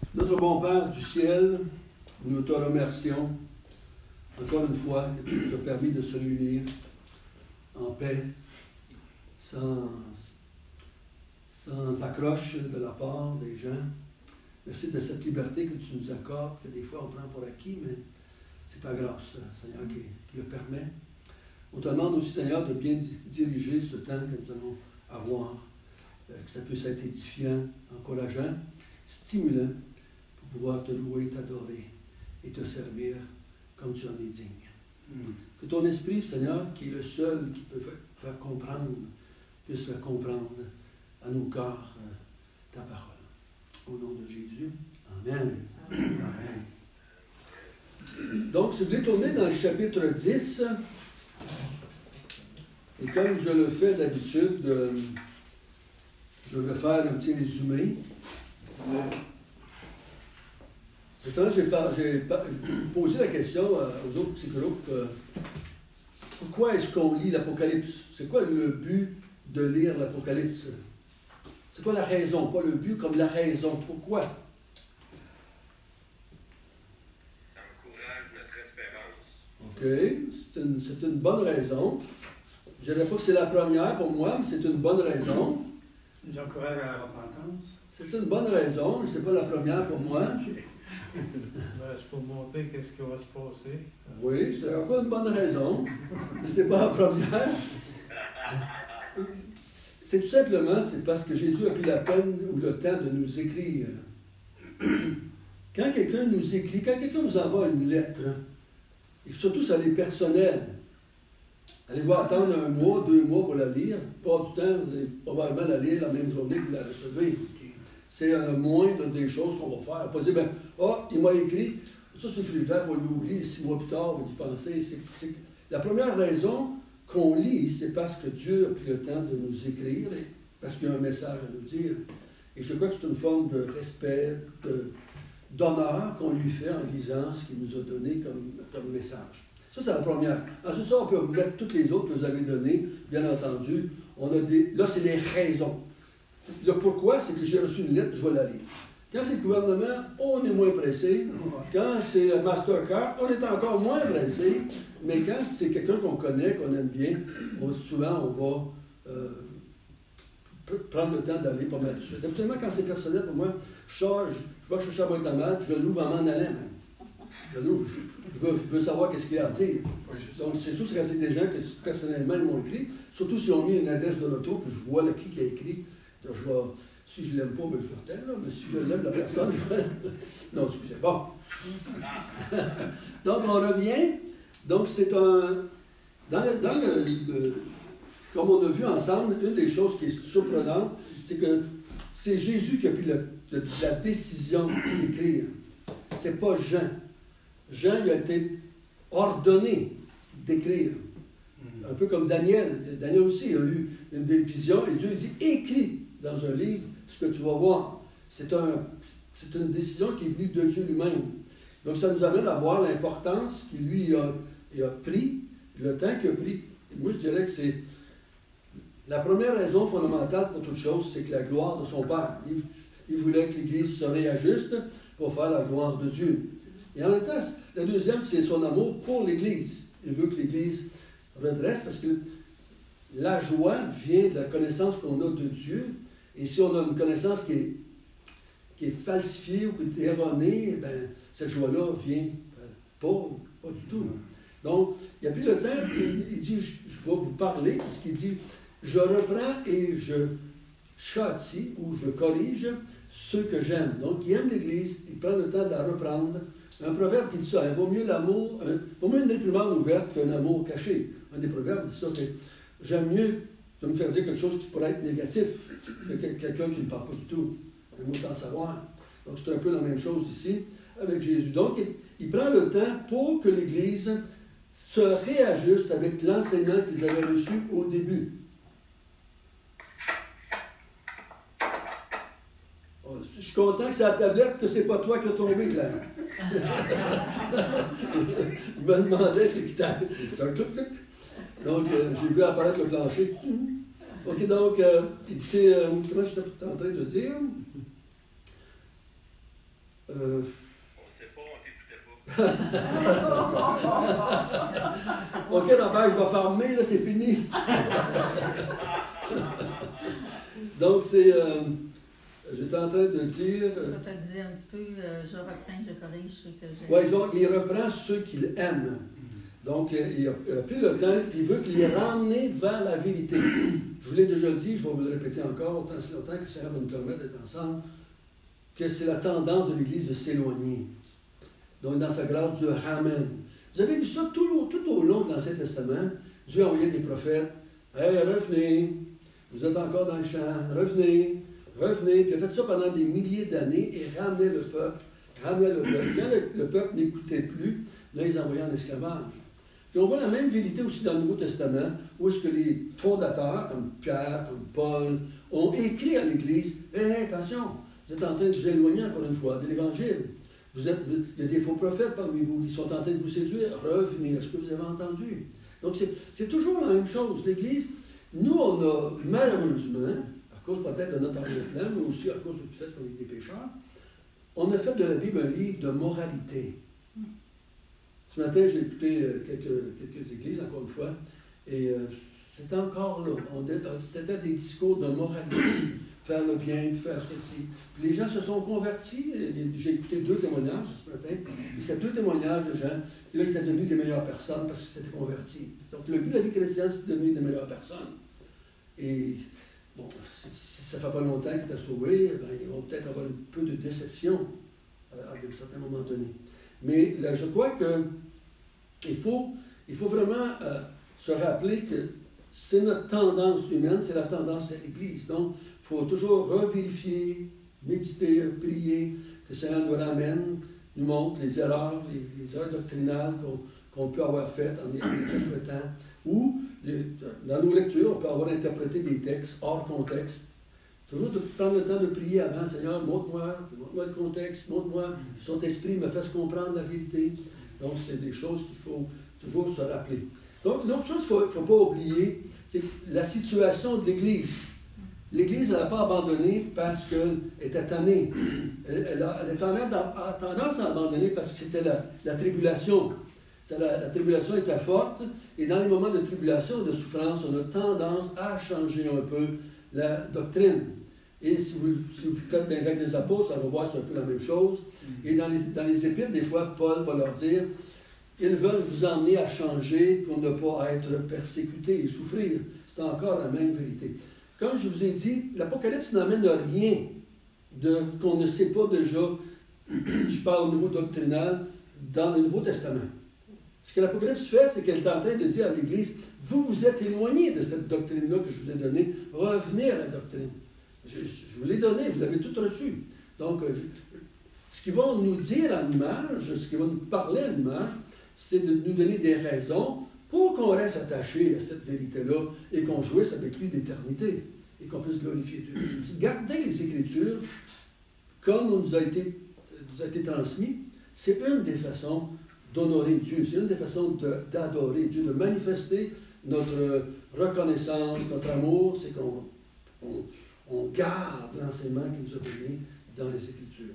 Notre bon Père du ciel, nous te remercions encore une fois que tu nous as permis de se réunir en paix, sans accroche de la part des gens. Merci de cette liberté que tu nous accordes, que des fois on prend pour acquis, mais c'est ta grâce, Seigneur, qui le permet. On te demande aussi, Seigneur, de bien diriger ce temps que nous allons avoir, que ça puisse être édifiant, encourageant, stimulant, pour pouvoir te louer, t'adorer et te servir comme tu en es digne. Que ton esprit, Seigneur, qui est le seul qui peut faire comprendre, puisse faire comprendre à nos cœurs ta parole. Au nom de Jésus. Amen. Amen. Donc, si vous voulez tourner dans le chapitre 10, et comme je le fais d'habitude, je vais faire un petit résumé. C'est ça, j'ai posé la question aux autres petits groupes. Pourquoi est-ce qu'on lit l'Apocalypse? C'est quoi le but de lire l'Apocalypse? C'est quoi la raison? Pas le but, comme la raison. Pourquoi? Ça encourage notre espérance. OK. C'est une bonne raison. Je ne dirais pas que c'est la première pour moi, mais c'est une bonne raison. Nous encourage à la repentance. C'est une bonne raison, mais ce n'est pas la première pour moi. C'est pour montrer qu'est-ce qui va se passer. Oui, c'est encore une bonne raison, mais ce n'est pas la première. C'est tout simplement, c'est parce que Jésus a pris la peine ou le temps de nous écrire. Quand quelqu'un nous écrit, quand quelqu'un vous envoie une lettre, et surtout ça est personnel, allez-vous attendre 1 mois, 2 mois pour la lire? Pas du temps, vous allez probablement la lire la même journée que vous la recevez. C'est la moindre des choses qu'on va faire. Pas dire, il m'a écrit, ça c'est frigidaire, on l'oublie 6 mois plus tard, vous y pensez. La première raison qu'on lit, c'est parce que Dieu a pris le temps de nous écrire, parce qu'il y a un message à nous dire. Et je crois que c'est une forme de respect, d'honneur qu'on lui fait en lisant ce qu'il nous a donné comme message. Ça, c'est la première. Ensuite, ça, on peut vous mettre toutes les autres que vous avez données, bien entendu. Là, c'est les raisons. Le pourquoi, c'est que j'ai reçu une lettre, je vais la lire. Quand c'est le gouvernement, on est moins pressé. Quand c'est Mastercard, on est encore moins pressé. Mais quand c'est quelqu'un qu'on connaît, qu'on aime bien, souvent, on va prendre le temps d'aller pas mal de suite. Absolument, quand c'est personnel, pour moi, je vais chercher à boîte à mal, je l'ouvre en m'en allant même. Je l'ouvre, je veux savoir qu'est-ce qu'il y a à dire. Donc, c'est sûr, c'est quand c'est des gens que personnellement, ils m'ont écrit. Surtout si on met une adresse de l'auto, puis je vois qui a écrit. Donc, si je ne l'aime pas, je vais taire, mais si je l'aime, la personne, je vais... Non, excusez, bon. Donc, on revient. Donc, c'est un... Comme on a vu ensemble, une des choses qui est surprenante, c'est que c'est Jésus qui a pris la décision d'écrire. C'est pas Jean. Jean, il a été ordonné d'écrire. Un peu comme Daniel. Daniel aussi a eu une vision et Dieu dit, écris dans un livre ce que tu vas voir. C'est une décision qui est venue de Dieu lui-même. Donc, ça nous amène à voir l'importance qu'il lui a pris, le temps qu'il a pris. Et moi, je dirais que c'est la première raison fondamentale pour toute chose, c'est que la gloire de son Père. Il voulait que l'Église se réajuste pour faire la gloire de Dieu. Et en même temps, la deuxième, c'est son amour pour l'Église. Il veut que l'Église redresse parce que la joie vient de la connaissance qu'on a de Dieu. Et si on a une connaissance qui est falsifiée ou qui est erronée, cette joie-là vient pas du tout. Donc, il a pris le temps, il dit, je vais vous parler, parce qu'il dit, je reprends et je châtie ou je corrige ceux que j'aime. Donc, il aime l'Église, il prend le temps de la reprendre. Un proverbe qui dit ça, il vaut mieux une réprimande ouverte qu'un amour caché. Un des proverbes dit ça, c'est, j'aime mieux de me faire dire quelque chose qui pourrait être négatif que quelqu'un qui ne parle pas du tout. J'aime autant savoir. Donc, c'est un peu la même chose ici avec Jésus. Donc, il prend le temps pour que l'Église se réajuste avec l'enseignement qu'ils avaient reçu au début. Je suis content que c'est la tablette, que c'est pas toi qui as tombé, Claire. Je me demandais que c'était un clic-clic. Donc, j'ai vu apparaître le plancher. OK, donc, comment j'étais en train de dire? On ne sait pas, on t'écoutait pas. OK, Robert, je vais fermer, là, c'est fini. Donc, c'est... j'étais en train de dire... Je te disais un petit peu, je reprends, je corrige ce que j'ai... Oui, donc il reprend ceux qu'il aime. Donc, il a pris le temps, puis il veut les ramener vers la vérité. Je vous l'ai déjà dit, je vais vous le répéter encore, autant si longtemps que le Seigneur va nous permettre d'être ensemble, que c'est la tendance de l'Église de s'éloigner. Donc, dans sa grâce, Dieu ramène. Vous avez vu ça tout au long de l'Ancien Testament. Dieu envoyait des prophètes. « Hey, revenez, vous êtes encore dans le champ, revenez. » Puis il a fait ça pendant des milliers d'années et ramenait le peuple. Quand le peuple n'écoutait plus, là, ils envoyaient en esclavage. Et on voit la même vérité aussi dans le Nouveau Testament, où est-ce que les fondateurs, comme Pierre, comme Paul, ont écrit à l'Église, « Hey, attention, vous êtes en train de vous éloigner encore une fois de l'Évangile. Il y a des faux prophètes parmi vous qui sont en train de vous séduire. Revenez à ce que vous avez entendu. » Donc, c'est toujours la même chose. L'Église, nous, on a malheureusement, à cause peut-être de notre arrière-plan, mais aussi à cause du fait qu'on est des pécheurs, on a fait de la Bible un livre de moralité. Ce matin, j'ai écouté quelques églises, encore une fois, et c'était encore là. C'était des discours de moralité. Faire le bien, faire ceci. Puis les gens se sont convertis. J'ai écouté 2 témoignages ce matin. Et ces 2 témoignages de gens, et là, ils étaient devenus des meilleures personnes parce qu'ils s'étaient convertis. Donc, le but de la vie chrétienne, c'est de devenir des meilleures personnes. Et, bon, si ça ne fait pas longtemps qu'ils étaient sauvés, ben, ils vont peut-être avoir un peu de déception à un certain moment donné. Mais là, je crois qu'il faut vraiment se rappeler que c'est notre tendance humaine, c'est la tendance de l'Église. Donc, il faut toujours revérifier, méditer, prier, que le Seigneur nous ramène, nous montre les erreurs doctrinales qu'on peut avoir faites en interprétant. Ou, dans nos lectures, on peut avoir interprété des textes hors contexte. Toujours de prendre le temps de prier avant, Seigneur, montre-moi le contexte, montre-moi, que son esprit me fasse comprendre la vérité. Donc, c'est des choses qu'il faut toujours se rappeler. Donc, une autre chose qu'il ne faut pas oublier, c'est la situation de l'Église. L'Église n'a pas abandonné parce qu'elle était tannée. Elle a tendance à abandonner parce que c'était la tribulation. La tribulation était forte, et dans les moments de tribulation, de souffrance, on a tendance à changer un peu la doctrine. Et si vous faites les Actes des Apôtres, on va voir que c'est un peu la même chose. Et dans les Épîtres, des fois, Paul va leur dire, ils veulent vous emmener à changer pour ne pas être persécutés et souffrir. C'est encore la même vérité. Comme je vous ai dit, l'Apocalypse n'amène rien qu'on ne sait pas déjà, je parle au niveau doctrinal, dans le Nouveau Testament. Ce que l'Apocalypse fait, c'est qu'elle est en train de dire à l'Église, vous vous êtes éloignés de cette doctrine-là que je vous ai donnée, revenez à la doctrine. Je vous l'ai donnée, vous l'avez toute reçue. Donc, ce qu'ils vont nous dire en image, ce qu'ils vont nous parler en image, c'est de nous donner des raisons pour qu'on reste attaché à cette vérité-là et qu'on jouisse avec lui d'éternité et qu'on puisse glorifier Dieu. Garder les Écritures comme on nous a été transmis, c'est une des façons d'honorer Dieu, c'est une des façons d'adorer Dieu, de manifester notre reconnaissance, notre amour, c'est qu'on garde l'enseignement qu'il nous a donné dans les Écritures.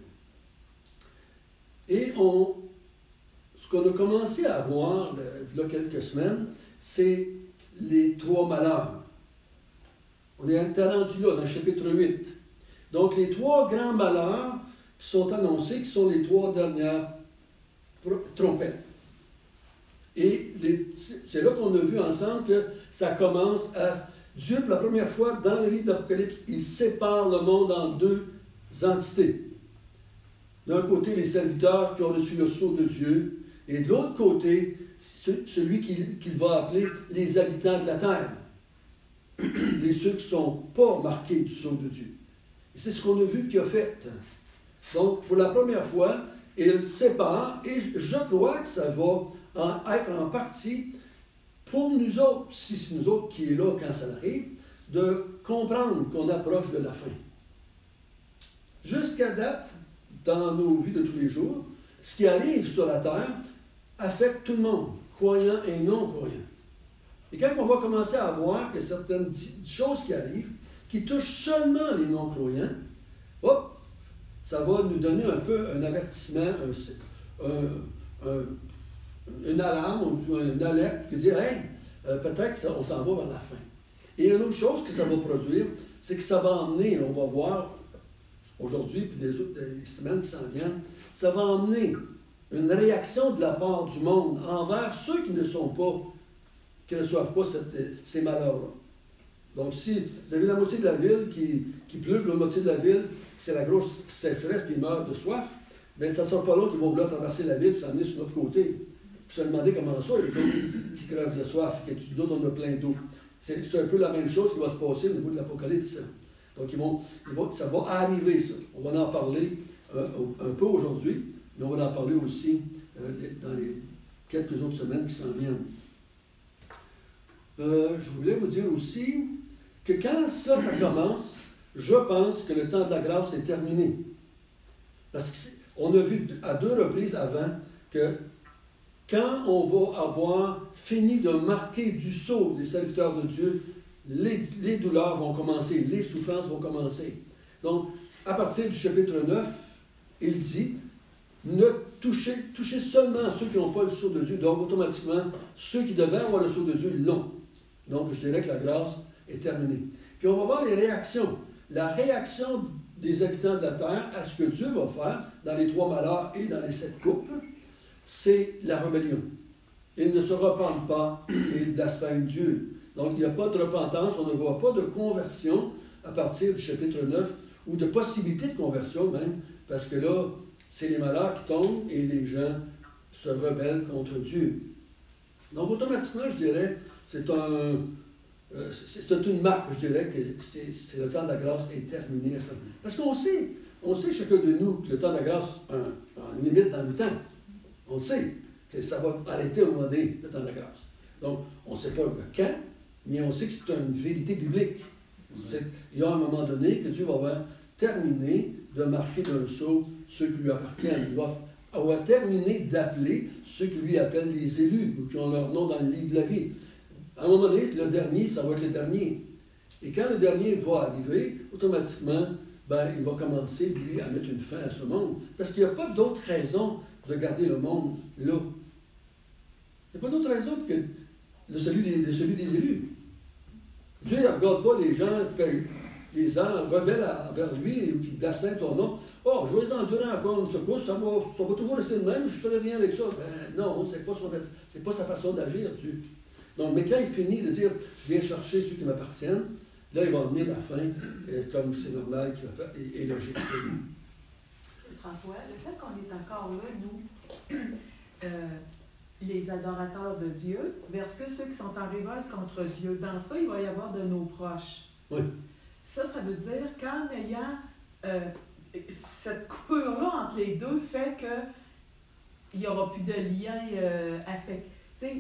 Et ce qu'on a commencé à voir il y a quelques semaines, c'est les 3 malheurs. On est rendu là, dans le chapitre 8. Donc, les 3 grands malheurs qui sont annoncés, qui sont les 3 dernières trompettes. Et c'est là qu'on a vu ensemble que ça commence à... Dieu, pour la première fois, dans le livre d'Apocalypse, il sépare le monde en 2 entités. D'un côté, les serviteurs qui ont reçu le sceau de Dieu, et de l'autre côté, celui qu'il va appeler les habitants de la terre. Ceux qui ne sont pas marqués du sceau de Dieu. Et c'est ce qu'on a vu qu'il a fait. Donc, pour la première fois, il sépare, et je crois que ça va être en partie pour nous autres, si c'est nous autres qui est là quand ça arrive, de comprendre qu'on approche de la fin. Jusqu'à date, dans nos vies de tous les jours, ce qui arrive sur la terre affecte tout le monde, croyants et non-croyants. Et quand on va commencer à voir que certaines choses qui arrivent, qui touchent seulement les non-croyants, hop, ça va nous donner un peu un avertissement, une alarme, ou une alerte qui dit « Hey, peut-être qu'on s'en va vers la fin ». Et une autre chose que ça va produire, c'est que ça va emmener, on va voir aujourd'hui, puis les semaines qui s'en viennent, ça va emmener une réaction de la part du monde envers ceux qui ne reçoivent pas ces malheurs-là. Donc, si vous avez la moitié de la ville qui pleut, puis la moitié de la ville, c'est la grosse sécheresse, puis ils meurent de soif, bien, ça ne sera pas long qu'ils vont vouloir traverser la ville et s'amener sur l'autre côté. Puis se demander comment ça, les autres qui crèvent de soif, que tu doutes, on a plein d'eau. C'est un peu la même chose qui va se passer au niveau de l'Apocalypse. Donc, ça va arriver, ça. On va en parler un peu aujourd'hui, mais on va en parler aussi dans les quelques autres semaines qui s'en viennent. Je voulais vous dire aussi que quand ça commence, je pense que le temps de la grâce est terminé. Parce qu'on a vu à 2 reprises avant que quand on va avoir fini de marquer du sceau des serviteurs de Dieu, les douleurs vont commencer, les souffrances vont commencer. Donc, à partir du chapitre 9, il dit, ne touchez seulement ceux qui n'ont pas le sceau de Dieu. Donc, automatiquement, ceux qui devaient avoir le sceau de Dieu l'ont. Donc, je dirais que la grâce est terminée. Puis, on va voir les réactions. La réaction des habitants de la terre à ce que Dieu va faire dans les 3 malheurs et dans les 7 coupes, c'est la rébellion. Ils ne se repentent pas et ils blasphèment Dieu. Donc, il n'y a pas de repentance, on ne voit pas de conversion à partir du chapitre 9, ou de possibilité de conversion même, parce que là, c'est les malheurs qui tombent et les gens se rebellent contre Dieu. Donc, automatiquement, je dirais, c'est une marque, je dirais, que c'est le temps de la grâce est terminé. Parce qu'on sait chacun de nous que le temps de la grâce a une limite dans le temps. On le sait que ça va arrêter à un moment donné, le temps de la grâce. Donc, on ne sait pas le quand, mais on sait que c'est une vérité biblique. Il y a un moment donné que Dieu va terminer de marquer d'un sceau ceux qui lui appartiennent. Il va terminer d'appeler ceux qui lui appellent les élus, ou qui ont leur nom dans le livre de la vie. À un moment donné, le dernier, ça va être le dernier. Et quand le dernier va arriver, automatiquement, il va commencer, lui, à mettre une fin à ce monde. Parce qu'il n'y a pas d'autre raison de garder le monde là. Il n'y a pas d'autre raison que celui des élus. Dieu ne regarde pas les gens rebelles envers lui ou qui blasphèment son nom. Oh, je vais les endurer encore une secousse, ça va toujours rester le même, je ne ferai rien avec ça. Non, c'est pas sa façon d'agir, Dieu. Donc, mais quand il finit de dire, je viens chercher ceux qui m'appartiennent, là, il va venir la fin, comme c'est normal qu'il va faire, et logique. François, le fait qu'on est encore là, nous, les adorateurs de Dieu, versus ceux qui sont en révolte contre Dieu, dans ça, il va y avoir de nos proches. Oui. Ça veut dire qu'en ayant cette coupure-là entre les deux, fait qu'il n'y aura plus de lien affectif.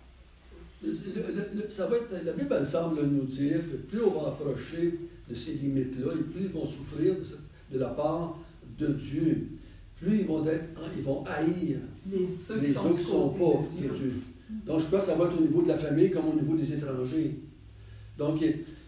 Ça va être, la Bible semble nous dire que plus on va approcher de ces limites-là, et plus ils vont souffrir de la part de Dieu, plus ils vont haïr ceux qui ne sont pas de Dieu. Donc, je pense que ça va être au niveau de la famille comme au niveau des étrangers. Donc,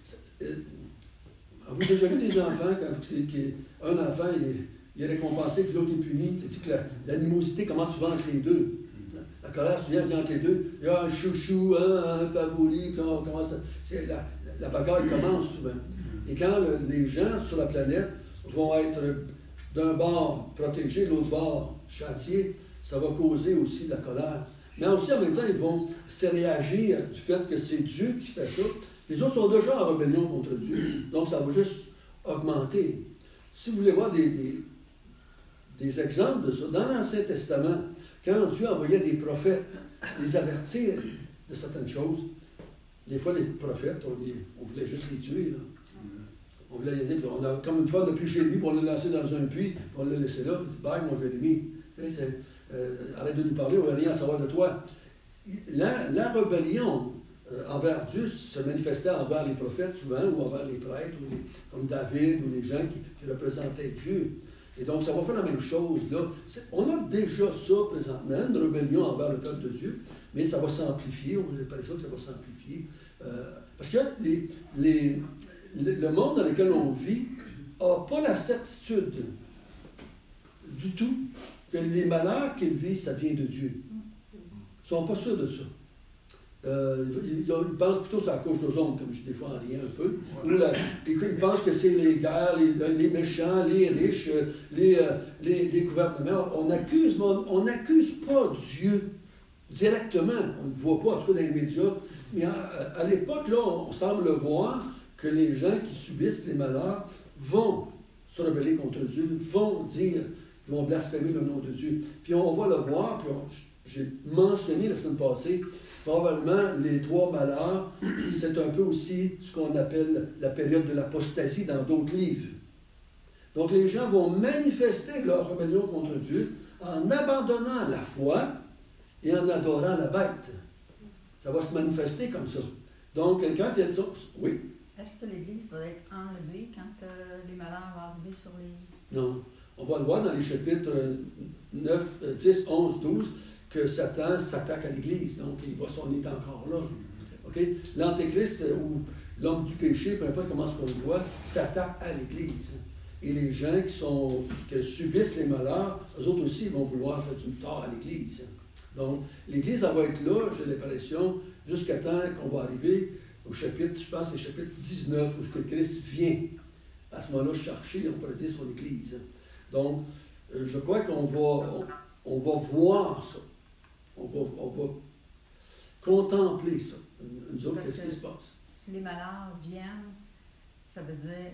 vous avez déjà vu des enfants, quand un enfant il est récompensé et l'autre est puni, tu dis que l'animosité commence souvent entre les deux. La colère souvent vient entre les deux. Il y a un chouchou, un favori, puis on commence la bagarre commence souvent. Et quand les gens sur la planète vont être d'un bord protégés, l'autre bord châtiés, ça va causer aussi de la colère. Mais aussi, en même temps, ils vont se réagir du fait que c'est Dieu qui fait ça. Les autres sont déjà en rébellion contre Dieu, donc ça va juste augmenter. Si vous voulez voir des exemples de ça, dans l'Ancien Testament, quand Dieu envoyait des prophètes les avertir de certaines choses, des fois les prophètes, on voulait juste les tuer. Là. On voulait y aller, puis on a, comme une fois, on a pris Jérémie, puis on l'a lancé dans un puits, puis on l'a laissé là, puis on dit, bye mon Jérémie, arrête de nous parler, on n'a rien à savoir de toi. La rébellion envers Dieu se manifestait envers les prophètes souvent, ou envers les prêtres, comme David, ou les gens qui représentaient Dieu. Et donc, ça va faire la même chose, là. On a déjà ça présentement, une rébellion envers le peuple de Dieu, mais ça va s'amplifier, on a l'impression que ça va s'amplifier. Parce que le monde dans lequel on vit n'a pas la certitude du tout que les malheurs qu'ils vivent, ça vient de Dieu. Ils ne sont pas sûrs de ça. Ils pensent plutôt que c'est à cause d'eux autres, comme je dis des fois en rien un peu. Ils pensent que c'est les guerres, les méchants, les riches, les gouvernements. On n'accuse pas Dieu directement. On ne le voit pas, en tout cas dans les médias. Mais à l'époque, là, on semble voir que les gens qui subissent les malheurs vont se rebeller contre Dieu, vont dire, ils vont blasphémer le nom de Dieu. Puis on va le voir, puis j'ai mentionné la semaine passée, probablement les 3 malheurs, c'est un peu aussi ce qu'on appelle la période de l'apostasie dans d'autres livres. Donc les gens vont manifester leur rébellion contre Dieu en abandonnant la foi et en adorant la bête. Ça va se manifester comme ça. Donc quelqu'un qui a dit ça, oui. Est-ce que l'Église va être enlevée quand les malheurs vont arriver sur les... Non. On va le voir dans les chapitres 9, 10, 11, 12, que Satan s'attaque à l'Église. Donc, on est encore là. Okay? L'Antéchrist ou l'homme du péché, peu importe comment on le voit, s'attaque à l'Église. Et les gens qui subissent les malheurs, eux autres aussi vont vouloir faire du tort à l'Église. Donc, l'Église, elle va être là, j'ai l'impression, jusqu'à temps qu'on va arriver au chapitre, je pense, c'est le chapitre 19, où ce que Christ vient, à ce moment-là, chercher, on pourrait dire, sur l'Église. Donc, je crois qu'on va voir ça. On va contempler ça. Nous autres, qu'est-ce qui se passe? Si les malheurs viennent, ça veut dire,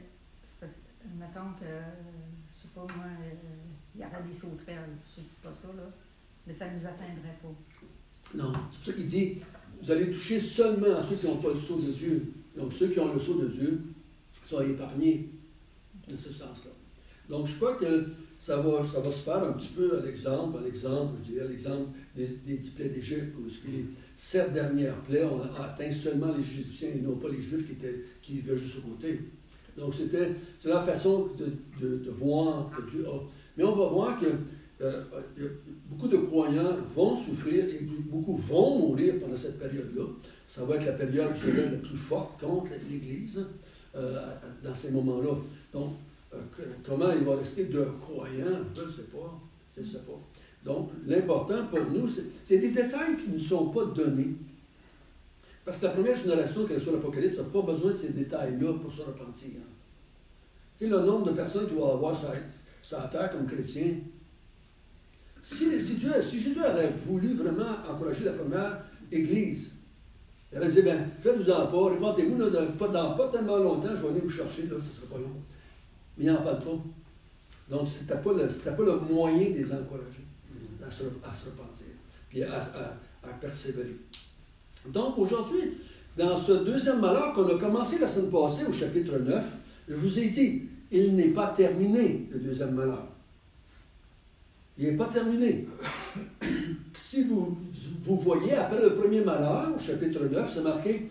mettons que, je sais pas moi, il y aurait des sauterelles, je ne dis pas ça, là, mais ça ne nous atteindrait pas. Non, c'est pour ça qu'il dit, vous allez toucher seulement à ceux qui n'ont pas le sceau de Dieu. Donc, ceux qui ont le sceau de Dieu sont épargnés, dans ce sens-là. Donc, je crois que ça va se faire un petit peu à l'exemple, je dirais, à l'exemple des 10 plaies d'Égypte, où les 7 dernières plaies ont atteint seulement les Égyptiens et non pas les Juifs qui vivaient juste au côté. Donc, c'est la façon de voir que Dieu a. Mais on va voir que beaucoup de croyants vont souffrir et beaucoup vont mourir pendant cette période-là. Ça va être la période, je dirais, la plus forte contre l'Église dans ces moments-là. Donc, comment il va rester de croyants, je ne sais pas. Donc, l'important pour nous, c'est des détails qui ne sont pas donnés. Parce que la première génération qui reçoit l'Apocalypse n'a pas besoin de ces détails-là pour se repentir. Tu sais, le nombre de personnes qui vont avoir sur la terre comme chrétiens. Si Jésus aurait voulu vraiment encourager la première Église, il aurait dit, bien, faites-vous-en pas, répentez-vous, pas tellement longtemps, je vais venir vous chercher, là, ce ne sera pas long. Mais il n'en parle pas. Donc, c'était pas le moyen de les encourager à se repentir, puis à persévérer. Donc, aujourd'hui, dans ce deuxième malheur qu'on a commencé la semaine passée, au chapitre 9, je vous ai dit, il n'est pas terminé, le deuxième malheur. Il n'est pas terminé. Si vous voyez, après le premier malheur, au chapitre 9, c'est marqué,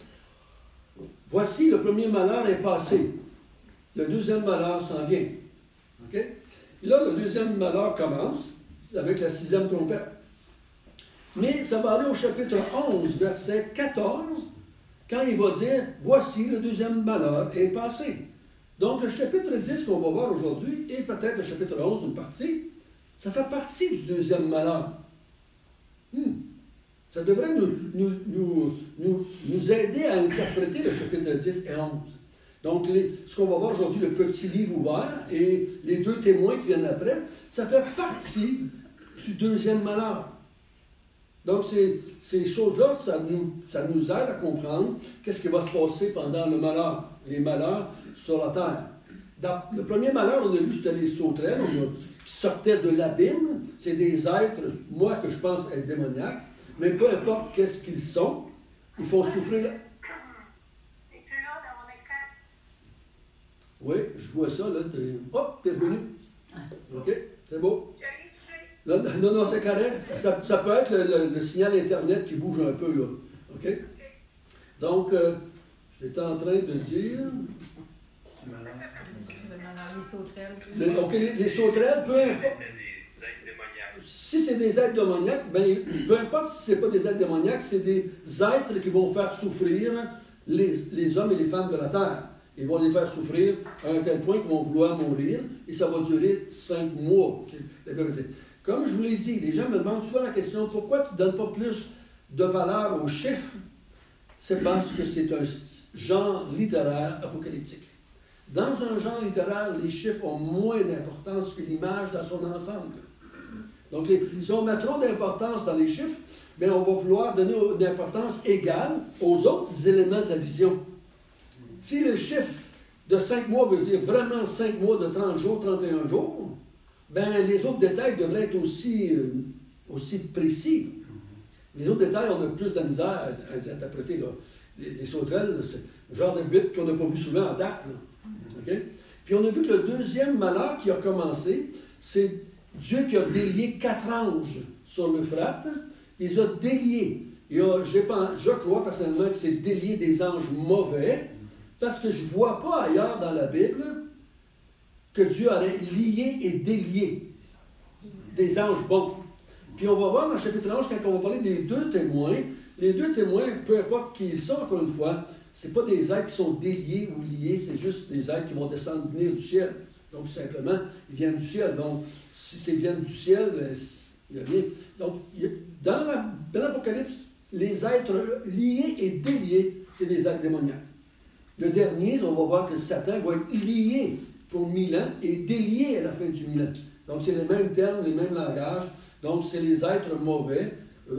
voici, le premier malheur est passé. Le deuxième malheur s'en vient. OK? Et là, le deuxième malheur commence avec la 6e trompette. Mais ça va aller au chapitre 11, verset 14, quand il va dire, voici, le deuxième malheur est passé. Donc, le chapitre 10 qu'on va voir aujourd'hui, et peut-être le chapitre 11, une partie, ça fait partie du deuxième malheur. Ça devrait nous aider à interpréter le chapitre 10 et 11. Donc, ce qu'on va voir aujourd'hui, le petit livre ouvert et les 2 témoins qui viennent après, ça fait partie du deuxième malheur. Donc, ces choses-là, ça nous aide à comprendre qu'est-ce qui va se passer pendant le malheur, les malheurs sur la terre. Dans le premier malheur, on a vu, c'était les sauterelles qui sortaient de l'abîme. C'est des êtres, moi, que je pense être démoniaques, mais peu importe qu'est-ce qu'ils sont, ils font souffrir. T'es plus là dans mon écran? Oui, je vois ça, là. Hop, t'es revenu. OK, c'est beau. Je l'ai touché. Non, c'est correct. Ça peut être le signal Internet qui bouge un peu, là. OK? Donc, j'étais en train de dire... Les sauterelles. Donc, les sauterelles, peu importe... Des êtres démoniaques. Si c'est des êtres démoniaques, bien, peu importe si ce n'est pas des êtres démoniaques, c'est des êtres qui vont faire souffrir les hommes et les femmes de la terre. Ils vont les faire souffrir à un tel point qu'ils vont vouloir mourir, et ça va durer 5 mois. Comme je vous l'ai dit, les gens me demandent souvent la question, pourquoi tu ne donnes pas plus de valeur aux chiffres? C'est parce que c'est un genre littéraire apocalyptique. Dans un genre littéraire, les chiffres ont moins d'importance que l'image dans son ensemble. Donc, si on met trop d'importance dans les chiffres, bien, on va vouloir donner une importance égale aux autres éléments de la vision. Si le chiffre de 5 mois veut dire vraiment 5 mois de 30 jours, 31 jours, bien, les autres détails devraient être aussi précis. Les autres détails, on a plus de misère à les interpréter. Là. Les sauterelles, c'est le genre de bit qu'on n'a pas vu souvent en date. Là. Okay? Puis on a vu que le deuxième malheur qui a commencé, c'est Dieu qui a délié 4 anges sur l'Euphrate. Il les a déliés. Je crois personnellement que c'est délier des anges mauvais, parce que je ne vois pas ailleurs dans la Bible que Dieu aurait lié et délié des anges bons. Puis on va voir dans le chapitre 11, quand on va parler des 2 témoins, les 2 témoins, peu importe qui ils sont, encore une fois, ce n'est pas des êtres qui sont déliés ou liés, c'est juste des êtres qui vont descendre, venir du ciel. Donc, simplement, ils viennent du ciel. Donc, si ils viennent du ciel, il y a bien. Donc, dans l'Apocalypse, les êtres liés et déliés, c'est des êtres démoniaques. Le dernier, on va voir que Satan va être lié pour 1000 ans et délié à la fin du 1000 ans. Donc, c'est les mêmes termes, les mêmes langages. Donc, c'est les êtres mauvais.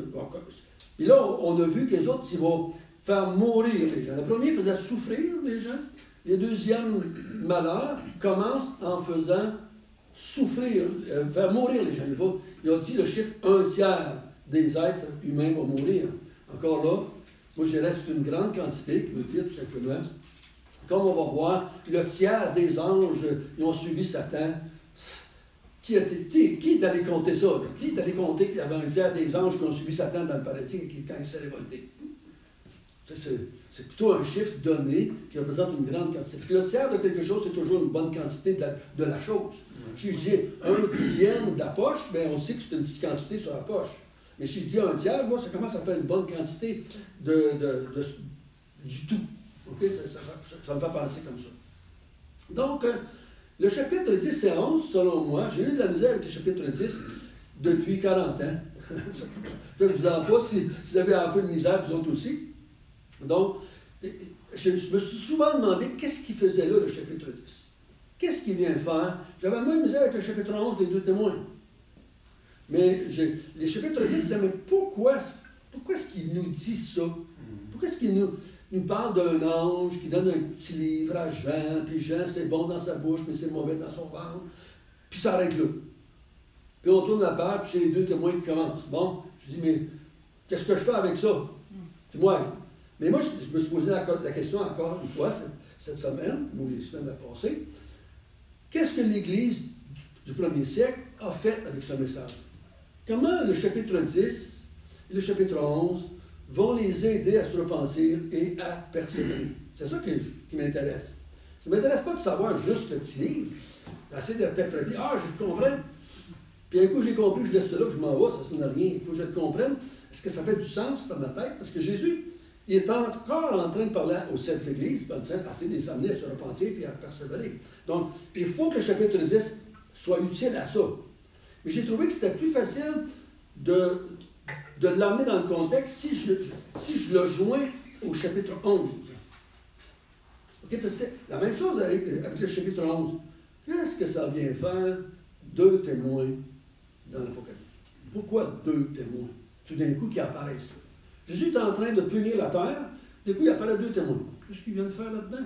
Et là, on a vu que les autres, ils vont faire mourir les gens. Le premier faisait souffrir les gens. Les deuxièmes malheurs commencent en faisant souffrir, faire mourir les gens. Il a dit le chiffre 1/3 des êtres humains vont mourir. Encore là, moi je dirais que c'est une grande quantité, qui veut dire tout simplement, comme on va voir, le tiers des anges, ils ont suivi Satan. Qui est allé compter ça? Là? Qui est allé compter qu'il y avait un tiers des anges qui ont suivi Satan dans le paradis quand il s'est révolté? C'est plutôt un chiffre donné qui représente une grande quantité. Parce que le tiers de quelque chose, c'est toujours une bonne quantité de la chose. Si je dis 1/10 de la poche, bien on sait que c'est une petite quantité sur la poche. Mais si je dis 1/3, moi, ça commence à faire une bonne quantité du tout. Okay? Ça me fait penser comme ça. Donc, le chapitre 10 et 11, selon moi, j'ai eu de la misère avec le chapitre 10 depuis 40 ans. Ça ne vous en pas si vous avez un peu de misère, vous autres aussi. Donc, je me suis souvent demandé qu'est-ce qu'il faisait là, le chapitre 10. Qu'est-ce qu'il vient faire? J'avais moins de misère avec le chapitre 11 des 2 témoins. Mais les chapitres 10, je disais, mais pourquoi est-ce qu'il nous dit ça? Pourquoi est-ce qu'il nous parle d'un ange qui donne un petit livre à Jean, puis Jean, c'est bon dans sa bouche, mais c'est mauvais dans son ventre, puis ça arrête là. Puis on tourne la page, puis c'est les 2 témoins qui commencent. Bon, je dis, mais qu'est-ce que je fais avec ça? C'est moi. Mais moi, je me suis posé la question encore une fois cette semaine, ou les semaines passées. Qu'est-ce que l'Église du 1er siècle a fait avec ce message? Comment le chapitre 10 et le chapitre 11 vont les aider à se repentir et à persévérer? C'est ça qui m'intéresse. Ça ne m'intéresse pas de savoir juste le petit livre, d'essayer d'interpréter. Ah, je comprends. Puis un coup, j'ai compris, je laisse ça là, puis je m'en vais, ça ne sonne rien. Il faut que je le comprenne. Est-ce que ça fait du sens dans ma tête? Parce que Jésus, il est encore en train de parler aux 7 églises, puis essayer de les amener à se repentir et à persévérer. Donc, il faut que le chapitre 10 soit utile à ça. Mais j'ai trouvé que c'était plus facile de l'amener dans le contexte si je le joins au chapitre 11. Okay, parce que c'est la même chose avec le chapitre 11. Qu'est-ce que ça vient faire 2 témoins dans l'Apocalypse? Pourquoi 2 témoins? Tout d'un coup, qui apparaissent là. Jésus est en train de punir la terre, du coup, il apparaît 2 témoins. Qu'est-ce qu'il vient de faire là-dedans?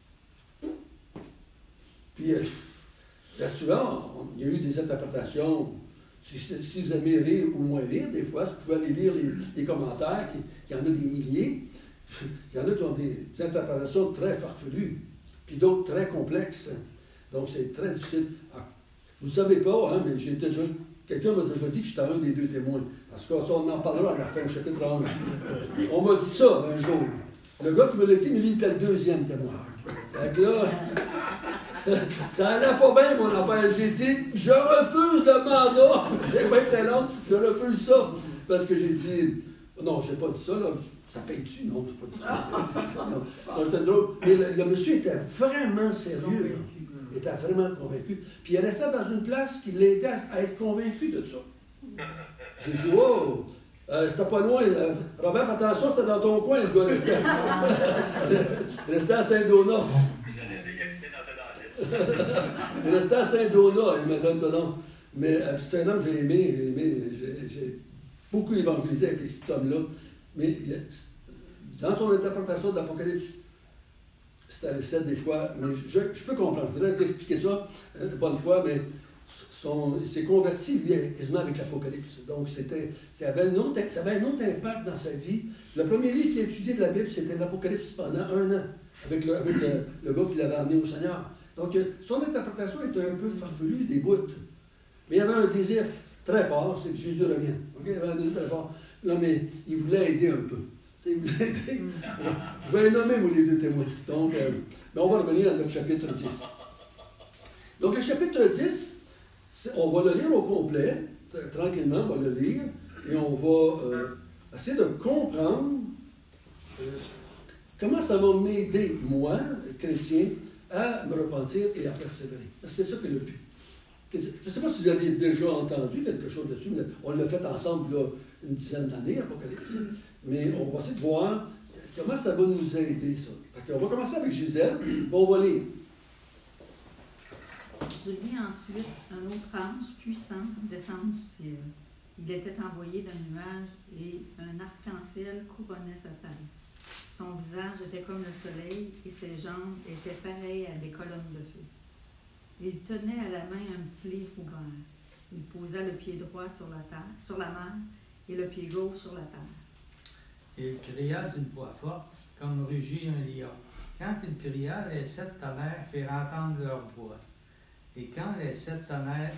Puis, là, souvent, il y a eu des interprétations. Si vous aimez lire ou moins lire, des fois, vous pouvez aller lire les commentaires, qu'il y en a des milliers. Il y en a qui ont des interprétations très farfelues, puis d'autres très complexes. Donc, c'est très difficile. Vous ne savez pas, hein, mais quelqu'un m'a déjà dit que j'étais un des 2 témoins. Parce que ça, on en parlera à la fin, au chapitre 11. On m'a dit ça un jour. Le gars qui me l'a dit, mais lui, il était le 2e témoin. Fait que là, ça allait pas bien, mon affaire. J'ai dit, je refuse le mandat. C'est bien long, je refuse ça. Parce que j'ai dit, Non, je n'ai pas dit ça, là. Ça paye-tu? Non, je n'ai pas dit ça. Non, j'étais drôle. Mais le monsieur était vraiment sérieux. Il était vraiment convaincu. Puis il restait dans une place qui l'aidait à être convaincu de ça. J'ai dit, wow! C'était pas loin. Robert, fais attention, c'était dans ton coin, le gars restait. Il restait à Saint-Donat. J'allais dire, il habitait dans Saint-Dancet. Il restait à Saint-Donat, il m'a donné ton nom. Mais c'est un homme que j'ai aimé. J'ai beaucoup évangélisé avec cet homme-là. Mais dans son interprétation de l'Apocalypse, c'était le 7 des fois. Mais je peux comprendre. Je voudrais t'expliquer ça une bonne fois, mais il s'est converti, lui, quasiment avec l'Apocalypse. Donc, ça avait un autre impact dans sa vie. Le premier livre qu'il a étudié de la Bible, c'était l'Apocalypse pendant 1 an, avec le gars qui l'avait amené au Seigneur. Donc, son interprétation était un peu farfelue, des bouts. Mais il y avait un désir très fort, c'est que Jésus revienne. Okay? Il y avait un désir très fort. Là, mais il voulait aider un peu. Il voulait aider. Je vais les nommer, moi, les 2 témoins. Donc, mais on va revenir à notre chapitre 10. Donc, le chapitre 10, on va le lire au complet, tranquillement, on va le lire, et on va essayer de comprendre comment ça va m'aider, moi, chrétien, à me repentir et à persévérer. C'est ça que le but. Je ne sais pas si vous aviez déjà entendu quelque chose dessus, mais on l'a fait ensemble là, une dizaine d'années, Apocalypse. Mais on va essayer de voir comment ça va nous aider, ça. On va commencer avec Gisèle, on va lire. Je vis ensuite un autre ange puissant descendre du ciel. Il était envoyé d'un nuage et un arc-en-ciel couronnait sa tête. Son visage était comme le soleil et ses jambes étaient pareilles à des colonnes de feu. Il tenait à la main un petit livre ouvert. Il posa le pied droit sur la mer et le pied gauche sur la terre. Il cria d'une voix forte, comme rugit un lion. Quand il cria, les 7 tonnerres firent entendre leur voix. Et quand les 7 tonnerres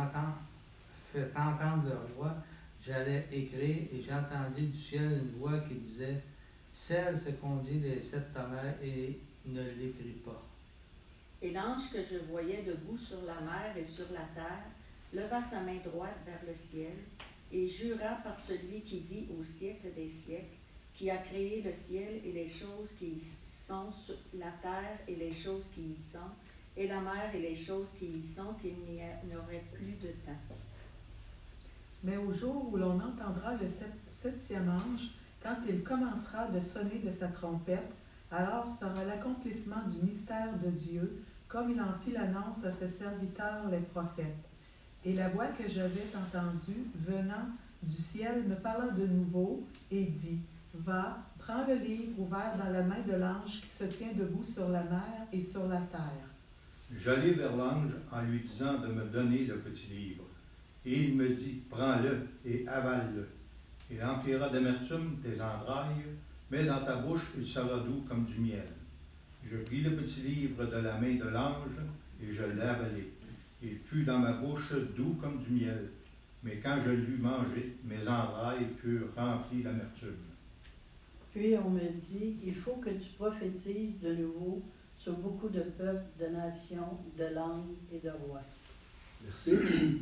fait entendre leur voix, j'allais écrire et j'entendis du ciel une voix qui disait « Scelle ce qu'ont dit les 7 tonnerres et ne l'écris pas. » Et l'ange que je voyais debout sur la mer et sur la terre leva sa main droite vers le ciel et jura par celui qui vit au siècle des siècles, qui a créé le ciel et les choses qui y sont, la terre et les choses qui y sont, et la mer et les choses qui y sont, qu'il n'y aurait plus de temps. Mais au jour où l'on entendra le 7e ange, quand il commencera de sonner de sa trompette, alors sera l'accomplissement du mystère de Dieu, comme il en fit l'annonce à ses serviteurs les prophètes. Et la voix que j'avais entendue, venant du ciel, me parla de nouveau et dit, « Va, prends le livre ouvert dans la main de l'ange qui se tient debout sur la mer et sur la terre. » J'allai vers l'ange en lui disant de me donner le petit livre. Et il me dit, « Prends-le et avale-le. Il emplira d'amertume tes entrailles, mais dans ta bouche il sera doux comme du miel. » Je pris le petit livre de la main de l'ange et je l'avalai. Il fut dans ma bouche doux comme du miel, mais quand je l'eus mangé, mes entrailles furent remplies d'amertume. Puis on me dit, il faut que tu prophétises de nouveau sur beaucoup de peuples, de nations, de langues et de rois. Merci.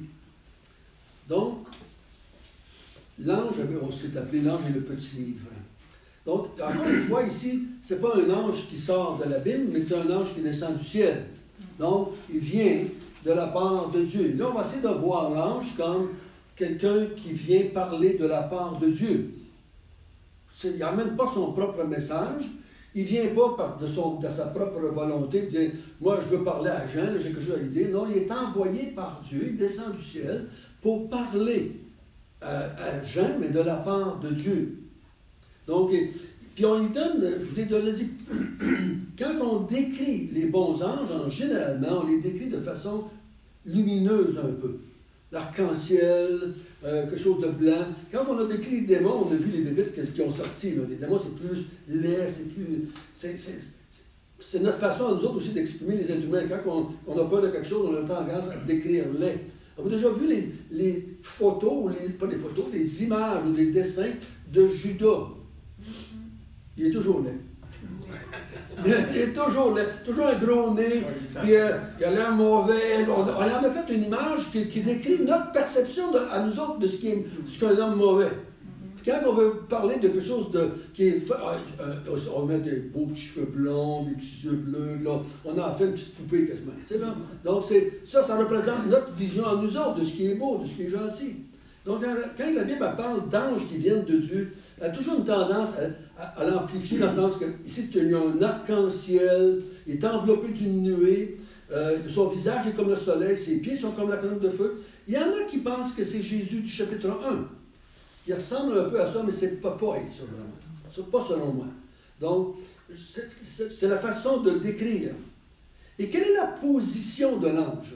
Donc, l'ange, on s'est appelé l'ange et le petit livre. Donc, encore une fois, ici, ce n'est pas un ange qui sort de l'abîme, mais c'est un ange qui descend du ciel. Donc, il vient de la part de Dieu. Là, on va essayer de voir l'ange comme quelqu'un qui vient parler de la part de Dieu. Il n'amène pas son propre message. Il ne vient pas de sa propre volonté, dire « Moi, je veux parler à Jean, j'ai quelque chose à lui dire. » Non, il est envoyé par Dieu, il descend du ciel pour parler à Jean, mais de la part de Dieu. Donc, puis on lui donne, je vous ai déjà dit, quand on décrit les bons anges, généralement, on les décrit de façon lumineuse un peu. L'arc-en-ciel, quelque chose de blanc. Quand on a décrit les démons, on a vu les bébites qui ont sorti. Là. Les démons, c'est plus laid, c'est plus... C'est notre façon, à nous autres aussi, d'exprimer les êtres humains. Quand on a peur de quelque chose, on a tendance à décrire laid. Avez-vous déjà vu les photos, pas les photos, les images ou les dessins de Judas? Il est toujours laid. Il est toujours laid, toujours un gros nez, puis il a l'air mauvais. On en a fait une image qui décrit notre perception à nous autres de ce qu'est un homme mauvais. quand on veut parler de quelque chose qui est... on met des beaux petits cheveux blonds, des petits yeux bleus, là, on en fait une petite poupée quasiment. Là. Donc ça représente notre vision à nous autres, de ce qui est beau, de ce qui est gentil. Donc quand la Bible parle d'anges qui viennent de Dieu, elle a toujours une tendance à l'amplifier dans le sens que ici, il y a un arc-en-ciel, il est enveloppé d'une nuée, son visage est comme le soleil, ses pieds sont comme la colonne de feu. Il y en a qui pensent que c'est Jésus du chapitre 1. Il ressemble un peu à ça, mais c'est pas être ça, vraiment. C'est pas selon moi. Donc, c'est la façon de décrire. Et quelle est la position de l'ange?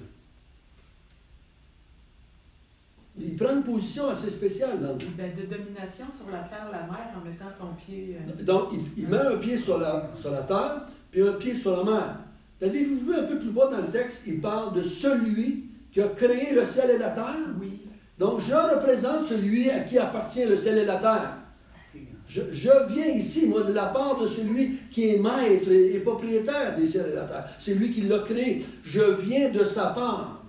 Il prend une position assez spéciale, l'ange. Ben, de domination sur la terre, la mer, en mettant son pied... Donc, il met un pied sur la terre, puis un pied sur la mer. L'avez-vous vu un peu plus bas dans le texte? Il parle de celui qui a créé le ciel et la terre. Oui. Donc, je représente celui à qui appartient le ciel et la terre. Je viens ici, moi, de la part de celui qui est maître et propriétaire des ciels et de la terre. C'est lui qui l'a créé. Je viens de sa part.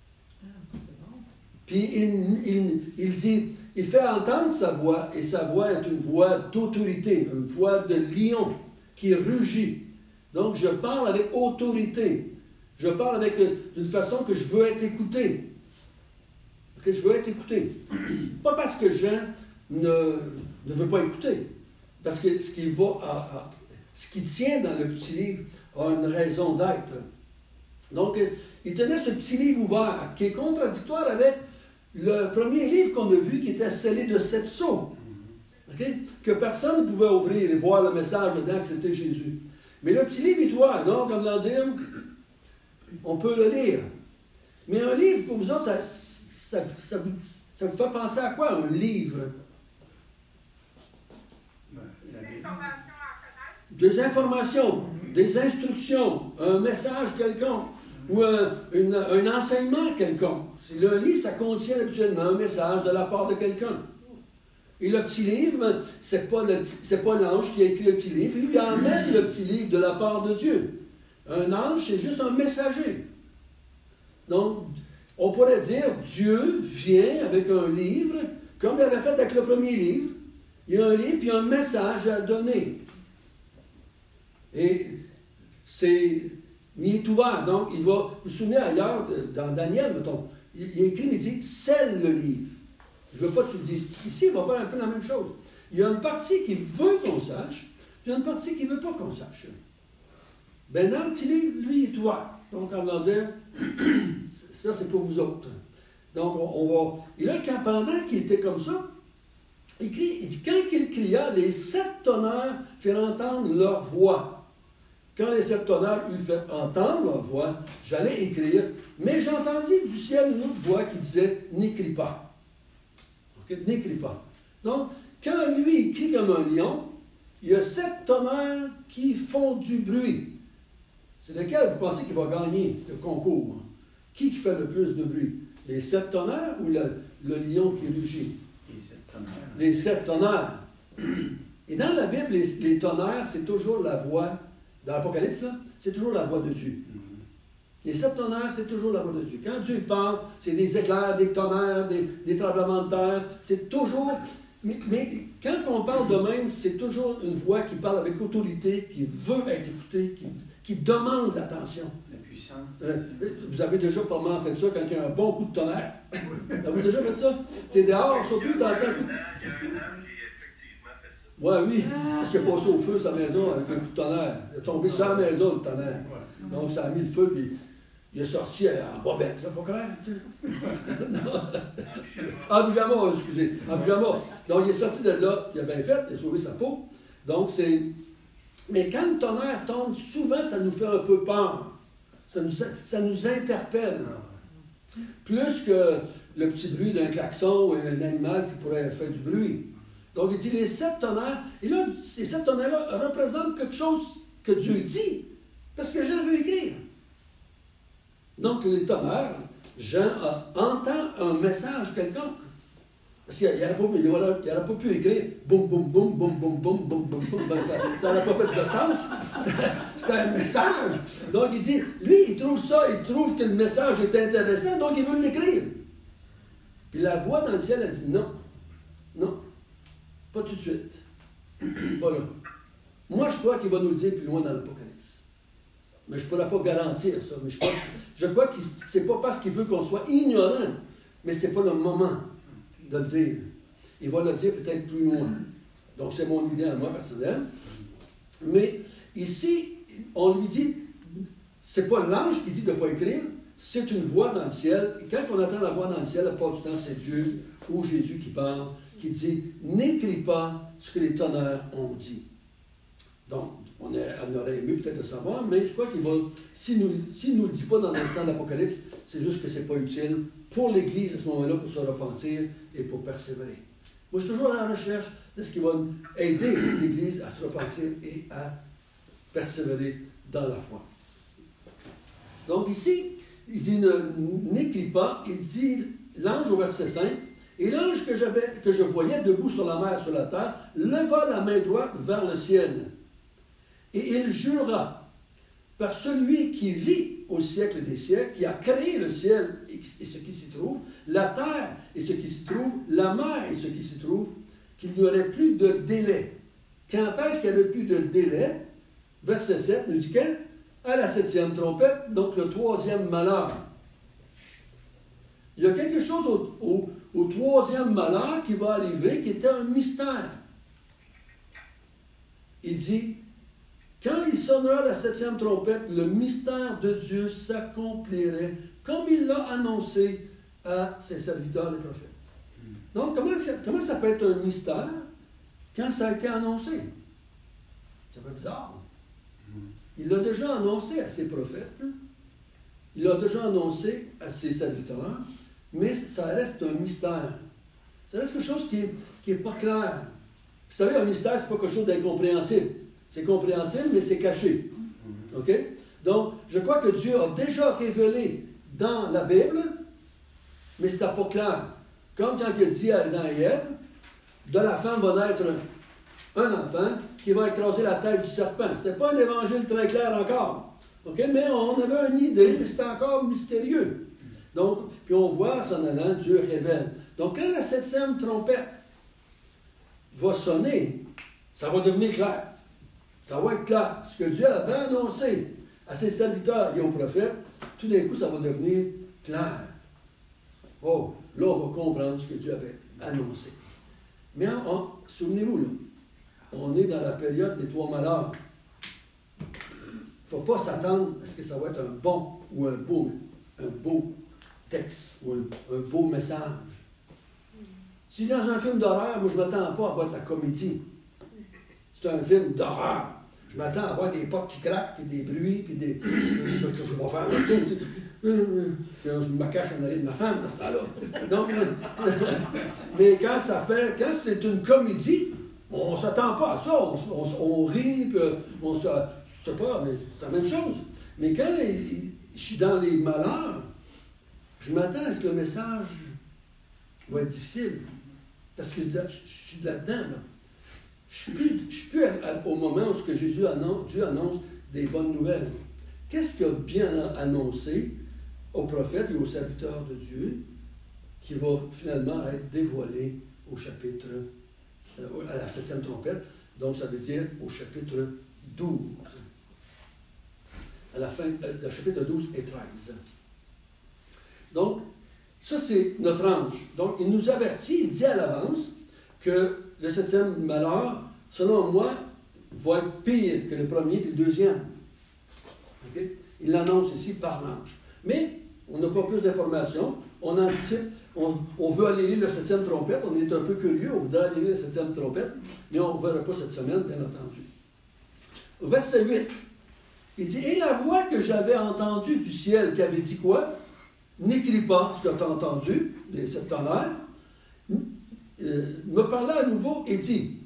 Puis il dit, il fait entendre sa voix, et sa voix est une voix d'autorité, une voix de lion qui rugit. Donc, je parle avec autorité. Je parle d'une façon que je veux être écouté. Que je veux être écouté. Pas parce que Jean ne veut pas écouter. Parce que ce qui tient dans le petit livre a une raison d'être. Donc, il tenait ce petit livre ouvert, qui est contradictoire avec le premier livre qu'on a vu, qui était scellé de 7 sceaux. Okay? Que personne ne pouvait ouvrir et voir le message dedans que c'était Jésus. Mais le petit livre est ouvert, non? Comme l'on dit, on peut le lire. Mais un livre, pour vous autres, ça vous fait penser à quoi, un livre? Des informations, des instructions, un message quelconque, ou un enseignement quelconque. Le livre, ça contient habituellement un message de la part de quelqu'un. Et le petit livre, c'est pas l'ange qui a écrit le petit livre, lui, il emmène le petit livre de la part de Dieu. Un ange, c'est juste un messager. Donc, on pourrait dire, Dieu vient avec un livre, comme il avait fait avec le premier livre. Il y a un livre, puis il y a un message à donner. Et il est ouvert. Donc, il va, vous vous souvenez ailleurs, dans Daniel, mettons, il écrit, mais il dit, scelle le livre. Je ne veux pas que tu le dises. Ici, il va faire un peu la même chose. Il y a une partie qui veut qu'on sache, puis il y a une partie qui ne veut pas qu'on sache. Ben, dans le petit livre, lui, il est ouvert. Donc, on va dire, ça, c'est pour vous autres. Donc, on va... Et là, pendant qu'il était comme ça, il dit, quand il cria, les 7 tonnerres firent entendre leur voix. Quand les 7 tonnerres eurent fait entendre leur voix, j'allais écrire, mais j'entendis du ciel une autre voix qui disait, n'écris pas. Okay? N'écris pas. Donc, quand lui, il crie comme un lion, il y a 7 tonnerres qui font du bruit. C'est lequel vous pensez qu'il va gagner le concours? Qui fait le plus de bruit? Les 7 tonnerres ou le lion qui rugit? Les 7 tonnerres. Les 7 tonnerres. Et dans la Bible, les tonnerres, c'est toujours la voix, dans l'Apocalypse, là, c'est toujours la voix de Dieu. Les 7 tonnerres, c'est toujours la voix de Dieu. Quand Dieu parle, c'est des éclairs, des tonnerres, des tremblements de terre. C'est toujours... Mais quand on parle de même, c'est toujours une voix qui parle avec autorité, qui veut être écoutée, qui demande l'attention. La puissance. Vous avez déjà probablement fait ça quand il y a un bon coup de tonnerre. Avez-vous déjà fait ça? Tu es dehors, surtout, tu entends un coup de... Il y a un an, j'ai effectivement fait ça. Oui, oui. Parce qu'il a passé au feu sa maison avec un coup de tonnerre. Il est tombé sur la maison, le tonnerre. Donc, ça a mis le feu, puis il est sorti en bobette. Là, faut clair, tu sais. En pyjama, excusez. En pyjama. Donc, il est sorti de là, il a bien fait, il a sauvé sa peau. Donc, c'est... Mais quand le tonnerre tombe, souvent, ça nous fait un peu peur. Ça nous interpelle. Plus que le petit bruit d'un klaxon ou un animal qui pourrait faire du bruit. Donc, il dit les 7 tonnerres. Et là, ces 7 tonnerres-là représentent quelque chose que Dieu dit. Parce que Jean veut écrire. Donc, les tonnerres, Jean entend un message quelconque. Parce qu'il n'aurait pas pu écrire boum, boum, boum, boum, boum, boum, boum, boum, boum. Ça n'aurait pas fait de sens. C'était un message. Donc, il dit, lui, il trouve ça, il trouve que le message est intéressant, donc il veut l'écrire. Puis la voix dans le ciel, elle dit non. Non. Pas tout de suite. Pas là. Moi, je crois qu'il va nous le dire plus loin dans l'Apocalypse. Mais je ne pourrais pas garantir ça. Mais je crois que ce n'est pas parce qu'il veut qu'on soit ignorant, mais ce n'est pas le moment de le dire. Il va le dire peut-être plus loin. Donc, c'est mon idée à moi personnelle. Mais ici, on lui dit, c'est pas l'ange qui dit de ne pas écrire, c'est une voix dans le ciel. Et quand on entend la voix dans le ciel, la plupart du temps, c'est Dieu ou Jésus qui parle, qui dit, n'écris pas ce que les tonnerres ont dit. Donc, on aurait aimé peut-être le savoir, mais je crois qu'il va, s'il ne nous le dit pas dans l'instant de l'Apocalypse, c'est juste que ce n'est pas utile pour l'Église à ce moment-là pour se repentir et pour persévérer. Moi, je suis toujours à la recherche de ce qui va aider l'Église à se repentir et à persévérer dans la foi. Donc ici, il dit n'écris pas, il dit l'ange au verset 5, et l'ange que je voyais debout sur la mer, sur la terre, leva la main droite vers le ciel. Et il jura par celui qui vit au siècle des siècles, qui a créé le ciel et ce qui s'y trouve, la terre et ce qui s'y trouve, la mer et ce qui s'y trouve, qu'il n'y aurait plus de délai. Quand est-ce qu'il n'y aurait plus de délai? Verset 7 nous dit qu'à la 7e trompette, donc le 3e malheur. Il y a quelque chose au 3e malheur qui va arriver, qui était un mystère. Il dit, quand il sonnera la 7e trompette, le mystère de Dieu s'accomplirait comme il l'a annoncé à ses serviteurs les prophètes. Donc, comment ça peut être un mystère quand ça a été annoncé? Ça fait bizarre. Il l'a déjà annoncé à ses prophètes, il l'a déjà annoncé à ses serviteurs, mais ça reste un mystère. Ça reste quelque chose qui n'est pas clair. Vous savez, un mystère, ce n'est pas quelque chose d'incompréhensible. C'est compréhensible, mais c'est caché. OK? Donc, je crois que Dieu a déjà révélé dans la Bible, mais ce n'est pas clair. Comme quand il dit à Adam et Ève, de la femme va naître un enfant qui va écraser la tête du serpent. Ce n'est pas un évangile très clair encore. Okay? Mais on avait une idée, mais c'était encore mystérieux. Donc, puis on voit, s'en allant, Dieu révèle. Donc, quand la 7e trompette va sonner, ça va devenir clair. Ça va être clair. Ce que Dieu avait annoncé à ses serviteurs et aux prophètes, tout d'un coup, ça va devenir clair. Oh, là, on va comprendre ce que Dieu avait annoncé. Mais souvenez-vous, là, on est dans la période des 3 malheurs. Il ne faut pas s'attendre à ce que ça va être un bon ou un beau texte ou un beau message. Si dans un film d'horreur, moi, je ne m'attends pas à voir de la comédie. C'est un film d'horreur. Je m'attends à voir des portes qui craquent, puis des bruits, puis des je vais faire le saut, tu sais. Je me cache en arrière de ma femme dans ce temps-là. Donc, mais quand c'est une comédie, on ne s'attend pas à ça. On rit, puis on se... Je sais pas, mais c'est la même chose. Mais quand je suis dans les malheurs, je m'attends à ce que le message va être difficile. Parce que je suis là-dedans, là. Je ne suis plus au moment où Dieu annonce des bonnes nouvelles. Qu'est-ce qu'il a bien annoncé aux prophètes et aux serviteurs de Dieu qui va finalement être dévoilé au chapitre, à la 7e trompette, donc ça veut dire au chapitre 12. À la fin, le chapitre 12 et 13. Donc, ça c'est notre ange. Donc, il nous avertit, il dit à l'avance que le 7e malheur, selon moi, va être pire que le premier et le deuxième. Okay? Il l'annonce ici par l'ange. Mais on n'a pas plus d'informations. On anticipe. On veut aller lire la 7e trompette. On est un peu curieux. On voudrait aller lire la 7e trompette. Mais on ne verra pas cette semaine, bien entendu. Au verset 8, il dit « Et la voix que j'avais entendue du ciel qui avait dit quoi? N'écris pas ce que tu as entendu, les 7 tonnerres. Me parlait à nouveau et dit,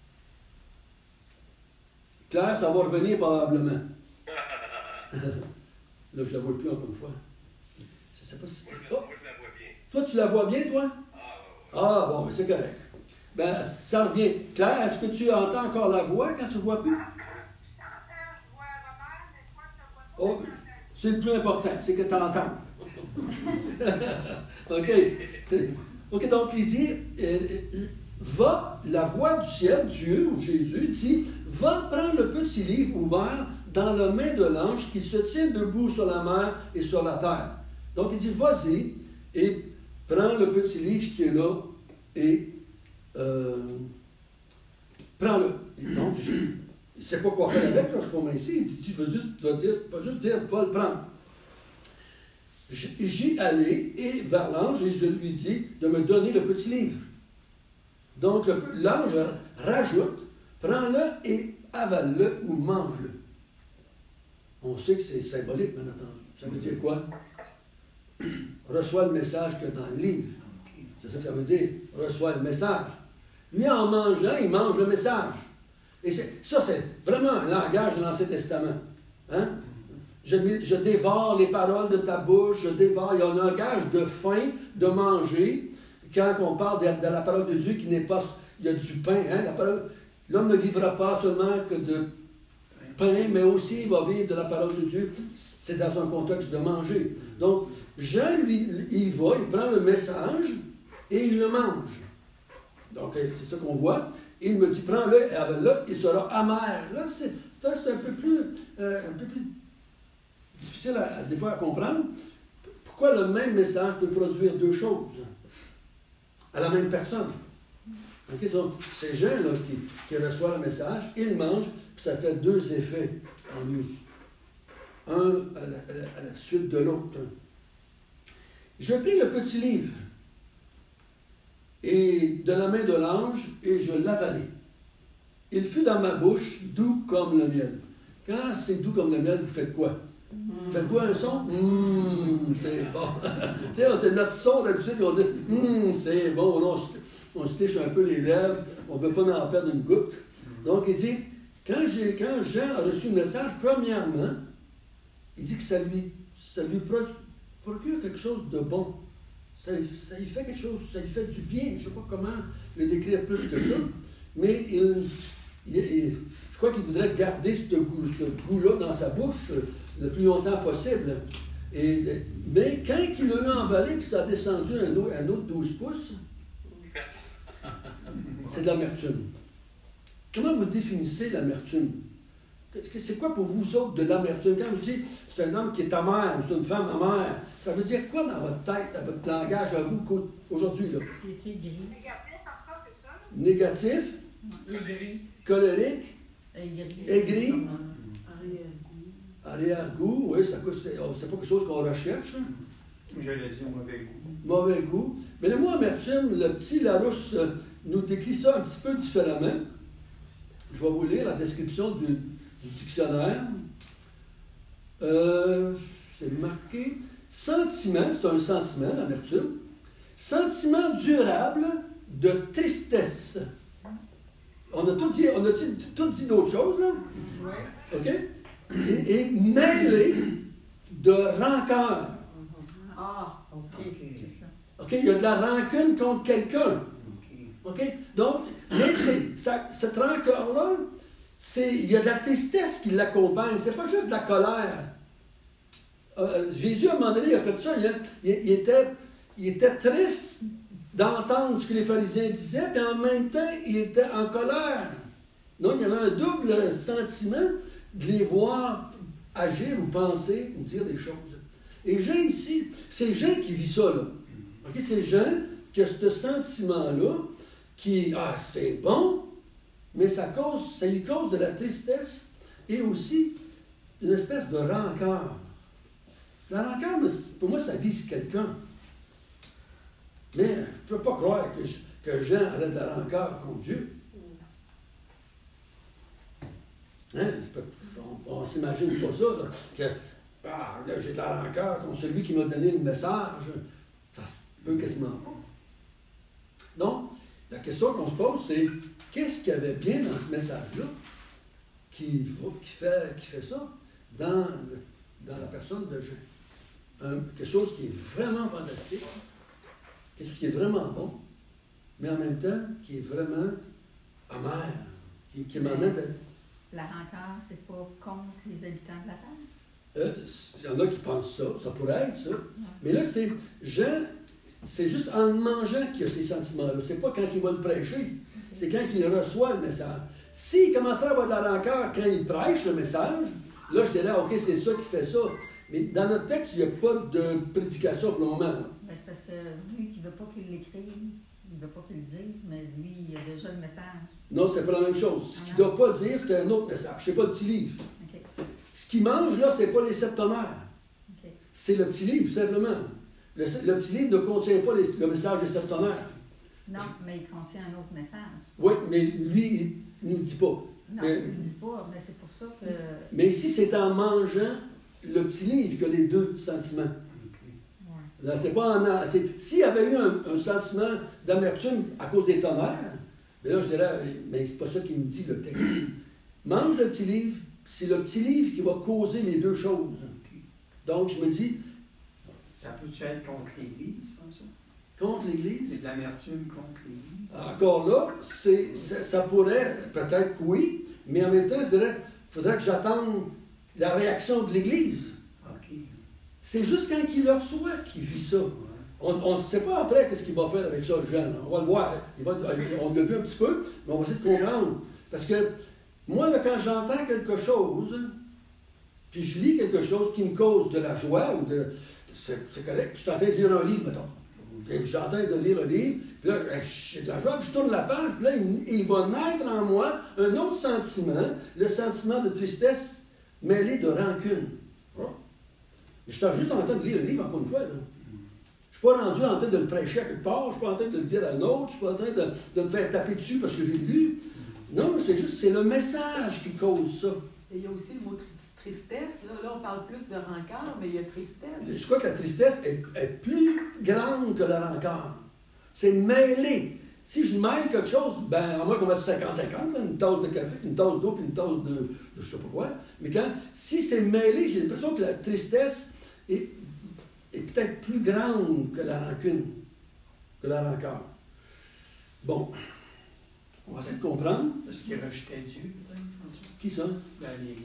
Claire, ça va revenir probablement. Là, je ne la vois plus encore une fois. Je ne sais pas si... Moi, je la vois bien. Toi, tu la vois bien, toi? Ah, bon, mais c'est correct. Ben, ça revient. Claire, est-ce que tu entends encore la voix quand tu ne vois plus? Je t'entends, je vois Robert, mais toi, je ne te vois pas. Oh, c'est le plus important, c'est que tu entends. OK. OK, donc il dit, la voix du ciel, Dieu ou Jésus, dit, va prendre le petit livre ouvert dans la main de l'ange qui se tient debout sur la mer et sur la terre. Donc il dit, vas-y et prends le petit livre qui est là et prends-le. Et donc, il ne sait pas quoi faire avec, là, ce moment ici. Il dit, tu vas juste dire, va le prendre. J'y allai et vers l'ange et je lui dis de me donner le petit livre. Donc l'ange rajoute, prends-le et avale-le ou mange-le. On sait que c'est symbolique, bien entendu. Ça veut dire quoi? Reçois le message que dans le livre. C'est ça que ça veut dire. Reçois le message. Lui, en mangeant, il mange le message. Et ça, c'est vraiment un langage de l'Ancien Testament. Hein? Je dévore les paroles de ta bouche, je dévore. Il y a un langage de faim, de manger. Quand on parle de la parole de Dieu qui n'est pas... Il y a du pain. Hein? L'homme ne vivra pas seulement que de pain, mais aussi il va vivre de la parole de Dieu. C'est dans un contexte de manger. Donc, Jean, lui, il va, il prend le message et il le mange. Donc, c'est ça qu'on voit. Il me dit, prends-le et avale-le, il sera amer. Là, c'est un peu plus difficile des fois à comprendre. Pourquoi le même message peut produire deux choses à la même personne? Okay, c'est Jean là, qui reçoit le message, il mange, puis ça fait deux effets en lui. Un à la suite de l'autre. Je pris le petit livre et de la main de l'ange et je l'avalai. Il fut dans ma bouche doux comme le miel. Quand c'est doux comme le miel, vous faites quoi? Vous faites quoi, un son? C'est bon. C'est notre son d'habitude qu'on dit c'est bon. On se liche un peu les lèvres, on ne veut pas en perdre une goutte. Donc il dit, quand Jean a reçu le message, premièrement, il dit que ça lui procure quelque chose de bon. Ça lui fait quelque chose, ça lui fait du bien. Je ne sais pas comment le décrire plus que ça, mais je crois qu'il voudrait garder ce goût-là dans sa bouche le plus longtemps possible. Mais quand il l'a eu envalé, puis ça a descendu un autre 12 pouces, c'est de l'amertume. Comment vous définissez l'amertume? C'est quoi pour vous autres de l'amertume? Quand je dis c'est un homme qui est amer, c'est une femme amère, ça veut dire quoi dans votre tête, à votre langage à vous aujourd'hui? Là? Négatif, en tout cas, c'est ça. Négatif, colérique, aigri, arrière-goût, oui, c'est pas quelque chose qu'on recherche. J'allais dire mauvais goût. Mauvais goût. Mais le mot amertume, le petit Larousse nous décrit ça un petit peu différemment. Je vais vous lire la description du dictionnaire. C'est marqué sentiment, c'est un sentiment, l'amertume. Sentiment durable de tristesse. On a tout dit d'autres choses, là. Oui. OK? Et mêlé de rancœur. Ah, OK. OK? Il y a de la rancune contre quelqu'un. OK? Donc, mais cette rancœur-là, il y a de la tristesse qui l'accompagne. C'est pas juste de la colère. Jésus, à un moment donné, il a fait ça. Il était triste d'entendre ce que les pharisiens disaient, puis en même temps, il était en colère. Donc, il y avait un double sentiment de les voir agir ou penser ou dire des choses. Et Jean ici, c'est Jean qui vit ça, là. Okay? C'est Jean qui a ce sentiment-là, qui, c'est bon, mais ça lui cause de la tristesse et aussi une espèce de rancœur. La rancœur, pour moi, ça vise quelqu'un. Mais je ne peux pas croire que Jean aurait de la rancœur contre Dieu. Hein? On ne s'imagine pas ça, là, que là, j'ai de la rancœur contre celui qui m'a donné le message. Ça ne peut quasiment pas. Donc, la question qu'on se pose, c'est qu'est-ce qu'il y avait bien dans ce message-là qui fait ça dans la personne de Jean? Quelque chose qui est vraiment fantastique, quelque chose qui est vraiment bon, mais en même temps qui est vraiment amer, qui m'amène à... La rancœur, c'est pas contre les habitants de la terre? Il y en a qui pensent ça pourrait être ça. Ouais. Mais là, c'est Jean, c'est juste en le mangeant qu'il y a ces sentiments-là. C'est pas quand il va le prêcher. C'est quand il reçoit le message. S'il commençait à avoir de la rancœur quand il prêche le message, là, je dirais, OK, c'est ça qui fait ça. Mais dans notre texte, il n'y a pas de prédication pour le moment. Ben, c'est parce que lui, il ne veut pas qu'il l'écrive, il ne veut pas qu'il le dise, mais lui, il a déjà le message. Non, c'est pas la même chose. Ce qu'il ne doit pas dire, c'est un autre message. C'est pas le petit livre. OK. Ce qu'il mange, là, c'est pas les 7 tonnerres. OK. C'est le petit livre, simplement. Le petit livre ne contient pas le message des 7 tonnerres. Non, mais il contient un autre message. Oui, mais lui, il ne nous dit pas. Non, Mais- il ne le dit pas, mais c'est pour ça que... Mais ici, c'est en mangeant le petit livre que les deux sentiments. Ouais. Là, c'est pas en. S'il y avait eu un sentiment d'amertume à cause des tonnerres, bien là, je dirais, mais c'est pas ça qu'il me dit le texte. Mange le petit livre, c'est le petit livre qui va causer les deux choses. Donc, je me dis, Ça peut-tu être contre l'Église, François? contre l'Église, C'est de l'amertume contre l'Église? encore là, ça pourrait, peut-être que oui, mais en même temps, je dirais, il faudrait que j'attende la réaction de l'Église. OK. C'est juste quand il le reçoit qu'il vit ça. On ne sait pas après qu'est-ce qu'il va faire avec ça, le jeune. On va le voir. On l'a vu un petit peu, mais on va essayer de comprendre. Parce que moi, là, quand j'entends quelque chose, puis je lis quelque chose qui me cause de la joie, ou de. C'est correct. Je suis en train de lire un livre, mettons. Et je suis en train de lire un livre, puis là, j'ai de la joie, puis je tourne la page, puis là, il va naître en moi un autre sentiment, le sentiment de tristesse mêlé de rancune. Je suis juste en train de lire le livre, encore une fois. Là. Je ne suis pas rendu en train de le prêcher à quelque part, je ne suis pas en train de le dire à un autre, je ne suis pas en train de me faire taper dessus parce que j'ai lu. Non, c'est le message qui cause ça. Et il y a aussi le mot tristesse. Là, on parle plus de rancœur, mais il y a tristesse. Je crois que la tristesse est plus grande que la rancœur. C'est mêlé. Si je mêle quelque chose, ben, à moins qu'on mette 50-50, une tasse de café, une tasse d'eau, puis une tasse de je ne sais pas quoi. Mais si c'est mêlé, j'ai l'impression que la tristesse est peut-être plus grande que la rancune, que la rancœur. Bon, on va essayer de comprendre. Parce qu'il rejetait Dieu, peut-être, François? Qui ça? Ben,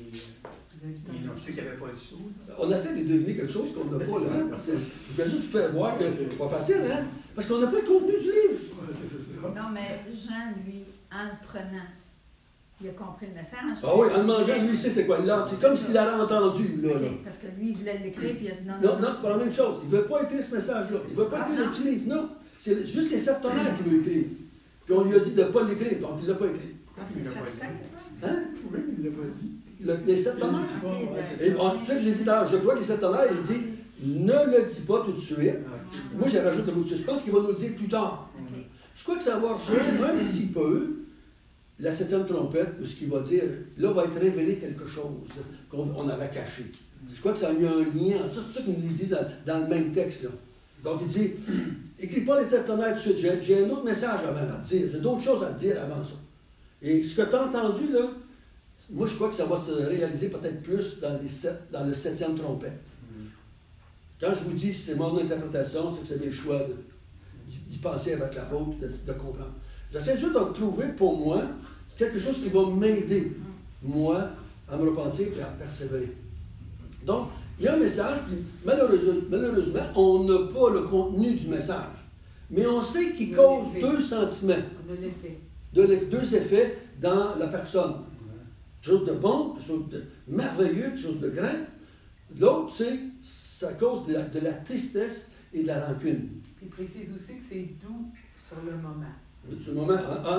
ceux qui n'avaient pas le sou. On essaie de deviner quelque chose qu'on n'a pas là. Je vais juste vous faire voir que c'est pas facile, hein? Parce qu'on n'a pas le contenu du livre. Non, mais Jean, lui, en le prenant, il a compris le message. Ah oui, en le mangeant, lui, il sait c'est quoi. C'est comme s'il l'avait entendu, là. OK, parce que lui, il voulait l'écrire, puis il a dit non, Non, non, c'est pas la même chose. Il ne veut pas écrire ce message-là. Il ne veut pas écrire le petit livre. Non. C'est juste les 7 tonnerres qu'il veut écrire. Puis on lui a dit de ne pas l'écrire, donc il ne l'a pas écrit. Il ne l'a pas dit. Hein? Oui, il ne l'a pas dit. Les 7 tonnerres. Tu sais, je l'ai dit tout à l'heure, je crois que les 7 tonnerres, il dit ne le dis pas tout de suite. Moi, j'ai rajouté le mot de suite. Je pense qu'il va nous le dire plus tard. Je crois que ça va rejoindre un petit peu la 7e trompette, où ce qu'il va dire, là va être révélé quelque chose qu'on avait caché. Je crois que ça a eu un lien entre tout ça qu'il nous dit dans le même texte. Là. Donc il dit, écris pas les 7 tonnerres tout de suite, j'ai un autre message avant à te dire, j'ai d'autres choses à te dire avant ça. Et ce que tu as entendu, là, moi je crois que ça va se réaliser peut-être plus dans le 7e trompette. Quand je vous dis c'est mon interprétation, c'est que vous avez le choix d'y penser avec la vôtre et de comprendre. J'essaie juste de trouver pour moi quelque chose qui va m'aider, moi, à me repentir et à persévérer. Donc, il y a un message, puis malheureusement, on n'a pas le contenu du message. Mais on sait qu'il cause deux sentiments. On a l'effet. Deux effets dans la personne. Quelque chose de bon, quelque chose de merveilleux, quelque chose de grand. L'autre, c'est ça cause de la tristesse et de la rancune. Puis il précise aussi que c'est doux sur le moment. Ce moment,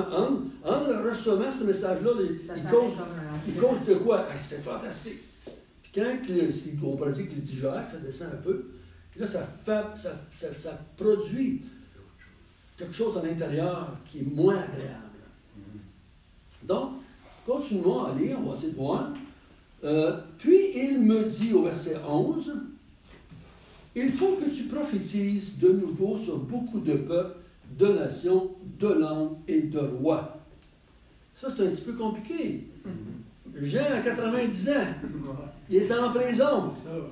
en recevant ce message-là, il cause de quoi? Ah, c'est fantastique. Puis quand on pourrait dire qu'il digère, ça descend un peu, puis là, ça produit quelque chose à l'intérieur qui est moins agréable. Donc, continuons à lire, on va essayer de voir. Puis il me dit au verset 11, « Il faut que tu prophétises de nouveau sur beaucoup de peuples, de nations, de langues et de rois. » Ça, c'est un petit peu compliqué. Jean a 90 ans. Il est en prison.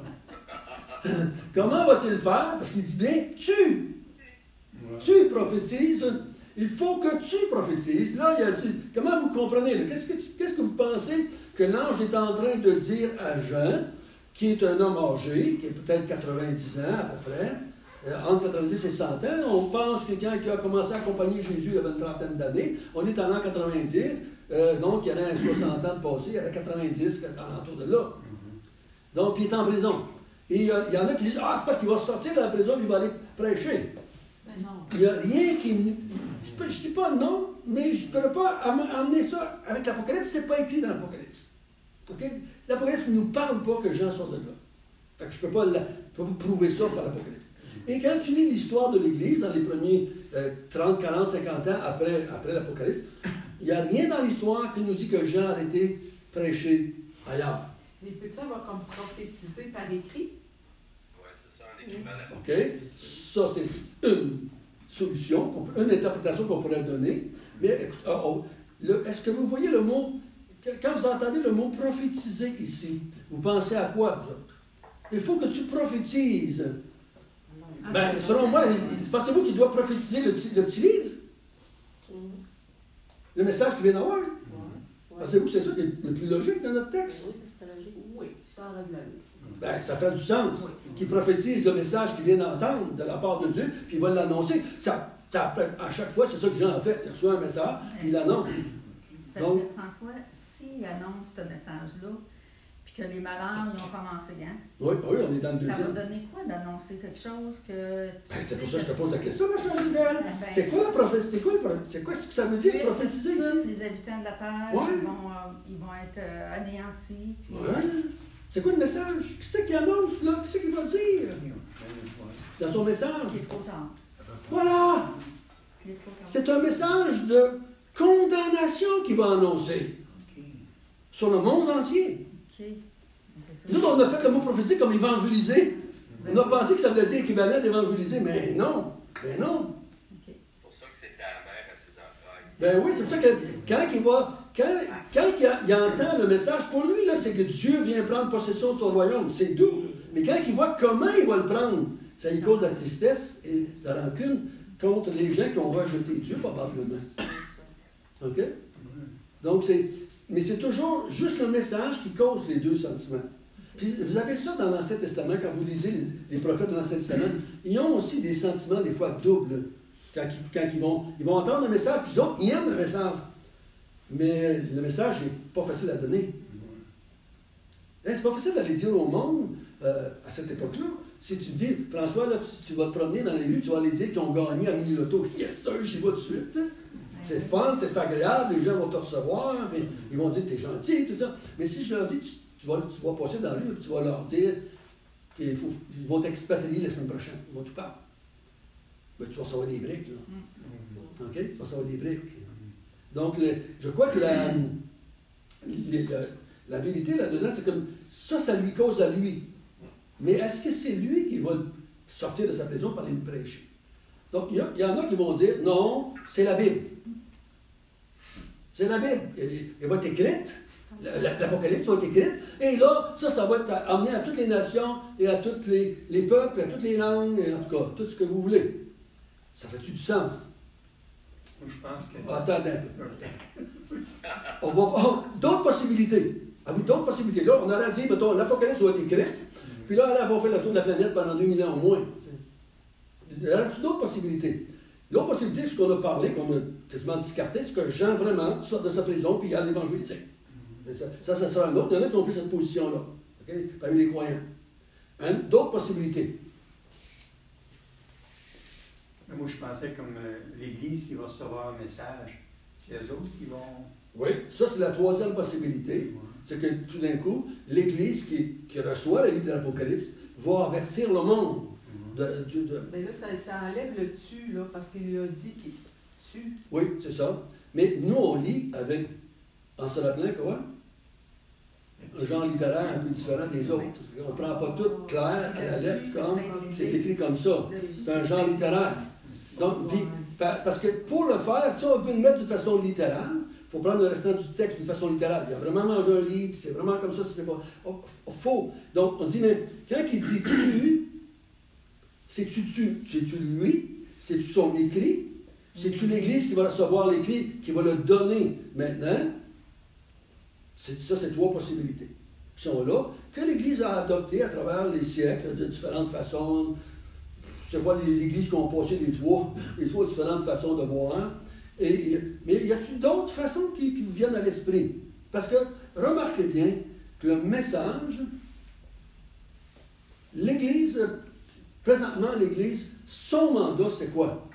Comment va-t-il faire? Parce qu'il dit bien, tu prophétises. Il faut que tu prophétises. Là, comment vous comprenez? Qu'est-ce que vous pensez que l'ange est en train de dire à Jean, qui est un homme âgé, qui est peut-être 90 ans à peu près, entre 90 et 100 ans. On pense que quand il a commencé à accompagner Jésus, il avait une trentaine d'années. On est en l'an 90, donc il y en a 60 ans de passé, il y en a 90 alentour de là. Donc, il est en prison. Et il y en a qui disent, c'est parce qu'il va sortir de la prison et il va aller prêcher. Mais non. Il n'y a rien qui... Je ne dis pas non, mais je ne peux pas amener ça avec l'Apocalypse, c'est pas écrit dans l'Apocalypse. Okay? L'Apocalypse ne nous parle pas que Jean sort de là. Fait que je ne peux pas vous prouver ça par l'Apocalypse. Et quand tu lis l'histoire de l'Église, dans les premiers 30, 40, 50 ans après l'Apocalypse, il n'y a rien dans l'histoire qui nous dit que Jean a été prêché ailleurs. Mais peut-tu avoir comme prophétisé par écrit? Oui, c'est ça, en écrivant la OK? Ça, c'est une solution, une interprétation qu'on pourrait donner. Mais écoute, est-ce que vous voyez le mot, quand vous entendez le mot prophétiser ici, vous pensez à quoi, vous autres? Il faut que tu prophétises. Ben, selon moi, pensez-vous qu'il doit prophétiser le petit livre? Le message qu'il vient d'avoir? Pensez-vous que c'est ça qui est le plus logique dans notre texte? Oui, c'est logique. Oui, ça règle la vie. Ben, ça fait du sens. Qu'il prophétise le message qu'il vient d'entendre de la part de Dieu, puis il va l'annoncer. À chaque fois, c'est ça que Jean a fait. Il reçoit un message, puis il l'annonce. C'est parce que François, s'il annonce ce message-là, puis que les malheurs ils ont commencé, hein? Oui, on est dans le Ça deuxième. va donner quoi d'annoncer quelque chose que... Ben, c'est pour ça que je te pose la question, ma chère Gisèle. C'est quoi la prophétie? C'est quoi ce que ça veut dire, prophétiser ici? Tous les habitants de la Terre, Ouais. ils vont être anéantis. Puis... Ouais. C'est quoi le message? Qui c'est qui annonce, là? Qui c'est qui va dire? Dans son message. Il est trop tard. Voilà! Il est trop tard. C'est un message de condamnation qu'il va annoncer sur le monde entier. OK. C'est ça. Nous, on a fait le mot prophétique comme évangéliser. On a pensé que ça voulait dire équivalent d'évangéliser, mais non. Mais non. OK. C'est pour ça que c'était amer à ses entrailles. Ben oui, c'est pour ça que quand il entend le message, pour lui, là, c'est que Dieu vient prendre possession de son royaume. C'est doux. Mais quand il voit comment il va le prendre, ça lui cause de la tristesse et de la rancune contre les gens qui ont rejeté Dieu, probablement. OK? Donc, mais c'est toujours juste le message qui cause les deux sentiments. Puis vous avez ça dans l'Ancien Testament, quand vous lisez les prophètes de l'Ancien Testament, ils ont aussi des sentiments des fois doubles. Quand ils vont entendre le message, puis les autres, ils aiment le message. Mais le message n'est pas facile à donner. Hein, c'est pas facile d'aller dire au monde, à cette époque-là. Si tu dis, François, là, tu vas te promener dans les rues, tu vas aller dire qu'ils ont gagné à mini-loto. Yes, sir, j'y vais tout de suite. T'sais. C'est fun, c'est agréable, les gens vont te recevoir, puis ils vont dire que tu es gentil, tout ça. Mais si je leur dis, tu vas passer dans la rue, tu vas leur dire qu'ils vont t'expatrier la semaine prochaine. Ils vont tout parler. Ben, tu vas recevoir des briques, là. OK? Tu vas recevoir des briques. Donc, je crois que la vérité là-dedans, c'est que ça lui cause à lui. Mais est-ce que c'est lui qui va sortir de sa prison pour aller me prêcher? Donc, il y en a qui vont dire, non, c'est la Bible. C'est la Bible. Elle va être écrite. L'Apocalypse va être écrite. Et là, ça va être amené à toutes les nations et à tous les peuples, à toutes les langues, et en tout cas, tout ce que vous voulez. Ça fait-tu du sens? Moi, je pense que... Attendez. On va voir d'autres possibilités. Avec d'autres possibilités. Là, on aurait dit, mettons, l'Apocalypse va être écrite, puis là, elle va faire le tour de la planète pendant 2000 ans au moins. Il y a d'autres possibilités. L'autre possibilité, ce qu'on a parlé, qu'on a quasiment discarté, c'est que Jean vraiment sort de sa prison puis il y a l'évangéliser. Ça sera un autre. Il y en a qui ont pris cette position-là, okay? Parmi les croyants. D'autres possibilités. Mais moi, je pensais comme l'Église qui va recevoir un message, c'est eux autres qui vont... Oui, ça, c'est la troisième possibilité. Ouais. C'est que tout d'un coup, l'Église qui reçoit la livre de l'Apocalypse va avertir le monde. Mais là, ça enlève le tu, là, parce qu'il lui a dit qu'il tue. Oui, c'est ça. Mais nous, on lit en se rappelant quoi? Un genre littéraire un peu différent des autres. On ne prend pas tout clair à la lettre comme c'est écrit comme ça. C'est un genre littéraire. Donc, parce que pour le faire, si on veut le mettre de façon littérale, il faut prendre le restant du texte d'une façon littérale. Il a vraiment mangé un livre, c'est vraiment comme ça, c'est pas... Faux. Donc, on dit, mais quand il dit tu, c'est-tu lui? C'est-tu son écrit? C'est-tu l'Église qui va recevoir l'écrit, qui va le donner maintenant? Ça, c'est trois possibilités qui sont là, que l'Église a adoptées à travers les siècles de différentes façons, tu vois les églises qui ont passé les trois différentes façons de voir. Mais y a-t-il d'autres façons qui vous viennent à l'esprit? Parce que, remarquez bien que le message, l'Église, présentement, l'Église, son mandat, c'est quoi?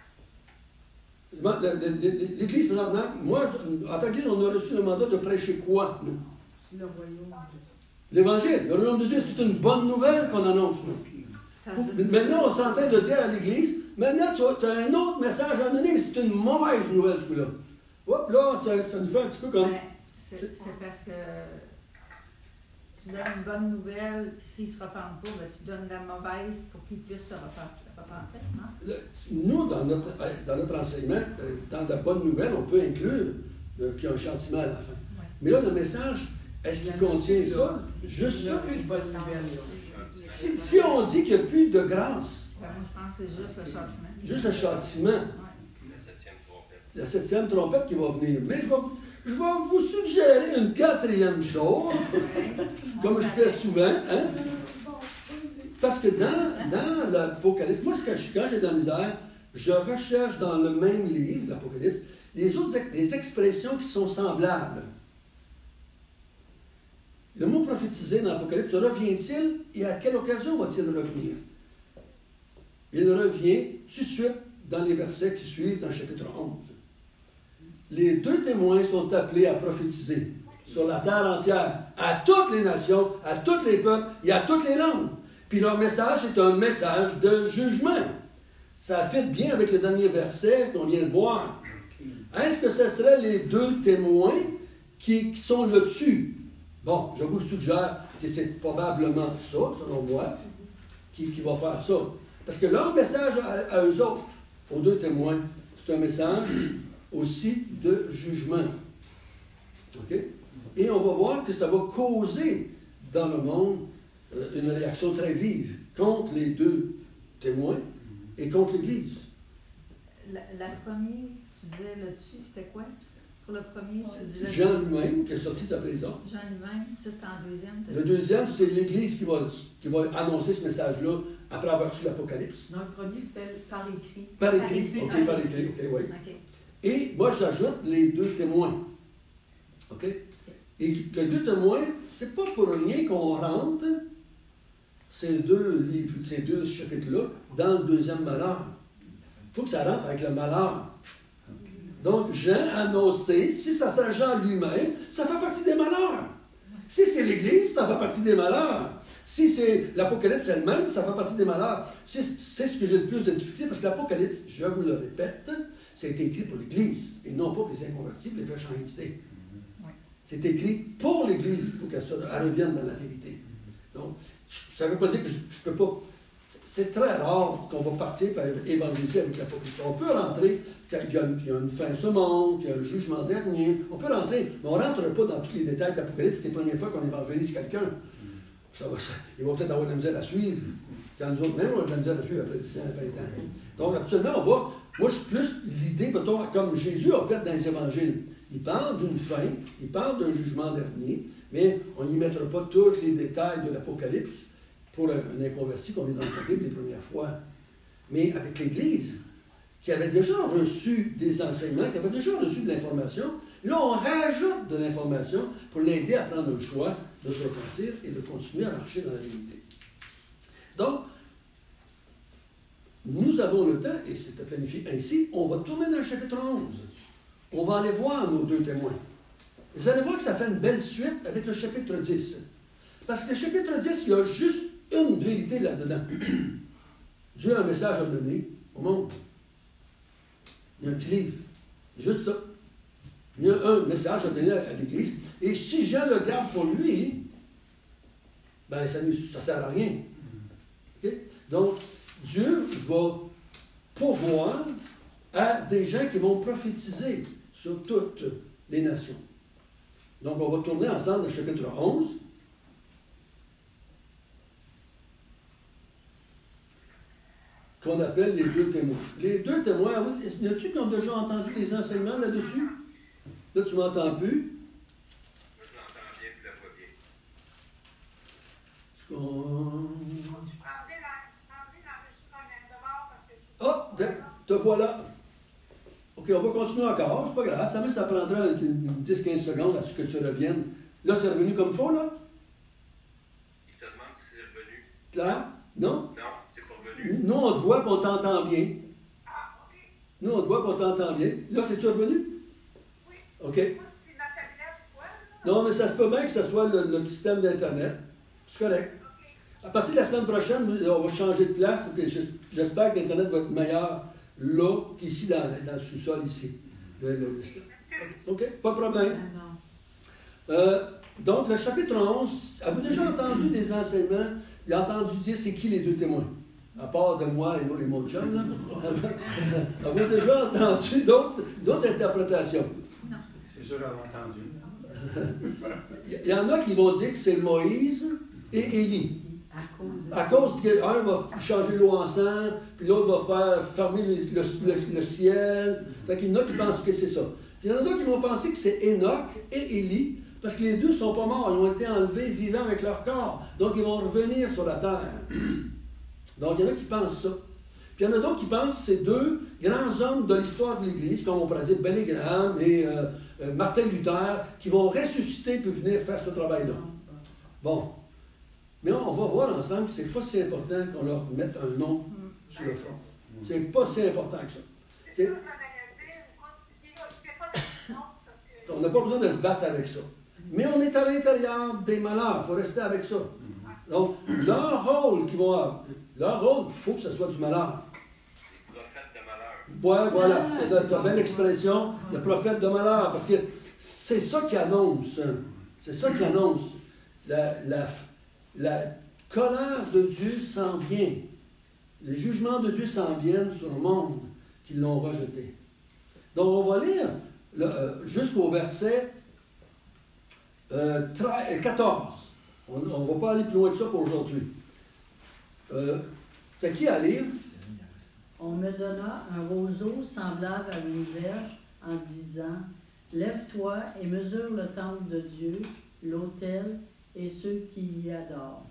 L'Église, présentement, moi, en tant qu'Église, on a reçu le mandat de prêcher quoi, nous? Le royaume de Dieu. L'Évangile. Le royaume de Dieu, c'est une bonne nouvelle qu'on annonce, nous. Maintenant, on est en train de dire à l'Église, maintenant, tu as un autre message à donner, mais c'est une mauvaise nouvelle, celui-là. Hop, là, ça nous fait un petit peu comme... C'est parce que tu donnes une bonne nouvelle, puis s'ils ne se repentent pas, ben, tu donnes la mauvaise pour qu'ils puissent se repentir, non? Nous, dans notre enseignement, dans la bonne nouvelle, on peut inclure qu'il y a un châtiment à la fin. Ouais. Mais là, le message, est-ce qu'il contient ça? Juste ça? Il n'y a plus de bonne nouvelle. Si on dit qu'il n'y a plus de grâce, Ben, moi, je pense que c'est juste le châtiment. juste le châtiment, Ouais. la septième trompette qui va venir. Mais je vais vous suggérer une quatrième chose, comme je fais souvent, hein? Parce que dans l'Apocalypse, moi, quand j'ai de la misère, je recherche dans le même livre, l'Apocalypse, les expressions qui sont semblables. Le mot prophétisé dans l'Apocalypse revient-il et à quelle occasion va-t-il revenir? Il revient tout de suite dans les versets qui suivent dans le chapitre 11. Les deux témoins sont appelés à prophétiser sur la terre entière, à toutes les nations, à tous les peuples et à toutes les langues. Puis leur message est un message de jugement. Ça fit bien avec le dernier verset qu'on vient de voir. Est-ce que ce seraient les deux témoins qui sont là-dessus? Bon, je vous suggère que c'est probablement ça, selon moi, qui va faire ça. Parce que leur message à eux autres, aux deux témoins, c'est un message aussi de jugement. OK? Et on va voir que ça va causer dans le monde une réaction très vive contre les deux témoins et contre l'Église. La première, tu disais là-dessus, c'était quoi? Pour le premier, tu disais... Jean lui-même, qui est sorti de sa prison. Jean lui-même, ça c'était en deuxième. Le deuxième, c'est l'Église qui va annoncer ce message-là après avoir reçu l'Apocalypse. Non, le premier, c'était par écrit. Par écrit, OK, par écrit, OK, oui. OK. Et moi, j'ajoute les deux témoins. OK? Et les deux témoins, c'est pas pour rien qu'on rentre ces deux livres, ces deux chapitres-là dans le deuxième malheur. Il faut que ça rentre avec le malheur. Donc, Jean a annoncé, si ça sert Jean lui-même, ça fait partie des malheurs. Si c'est l'Église, ça fait partie des malheurs. Si c'est l'Apocalypse elle-même, ça fait partie des malheurs. C'est ce que j'ai le plus de difficulté, parce que l'Apocalypse, je vous le répète, c'est écrit pour l'Église, et non pas pour les inconvertis, pour les faire changer d'idée. C'est écrit pour l'Église, pour qu'elle revienne dans la vérité. Donc, ça ne veut pas dire que je ne peux pas... C'est très rare qu'on va partir par évangéliser avec l'Apocalypse. On peut rentrer quand il y a une fin de ce monde, qu'il y a le jugement dernier. On peut rentrer, mais on ne rentre pas dans tous les détails d'Apocalypse. C'est la première fois qu'on évangélise quelqu'un. Ils vont peut-être avoir de la misère à suivre. Quand nous autres, même, on a de la misère à suivre après 10 ans, 20 ans. Donc, absolument, on va... Moi, je suis plus l'idée, mettons, comme Jésus a fait dans les évangiles. Il parle d'une fin, il parle d'un jugement dernier, mais on n'y mettra pas tous les détails de l'Apocalypse pour un inconverti qu'on est dans le Bible les premières fois. Mais avec l'Église, qui avait déjà reçu des enseignements, qui avait déjà reçu de l'information, là, on rajoute de l'information pour l'aider à prendre un choix de se repentir et de continuer à marcher dans la vérité. Donc, nous avons le temps, et c'est planifié ainsi, on va tourner dans le chapitre 11. On va aller voir nos deux témoins. Vous allez voir que ça fait une belle suite avec le chapitre 10. Parce que le chapitre 10, il y a juste une vérité là-dedans. Dieu a un message à donner au monde. Il y a un petit livre. Juste ça. Il y a un message à donner à l'Église. Et si Jean le garde pour lui, ben ça ne sert à rien. Okay? Donc, Dieu va pourvoir à des gens qui vont prophétiser sur toutes les nations. Donc, on va tourner ensemble le chapitre 11. Qu'on appelle les deux témoins. Les deux témoins, y a-t-il qui ont déjà entendu des enseignements là-dessus? Là, tu m'entends plus? Moi, je l'entends bien, tu la vois bien. Je parlais dans l'enregistrement Te voilà. OK, on va continuer encore, c'est pas grave. Ça prendra une 10-15 secondes à ce que tu reviennes. Là, c'est revenu comme il faut, là? Il te demande si c'est revenu. Clair? Non? Non, c'est pas revenu. Nous, on te voit et on t'entend bien. Nous, on te voit et on t'entend bien. Là, c'est-tu revenu? Oui. OK. Moi, c'est ma tablette ou quoi, là? Non, mais ça se peut bien que ce soit le système d'Internet. C'est correct. À partir de la semaine prochaine, on va changer de place. J'espère que l'Internet va être meilleur là qu'ici dans le sous-sol ici. OK, pas de problème. Donc, le chapitre 11, avez-vous déjà entendu des enseignements? Il a entendu dire c'est qui les deux témoins? À part de moi et mon chum, là. Avez-vous déjà entendu d'autres interprétations? Non. C'est sûr d'avoir entendu. Il y en a qui vont dire que c'est Moïse et Élie. À cause de qu'un va changer l'eau en sang, puis l'autre va faire fermer le ciel. Fait qu'il y en a qui pensent que c'est ça. Puis il y en a d'autres qui vont penser que c'est Enoch et Élie, parce que les deux ne sont pas morts, ils ont été enlevés vivants avec leur corps. Donc ils vont revenir sur la terre. Donc il y en a qui pensent ça. Puis il y en a d'autres qui pensent que c'est deux grands hommes de l'histoire de l'Église, comme on pourrait dire Billy Graham et Martin Luther, qui vont ressusciter puis venir faire ce travail-là. Bon. Mais on va voir ensemble que c'est pas si important qu'on leur mette un nom sur le front. C'est pas si important que ça. C'est ça que je m'en allais dire. Écoute, s'il ne fait pas de nom, parce que... On n'a pas besoin de se battre avec ça. Mais on est à l'intérieur des malheurs. Il faut rester avec ça. Donc, leur rôle qu'ils vont avoir, leur rôle, il faut que ce soit du malheur. Les prophètes de malheur. Ouais, voilà. Tu as belle expression, le prophète de malheur. Parce que c'est ça qui annonce. C'est ça qui annonce. La colère de Dieu s'en vient. Les jugements de Dieu s'en viennent sur le monde qui l'ont rejeté. Donc, on va lire jusqu'au verset 14. On ne va pas aller plus loin que ça pour aujourd'hui. T'as qui à lire? On me donna un roseau semblable à une verge en disant, lève-toi et mesure le temple de Dieu, l'autel et ceux qui y adorent.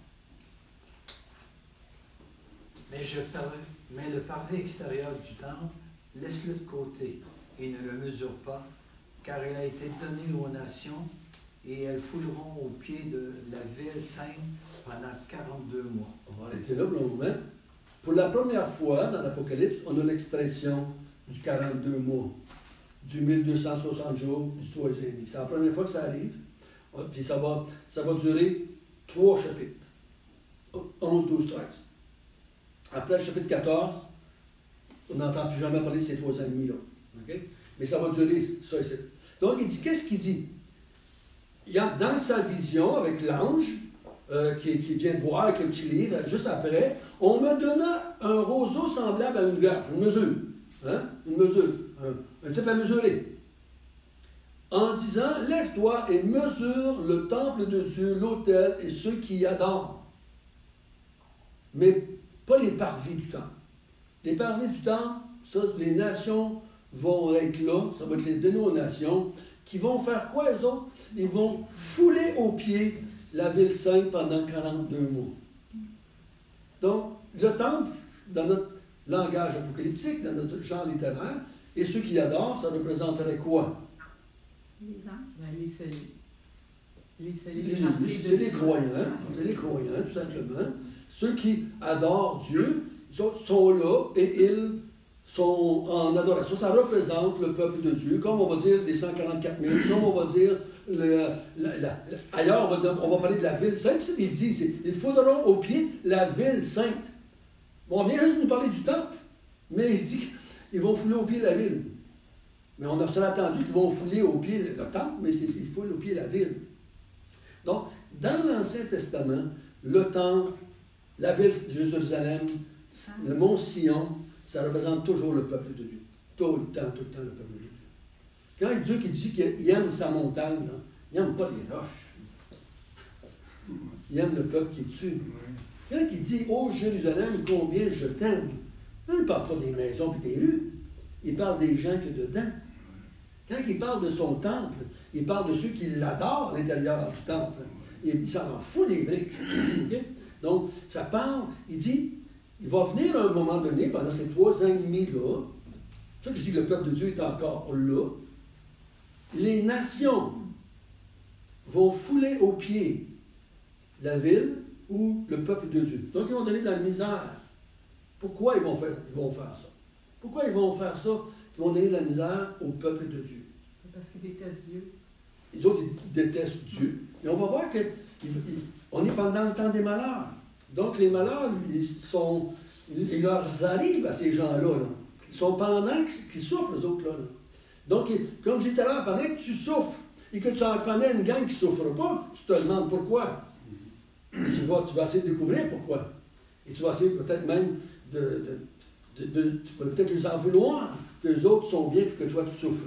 Mais le parvis extérieur du temple, laisse-le de côté et ne le mesure pas, car il a été donné aux nations et elles fouleront au pied de la ville sainte pendant 42 mois. On va arrêter là pour le moment. Pour la première fois dans l'Apocalypse, on a l'expression du 42 mois, du 1260 jours, du 3e. C'est la première fois que ça arrive. Puis ça va durer 3 chapitres. 11, 12, 13. Après le chapitre 14, on n'entend plus jamais parler de ces 3 ans et demi là. Okay? Mais ça va durer ça ici. Donc il dit, qu'est-ce qu'il dit? Il y a dans sa vision avec l'ange qui vient de voir avec le petit livre, juste après, on me donna un roseau semblable à une verge, une mesure. Hein? Une mesure, un type à mesurer. En disant, lève-toi et mesure le temple de Dieu, l'autel et ceux qui y adorent. Mais pas les parvis du temple. Les parvis du temple, ça, les nations vont être là, ça va être les dénominations, qui vont faire quoi, eux autres? Ils vont fouler aux pieds la ville sainte pendant 42 mois. Donc, le temple, dans notre langage apocalyptique, dans notre genre littéraire, et ceux qui adorent, ça représenterait quoi? Les anges. les scellés. C'est les croyants, c'est les croyants, tout simplement. Ceux qui adorent Dieu sont là et ils sont en adoration. Ça représente le peuple de Dieu, comme on va dire des 144 000, comme on va dire ailleurs, on va parler de la ville sainte. Il dit, il faudra au pied la ville sainte. Bon, on vient juste nous parler du temple, mais il dit qu'ils vont fouler au pied la ville. Mais on a seulement attendu qu'ils vont fouler au pied le temple, mais ils foulent au pied la ville. Donc, dans l'Ancien Testament, le temple, la ville de Jérusalem, le mont Sion, ça représente toujours le peuple de Dieu. Tout le temps, le peuple de Dieu. Quand Dieu qui dit qu'il aime sa montagne, là, il n'aime pas les roches. Il aime le peuple qui est dessus. Quand il dit « Ô Jérusalem, combien je t'aime », il ne parle pas des maisons et des rues. Il parle des gens qu'il y a dedans. Quand il parle de son temple, il parle de ceux qui l'adorent à l'intérieur du temple. Il s'en fout des briques. Okay? Donc, ça parle, il dit, il va venir à un moment donné, pendant ces 3 ans et demi-là, c'est ça que je dis que le peuple de Dieu est encore là, les nations vont fouler aux pieds la ville ou le peuple de Dieu. Donc, ils vont donner de la misère. Pourquoi ils vont faire ça? Pourquoi ils vont faire ça? Ils vont donner de la misère au peuple de Dieu. Parce qu'ils détestent Dieu. Les autres, ils détestent Dieu. Et on va voir qu'on est pendant le temps des malheurs. Donc, les malheurs, ils leur arrivent à ces gens-là. Là. Ils sont pendant qu'ils souffrent, les autres. Là. Donc, comme je disais tout à l'heure, pendant que tu souffres et que tu en connais une gang qui ne souffre pas, tu te demandes pourquoi. Tu vas essayer de découvrir pourquoi. Et tu vas essayer peut-être même tu peux peut-être les en vouloir que les autres sont bien et que toi tu souffres.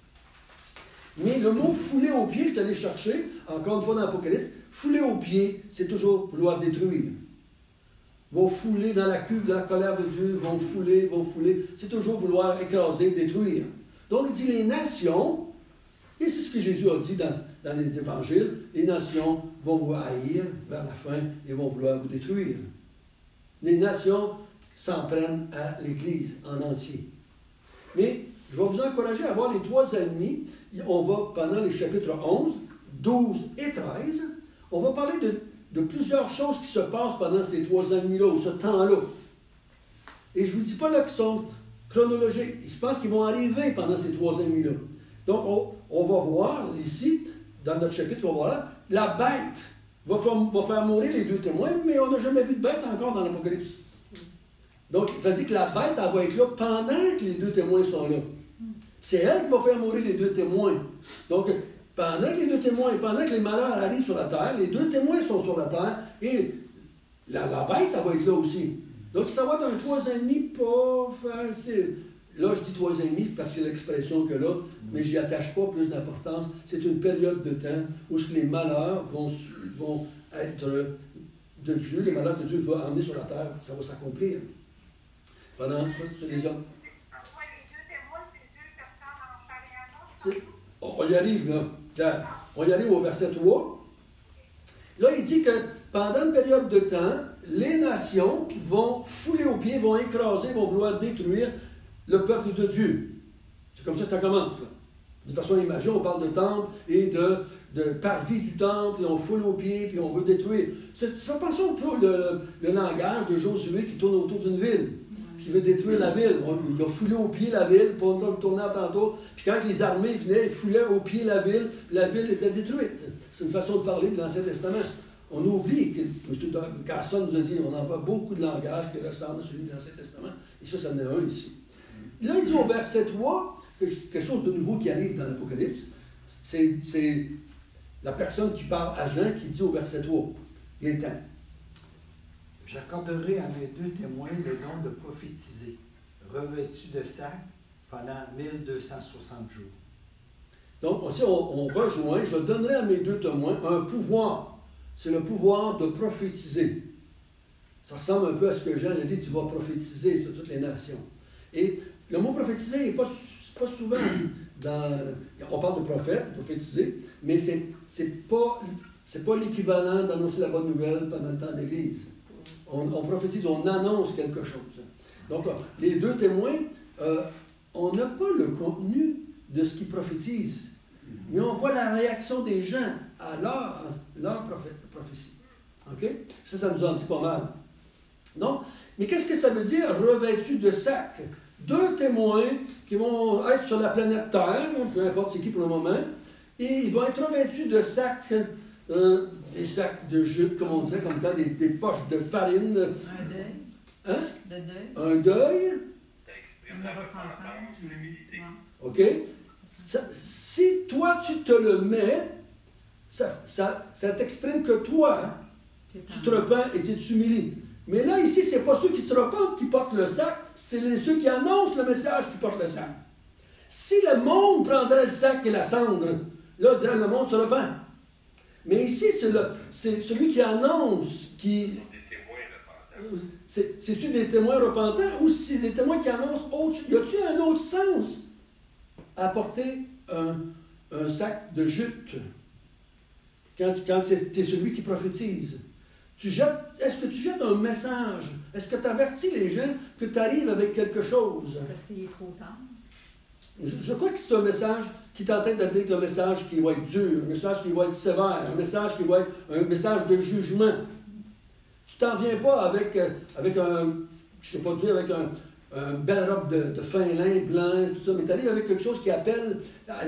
Mais le mot fouler aux pieds, je suis allé chercher, encore une fois dans l'Apocalypse, fouler aux pieds, c'est toujours vouloir détruire. Vont fouler dans la cuve de la colère de Dieu, vont fouler, c'est toujours vouloir écraser, détruire. Donc il dit les nations, et c'est ce que Jésus a dit dans les évangiles, les nations vont vous haïr vers la fin et vont vouloir vous détruire. Les nations s'en prennent à l'Église en entier. Mais je vais vous encourager à voir les 3 ennemis. On va, pendant les chapitres 11, 12 et 13, on va parler de plusieurs choses qui se passent pendant ces 3 ennemis-là, ou ce temps-là. Et je ne vous dis pas là qu'ils sont chronologiques. Je pense qu'ils vont arriver pendant ces 3 ennemis-là. Donc, on va voir ici, dans notre chapitre, on va voir là, la bête va faire mourir les 2 témoins, mais on n'a jamais vu de bête encore dans l'Apocalypse. Donc, il va dire que la bête, elle va être là pendant que les 2 témoins sont là. C'est elle qui va faire mourir les 2 témoins. Donc, pendant que les 2 témoins, pendant que les malheurs arrivent sur la terre, les 2 témoins sont sur la terre, et la bête, elle va être là aussi. Donc, ça va être un 3 ans et demi pas facile. Là, je dis 3 ans et demi parce que c'est l'expression que là, mais je n'y attache pas plus d'importance. C'est une période de temps où les malheurs vont être de Dieu, les malheurs que Dieu va emmener sur la terre, ça va s'accomplir. Pendant sur les hommes. On y arrive, là. On y arrive au verset 3. Là, il dit que pendant une période de temps, les nations vont fouler aux pieds, vont écraser, vont vouloir détruire le peuple de Dieu. C'est comme ça que ça commence, là. De façon imagée, on parle de temple et de parvis du temple, et on foule aux pieds, puis on veut détruire. Ça passe un peu le langage de Josué qui tourne autour d'une ville, qui veut détruire la ville. Il a foulé aux pieds la ville, pour le tourner tantôt. Puis quand les armées venaient, ils foulaient aux pieds la ville était détruite. C'est une façon de parler de l'Ancien Testament. On oublie que M. Carson nous a dit on envoie beaucoup de langage qui ressemble à celui de l'Ancien Testament. Et ça en est un ici. Là, il dit au verset 3, quelque chose de nouveau qui arrive dans l'Apocalypse, c'est la personne qui parle à Jean qui dit au verset 3, il est temps. J'accorderai à mes 2 témoins le don de prophétiser, revêtus de sac pendant 1260 jours. Donc, aussi, on rejoint, je donnerai à mes 2 témoins un pouvoir. C'est le pouvoir de prophétiser. Ça ressemble un peu à ce que Jean a dit, tu vas prophétiser sur toutes les nations. Et le mot prophétiser n'est pas souvent dans... On parle de prophète, prophétiser, mais c'est pas l'équivalent d'annoncer la bonne nouvelle pendant le temps d'Église. On prophétise, on annonce quelque chose. Donc, les 2 témoins, on n'a pas le contenu de ce qu'ils prophétisent, mais on voit la réaction des gens à leur prophétie. OK? Ça nous en dit pas mal. Non? Mais qu'est-ce que ça veut dire, revêtu de sac? 2 témoins qui vont être sur la planète Terre, peu importe c'est qui pour le moment, et ils vont être revêtus de sacs, des sacs de jute, comme on disait, comme dans des poches de farine. Un deuil. Hein? De deuil. Un deuil. Ça exprime la repentance ou l'humilité. OK? Si toi, tu te le mets, ça t'exprime que toi, tu te repens et tu t'humilies. Mais là, ici, ce n'est pas ceux qui se repentent qui portent le sac, c'est ceux qui annoncent le message qui portent le sac. Si le monde prendrait le sac et la cendre, là, dirait le monde se repent. Mais ici, c'est celui qui annonce qui... C'est-tu des témoins repentants ou c'est des témoins qui annoncent autre chose? Y a-t-il un autre sens à porter un sac de jute quand c'est celui qui prophétise? Est-ce que tu jettes un message? Est-ce que tu avertis les gens que tu arrives avec quelque chose? Parce qu'il est trop tard. Je crois que c'est un message qui est en train de dire un message qui va être dur, un message qui va être sévère, un message qui va être un message de jugement. Tu t'en viens pas avec un, je sais pas dire, avec un belle robe de fin lin blanc, tout ça, mais tu arrives avec quelque chose qui appelle à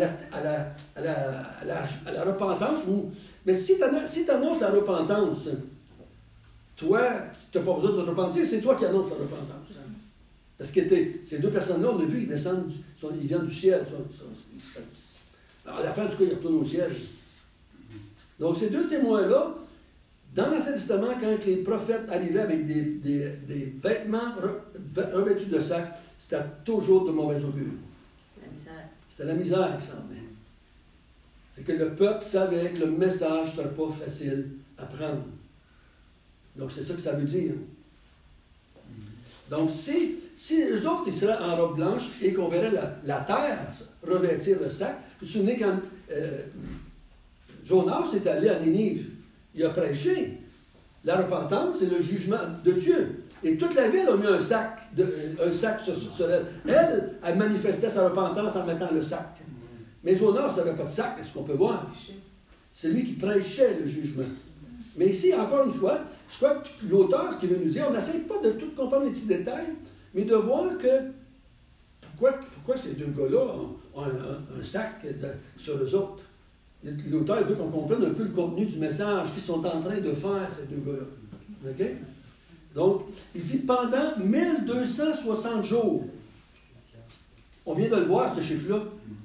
la repentance. Mais si tu annonces la repentance, toi, tu n'as pas besoin de te repentir, c'est toi qui annonces la repentance. Parce que ces deux personnes-là, on a vu, ils descendent, ils viennent du ciel. Alors, à la fin, du coup, ils retournent au ciel. Donc, ces deux témoins-là, dans l'Ancien Testament, quand les prophètes arrivaient avec des vêtements revêtus de sac, c'était toujours de mauvais augure. La misère. C'était la misère qui s'en venait. C'est que le peuple savait que le message ne serait pas facile à prendre. Donc, c'est ça que ça veut dire. Donc, si eux autres, ils seraient en robe blanche et qu'on verrait la terre revêtir le sac, vous vous souvenez quand Jonas est allé à Ninive, il a prêché la repentance et le jugement de Dieu. Et toute la ville a mis un sac sur elle. Elle manifestait sa repentance en mettant le sac. Mais Jonas n'avait pas de sac, est-ce qu'on peut voir? C'est lui qui prêchait le jugement. Mais ici, encore une fois, je crois que l'auteur, ce qu'il veut nous dire, on n'essaie pas de tout comprendre les petits détails, mais de voir que pourquoi ces deux gars-là ont un sac sur eux autres. L'auteur veut qu'on comprenne un peu le contenu du message qu'ils sont en train de faire, ces deux gars-là. OK? Donc, il dit pendant 1260 jours. On vient de le voir, ce chiffre-là.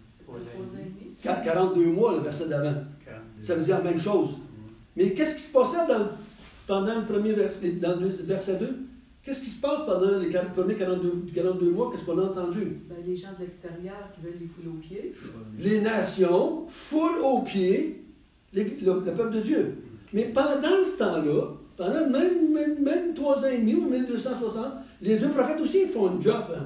42 mois, le verset d'avant. Ça veut dire la même chose. Mais qu'est-ce qui se passait pendant le premier verset, dans le verset 2? Qu'est-ce qui se passe pendant les premiers 42 mois? Qu'est-ce qu'on a entendu? Ben, les gens de l'extérieur qui veulent les fouler aux pieds. Les nations foulent aux pieds le peuple de Dieu. Mais pendant ce temps-là, pendant même 3 ans et demi ou 1260, les deux prophètes aussi font un job. Hein?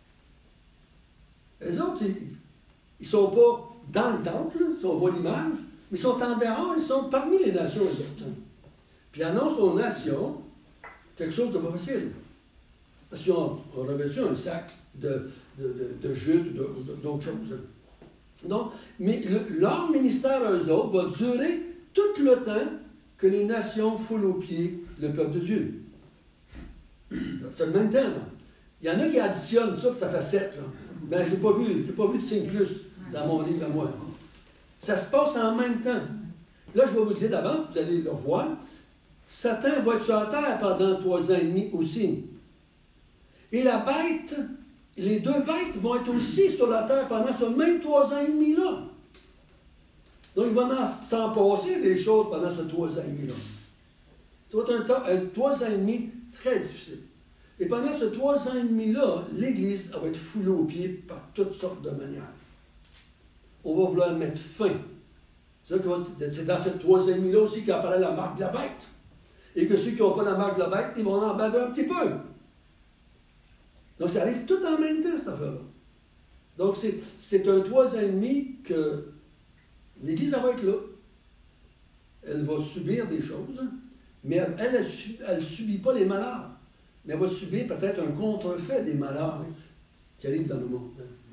Les autres, ils ne sont pas dans le temple, si on voit l'image, mais ils sont en dehors, ils sont parmi les nations, les autres. Puis ils annoncent aux nations quelque chose de pas facile. Parce qu'ils ont revêtu un sac de jute, d'autres choses. Donc, mais leur ministère à eux autres va durer tout le temps que les nations foulent aux pieds le peuple de Dieu. C'est le même temps. Là. Il y en a qui additionnent ça, puis ça fait 7. Là. Ben, je n'ai pas vu de signe plus dans mon livre à moi. Ça se passe en même temps. Là, je vais vous le dire d'avance, vous allez le voir. Satan va être sur la terre pendant 3 ans et demi aussi. Et la bête, les deux bêtes vont être aussi sur la terre pendant ce même 3 ans et demi-là. Donc, il va s'en passer des choses pendant ce 3 ans et demi-là. Ça va être un 3 ans et demi très difficile. Et pendant ce 3 ans et demi-là, l'Église va être foulée aux pieds par toutes sortes de manières. On va vouloir mettre fin. C'est dans ce 3 ans et demi-là aussi qu'apparaît la marque de la bête. Et que ceux qui n'ont pas la marque de la bête, ils vont en baver un petit peu. Donc, ça arrive tout en même temps, cette affaire-là. Donc, c'est un 3 ans et demi que l'Église va être là. Elle va subir des choses, mais elle ne subit pas les malheurs. Mais elle va subir peut-être un contrefait des malheurs qui arrivent dans le monde.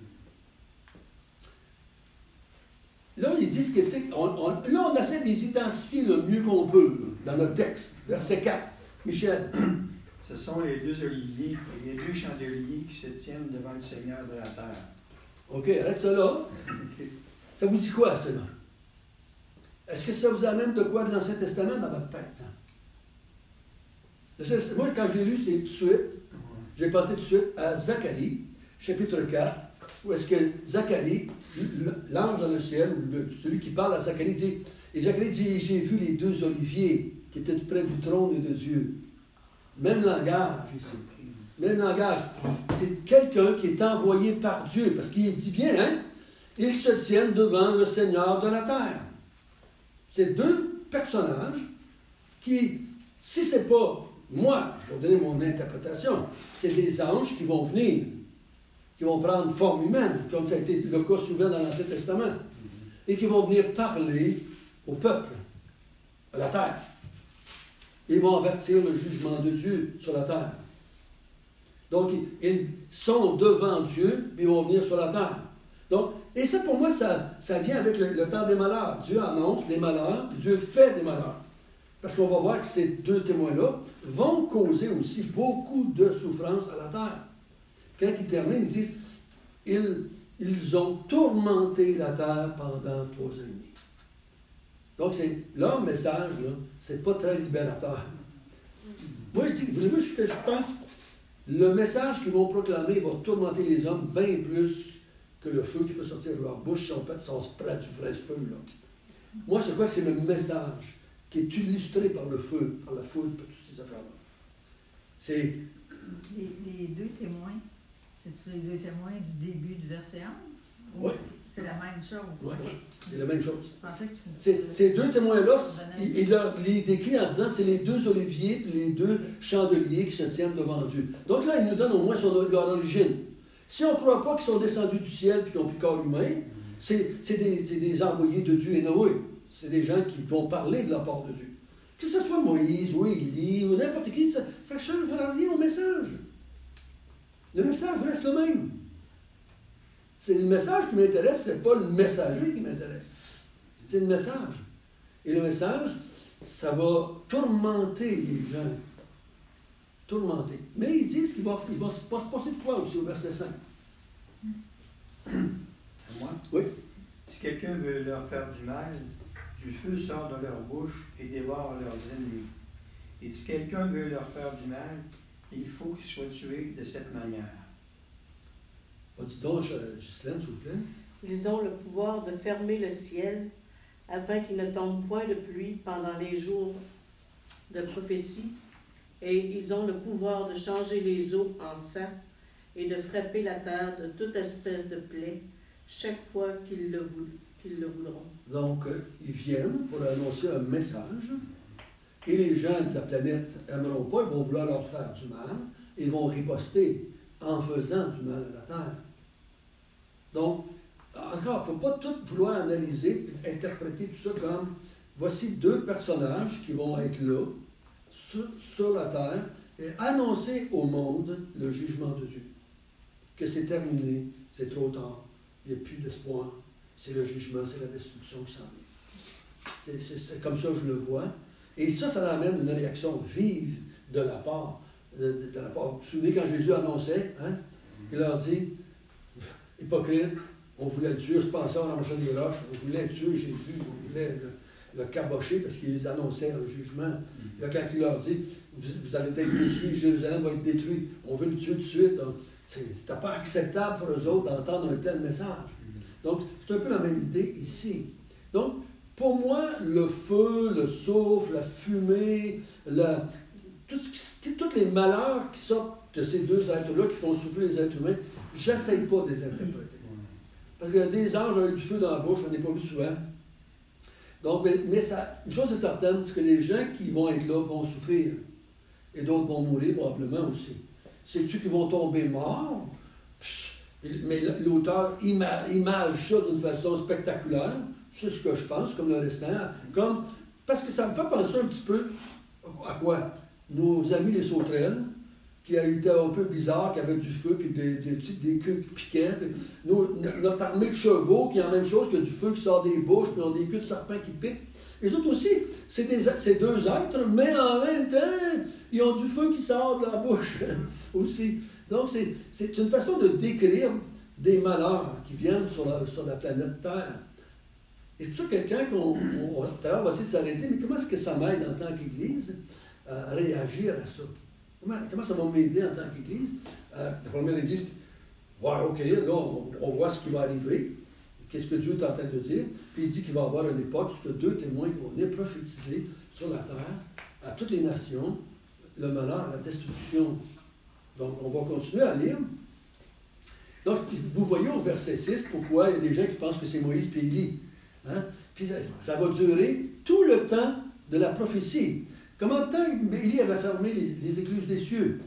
Là, ils disent que c'est. Là, on essaie de les identifier le mieux qu'on peut, là, dans notre texte. Verset 4. Michel. Ce sont les deux oliviers et les deux chandeliers qui se tiennent devant le Seigneur de la terre. OK, arrête ça là. Ça vous dit quoi, cela? Est-ce que ça vous amène de quoi de l'Ancien Testament dans votre tête? Moi, quand je l'ai lu, c'est tout de suite. J'ai passé tout de suite à Zacharie, chapitre 4, où est-ce que Zacharie, l'ange dans le ciel, ou celui qui parle à Zacharie, dit, et Zacharie dit, j'ai vu les deux oliviers qui étaient près du trône de Dieu. Même langage ici. Même langage. C'est quelqu'un qui est envoyé par Dieu, parce qu'il dit bien, hein, ils se tiennent devant le Seigneur de la terre. C'est deux personnages qui, si ce n'est pas moi, je vais donner mon interprétation, c'est des anges qui vont venir, qui vont prendre forme humaine, comme ça a été le cas souvent dans l'Ancien Testament, et qui vont venir parler au peuple, à la terre. Ils vont avertir le jugement de Dieu sur la terre. Donc, ils sont devant Dieu, puis ils vont venir sur la terre. Donc, et ça, pour moi, ça vient avec le temps des malheurs. Dieu annonce des malheurs, puis Dieu fait des malheurs. Parce qu'on va voir que ces deux témoins-là vont causer aussi beaucoup de souffrance à la terre. Quand ils terminent, ils disent ils ont tourmenté la terre pendant 3 ans et demi. Donc, leur message, là, c'est pas très libérateur. Moi, je dis, vous voulez ce que je pense? Le message qu'ils vont proclamer va tourmenter les hommes bien plus que le feu qui peut sortir de leur bouche si on se prête du vrai feu. Là. Moi, je crois que c'est le message qui est illustré par le feu, par la foudre, par toutes ces affaires-là. C'est... Les deux témoins, c'est-tu les deux témoins du début du verset 11? Oui. C'est la même chose? Oui, Okay. c'est la même chose. Je pensais que Ces deux témoins-là, il les décrit en disant c'est les 2 oliviers et les 2 chandeliers qui se tiennent devant Dieu. Donc là, il nous donne au moins leur origine. Si on ne croit pas qu'ils sont descendus du ciel et qu'ils n'ont plus corps humain, c'est des envoyés de Dieu et Noé. C'est des gens qui vont parler de la part de Dieu. Que ce soit Moïse ou Élie ou n'importe qui, ça ne changera rien au message. Le message reste le même. C'est le message qui m'intéresse, ce n'est pas le messager qui m'intéresse. C'est le message. Et le message, ça va tourmenter les gens. Tourmenter. Mais ils disent qu'il va se passer de quoi aussi au verset 5? Moi? Oui. Si quelqu'un veut leur faire du mal, du feu sort de leur bouche et dévore leurs ennemis. Et si quelqu'un veut leur faire du mal, il faut qu'il soit tué de cette manière. Dis donc, Ghislaine, s'il vous plaît. Ils ont le pouvoir de fermer le ciel afin qu'il ne tombe point de pluie pendant les jours de prophétie, et ils ont le pouvoir de changer les eaux en sang et de frapper la terre de toute espèce de plaie chaque fois qu'ils le voudront. Donc, ils viennent pour annoncer un message, et les gens de la planète n'aimeront pas, ils vont vouloir leur faire du mal, et ils vont riposter en faisant du mal à la terre. Donc, encore, il ne faut pas tout vouloir analyser, interpréter tout ça comme voici 2 personnages qui vont être là, sur la terre, et annoncer au monde le jugement de Dieu. Que c'est terminé, c'est trop tard, il n'y a plus d'espoir, c'est le jugement, c'est la destruction qui s'en vient. C'est comme ça que je le vois. Et ça amène une réaction vive de la part. De la part. Vous vous souvenez quand Jésus annonçait, hein, il leur dit, hypocrite, on voulait le tuer, se pensait en marchant des roches, on voulait tuer Jésus, on voulait le cabocher parce qu'il annonçait un jugement. Là, quand il leur dit, vous allez être détruits, Jérusalem va être détruit, on veut le tuer tout de suite. C'était pas acceptable pour eux autres d'entendre un tel message. Donc, c'est un peu la même idée ici. Donc, pour moi, le feu, le souffle, la fumée, tous les malheurs qui sortent de ces 2 êtres-là, qui font souffler les êtres humains, j'essaye pas de les interpréter. Parce qu'il y a des anges avec du feu dans la bouche, on n'est pas vu souvent. Donc, mais ça, une chose est certaine, c'est que les gens qui vont être là vont souffrir. Et d'autres vont mourir probablement aussi. C'est-tu qu'ils vont tomber morts? Mais l'auteur image ça d'une façon spectaculaire. C'est ce que je pense, comme le restant. Parce que ça me fait penser un petit peu à quoi? Nos amis les sauterelles, qui étaient un peu bizarres, qui avaient du feu, puis des queues qui piquaient. Notre armée de chevaux, qui a la même chose que du feu qui sort des bouches, puis ont des queues de serpents qui piquent. Les autres aussi, c'est 2 êtres, mais en même temps, ils ont du feu qui sort de la bouche aussi. Donc, c'est une façon de décrire des malheurs qui viennent sur la planète Terre. Et tout ça, quelqu'un tout à l'heure, on va essayer de s'arrêter, mais comment est-ce que ça m'aide en tant qu'Église à réagir à ça? Comment ça va m'aider en tant qu'Église? La première Église, OK, là, on voit ce qui va arriver. Qu'est-ce que Dieu est en train de dire? Puis il dit qu'il va y avoir une époque où 2 témoins qui vont venir prophétiser sur la terre, à toutes les nations, le malheur, la destruction. Donc, on va continuer à lire. Donc, vous voyez au verset 6 pourquoi il y a des gens qui pensent que c'est Moïse et Élie. Hein? Puis ça va durer tout le temps de la prophétie. Combien de temps Élie avait fermé les écluses des cieux?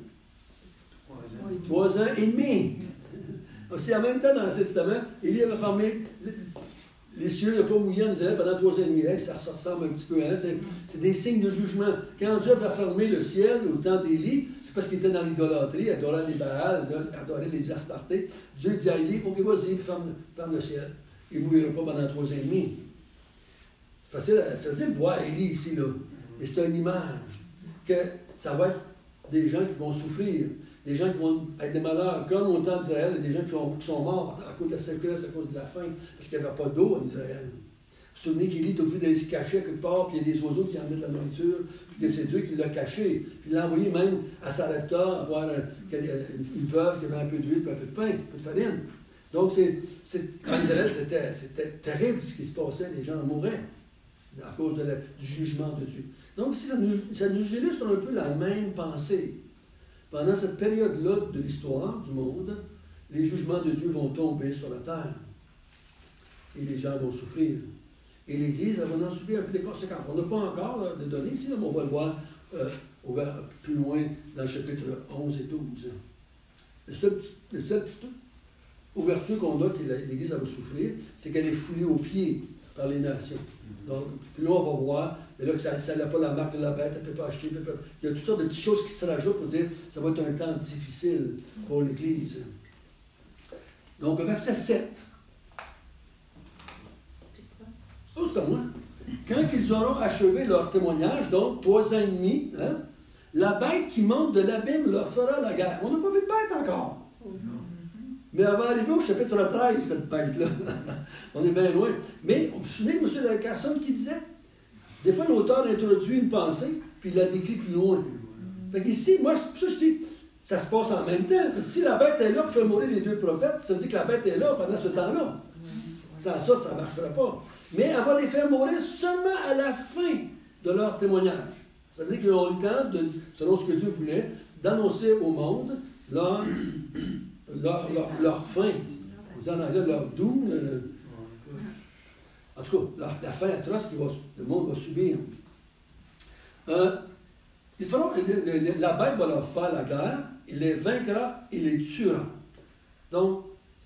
3 ans et demi. Aussi, en même temps, dans l'Ancien Testament, Élie avait fermé Les cieux n'ont pas mouillé en Israël pendant 3 ans et demi. Hey, ça ressemble un petit peu, hein? C'est des signes de jugement. Quand Dieu va fermer le ciel au temps d'Élie, c'est parce qu'il était dans l'idolâtrie, adorait les Baals, adorait les Astartés. Dieu dit à Élie, OK, vas-y, ferme le ciel. Il ne mouillera pas pendant 3 ans et demi. C'est facile de voir Élie ici, là. Mais c'est une image que ça va être des gens qui vont souffrir, des gens qui vont être des malheurs, comme au temps d'Israël, il y a des gens qui sont morts à cause de la sécheresse, à cause de la faim, parce qu'il n'y avait pas d'eau en Israël. Vous vous souvenez qu'Élie est obligé d'aller se cacher quelque part, puis il y a des oiseaux qui emmenaient de la nourriture, puis que c'est Dieu qui l'a caché. Puis il l'a envoyé même à Sarepta, voir une veuve qui avait un peu d'huile, puis un peu de pain, un peu de farine. Donc, en Israël, c'était terrible ce qui se passait, les gens mouraient à cause du jugement de Dieu. Donc, ça nous illustre un peu la même pensée. Pendant cette période-là de l'histoire du monde, les jugements de Dieu vont tomber sur la terre. Et les gens vont souffrir. Et l'Église, elle va en subir un peu des conséquences. On n'a pas encore là, de données ici, là, mais on va le voir plus loin dans le chapitre 11 et 12. La seule petite ouverture qu'on a, que l'Église va souffrir, c'est qu'elle est foulée aux pieds par les nations. Donc, plus loin, on va voir, mais là, que ça n'a pas la marque de la bête, elle ne peut pas acheter. Il y a toutes sortes de petites choses qui se rajoutent pour dire que ça va être un temps difficile pour l'Église. Donc, verset 7. Oh, c'est à moi. Quand ils auront achevé leur témoignage, donc 3 ans et demi, hein, la bête qui monte de l'abîme leur fera la guerre. On n'a pas vu de bête encore. Mais elle va arriver au chapitre 13, cette bête-là. On est bien loin. Mais vous vous souvenez de M. Carson qui disait, des fois l'auteur introduit une pensée, puis il la décrit plus loin. Fait qu'ici, moi, c'est pour ça que je dis, ça se passe en même temps. Parce que si la bête est là pour faire mourir les 2 prophètes, ça veut dire que la bête est là pendant ce temps-là. Sans ça, ça ne marchera pas. Mais elle va les faire mourir seulement à la fin de leur témoignage. Ça veut dire qu'ils ont le temps, selon ce que Dieu voulait, d'annoncer au monde leur fin. Vous en avez leur doom. En tout cas, la fin atroce que le monde va subir. La bête va leur faire la guerre, il les vaincra, il les tuera. Donc,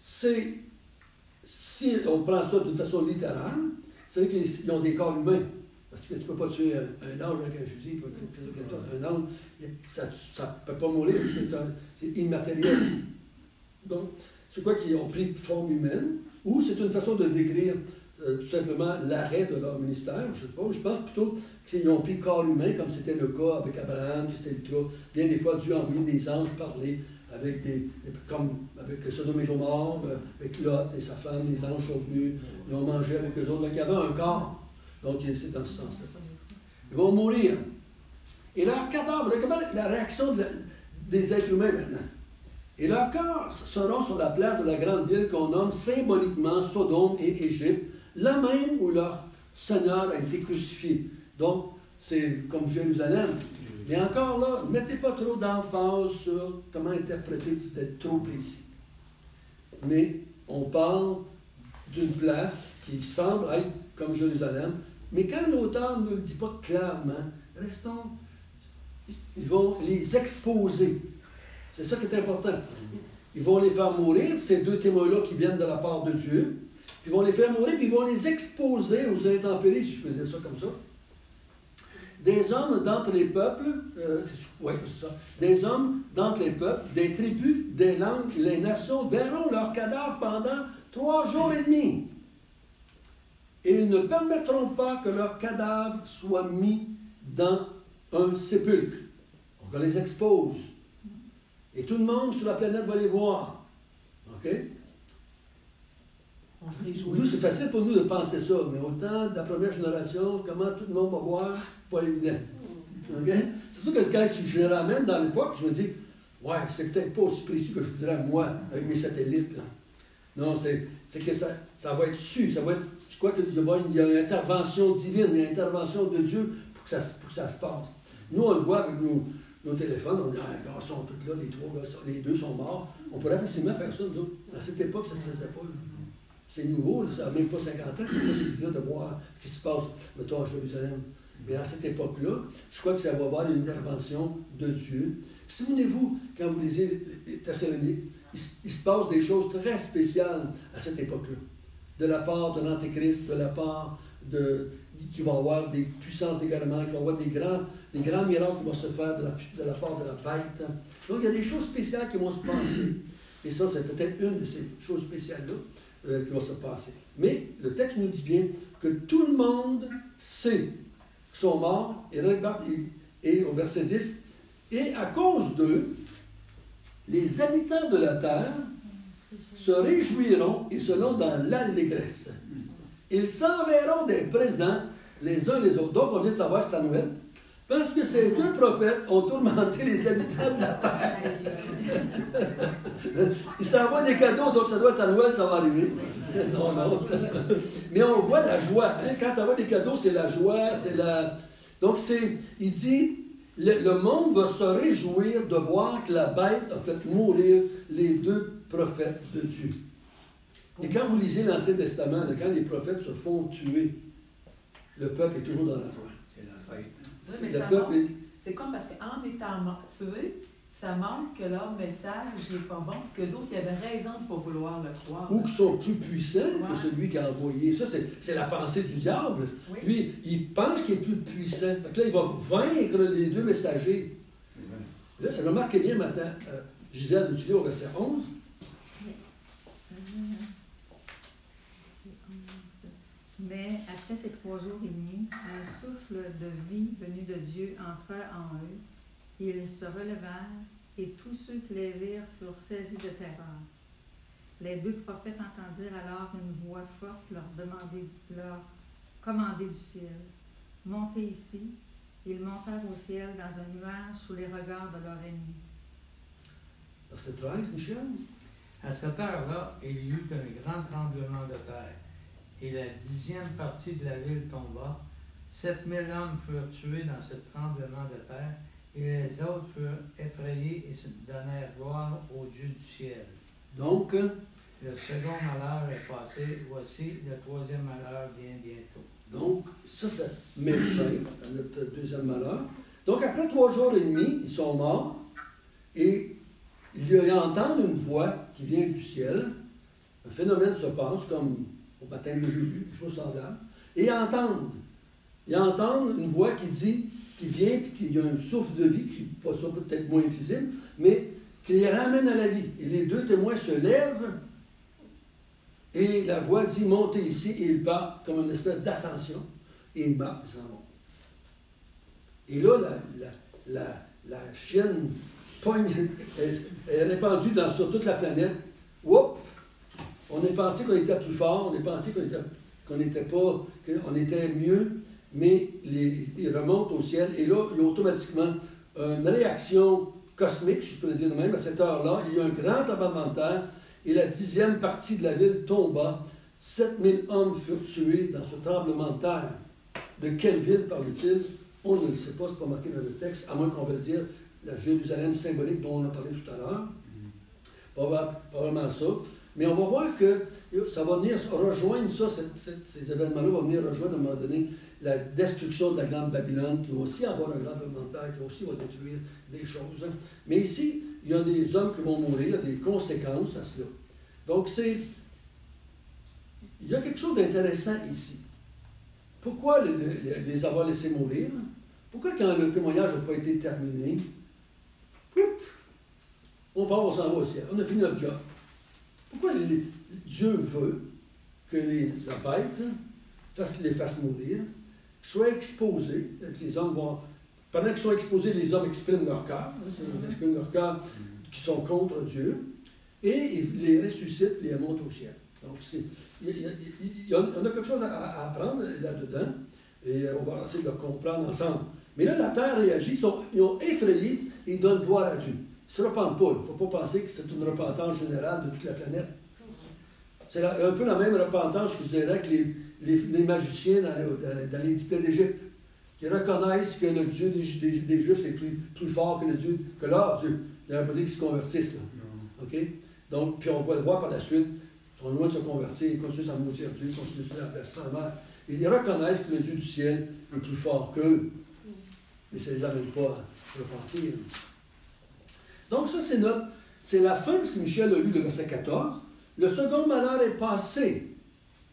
si on prend ça d'une façon littérale, c'est qu'ils ont des corps humains. Parce que tu ne peux pas tuer un ange avec un fusil, un ange, ça ne peut pas mourir, c'est immatériel. Donc, c'est quoi qu'ils ont pris forme humaine, ou c'est une façon de décrire tout simplement l'arrêt de leur ministère, je ne sais pas, je pense plutôt qu'ils ont pris corps humain, comme c'était le cas avec Abraham, c'était le cas. Bien des fois, Dieu a envoyé des anges parler comme avec Sodome et Gomorrhe, avec Lot et sa femme, les anges sont venus, ils ont mangé avec eux autres, donc il y avait un corps. Donc c'est dans ce sens-là. Ils vont mourir. Et leurs cadavres, comment la réaction des êtres humains maintenant? Et leurs corps seront sur la place de la grande ville qu'on nomme symboliquement Sodome et Égypte, là même où leur Seigneur a été crucifié. Donc, c'est comme Jérusalem. Mais encore là, ne mettez pas trop d'emphase sur comment interpréter d'être trop précis. Mais on parle d'une place qui semble être comme Jérusalem, mais quand l'auteur ne le dit pas clairement, restons, ils vont les exposer. C'est ça qui est important. Ils vont les faire mourir, ces 2 témoins-là qui viennent de la part de Dieu, puis ils vont les faire mourir, puis ils vont les exposer aux intempéries, si je peux dire ça comme ça. Des hommes d'entre les peuples, c'est ça, des hommes d'entre les peuples, des tribus, des langues, les nations verront leurs cadavres pendant 3 jours et demi. Et ils ne permettront pas que leurs cadavres soient mis dans un sépulcre. On les expose. Et tout le monde sur la planète va les voir. OK? On se réjouit. Nous, c'est facile pour nous de penser ça, mais au temps de la première génération, comment tout le monde va voir, pas évident. Okay? C'est pour ça que quand je les ramène dans l'époque, je me dis, ouais, c'est peut-être pas aussi précis que je voudrais, moi, avec mes satellites. Là. Non, c'est que ça va être su, ça va être, je crois qu'il y a une intervention divine, une intervention de Dieu pour que ça se passe. Nous, on le voit avec nos téléphones, on dit, ah, les gars sont tous là, les 3 gars, les 2 sont morts. On pourrait facilement faire ça, nous autres. À cette époque, ça ne se faisait pas. Là. C'est nouveau, là, ça n'a même pas 50 ans, c'est possible de voir ce qui se passe, mettons, à Jérusalem. Mais à cette époque-là, je crois que ça va avoir une intervention de Dieu. Souvenez-vous, quand vous lisez les Thessaloniques, il se passe des choses très spéciales à cette époque-là. de la part de l'Antéchrist, de la part qu'il va y avoir des puissances d'égarement, qu'il va y avoir des grands miracles qui vont se faire de la part de la bête. Donc, il y a des choses spéciales qui vont se passer. Et ça, c'est peut-être une de ces choses spéciales-là qui va se passer. Mais le texte nous dit bien que tout le monde sait qu'ils sont morts. Et au verset 10, et à cause d'eux, les habitants de la terre se réjouiront et seront dans l'allégresse. Ils s'enverront des présents les uns les autres. Donc, on vient de savoir c'est à Noël. Parce que ces deux prophètes ont tourmenté les habitants de la terre. Ils s'envoient des cadeaux, donc ça doit être à Noël, ça va arriver. Non. Mais on voit la joie. Hein? Quand tu envoies des cadeaux, c'est la joie, c'est la... Donc, il dit, le monde va se réjouir de voir que la bête a fait mourir les deux prophètes de Dieu. Et quand vous lisez l'Ancien Testament, quand les prophètes se font tuer, le peuple est toujours dans la joie. C'est la fête. Oui, mais c'est comme parce qu'en étant tués, ça montre que leur message n'est pas bon, qu'eux autres, ils avaient raison de ne pas vouloir le croire. Ou qu'ils sont plus puissants que celui qui a envoyé. Ça, c'est la pensée du diable. Oui. Lui, il pense qu'il est plus puissant. Fait que là, il va vaincre les deux messagers. Là, remarquez bien maintenant, Gisèle, tu lis au verset 11. Mais après ces 3 jours et demi, un souffle de vie venu de Dieu entra en eux. Ils se relevèrent, et tous ceux qui les virent furent saisis de terreur. Les deux prophètes entendirent alors une voix forte leur commander du ciel. Montez ici. Ils montèrent au ciel dans un nuage sous les regards de leur ennemi. Verset 13, Michel. À cette heure-là, il y eut un grand tremblement de terre, et la 10e partie de la ville tomba. 7000 hommes furent tués dans ce tremblement de terre, et les autres furent effrayés et se donnèrent gloire au Dieu du ciel. Donc, le second malheur est passé, voici le 3e malheur vient bientôt. Donc, ça met fin à notre deuxième malheur. Donc, après 3 jours et demi, ils sont morts, et ils entendent une voix qui vient du ciel. Un phénomène se passe, comme au baptême de Jésus, quelque chose semblable, et ils entendent une voix qui vient, puis qu'il y a un souffle de vie, qui peut-être moins visible, mais qui les ramène à la vie. Et les deux témoins se lèvent, et la voix dit, montez ici, et ils partent comme une espèce d'ascension, et ils marchent, ils s'en vont. Et là, la chienne pogne, est répandue sur toute la planète. Oups! On a pensé qu'on était plus fort, on a pensé qu'on était mieux, mais ils remontent au ciel, et là, il y a automatiquement une réaction cosmique, si je peux le dire de même, à cette heure-là. Il y a un grand tremblement de terre, et la 10e partie de la ville tomba. 7000 hommes furent tués dans ce tremblement de terre. De quelle ville parle-t-il? On ne le sait pas, ce n'est pas marqué dans le texte, à moins qu'on veuille dire la Jérusalem symbolique dont on a parlé tout à l'heure. Probablement ça. Mais on va voir que ça va venir rejoindre ça, ces événements-là vont venir rejoindre à un moment donné la destruction de la grande Babylone, qui va aussi avoir un grand tremblement de terre, qui aussi va détruire des choses. Mais ici, il y a des hommes qui vont mourir, il y a des conséquences à cela. Donc, il y a quelque chose d'intéressant ici. Pourquoi les avoir laissés mourir? Pourquoi, quand le témoignage n'a pas été terminé, on part, on s'en va au ciel, on a fini notre job? Pourquoi Dieu veut que la bête les fasse mourir, soient exposés, que les hommes vont... Pendant qu'ils sont exposés, les hommes expriment leur cœur, ils expriment leur cœur qui sont contre Dieu, et ils les ressuscitent, les montent au ciel. Donc, on a quelque chose à apprendre là-dedans, et on va essayer de le comprendre ensemble. Mais là, la terre réagit, ils ont effrayé, et ils donnent gloire à Dieu. Ils ne se repentent pas. Il ne faut pas penser que c'est une repentance générale de toute la planète. C'est un peu la même repentance, je dirais, que les magiciens dans les 10 plaies d'Égypte, qui reconnaissent que le Dieu des Juifs est plus fort que leur Dieu. Il n'avait pas dit qu'ils se convertissent. Là. Okay? Donc, puis on va le voir par la suite. Ils sont loin de se convertir, ils continuent à maudire Dieu, ils continuent à placer sa mère. Ils reconnaissent que le Dieu du ciel est plus fort qu'eux. Mais ça ne les amène pas à se repentir. Donc ça, c'est la fin de ce que Michel a lu, le verset 14. Le second malheur est passé.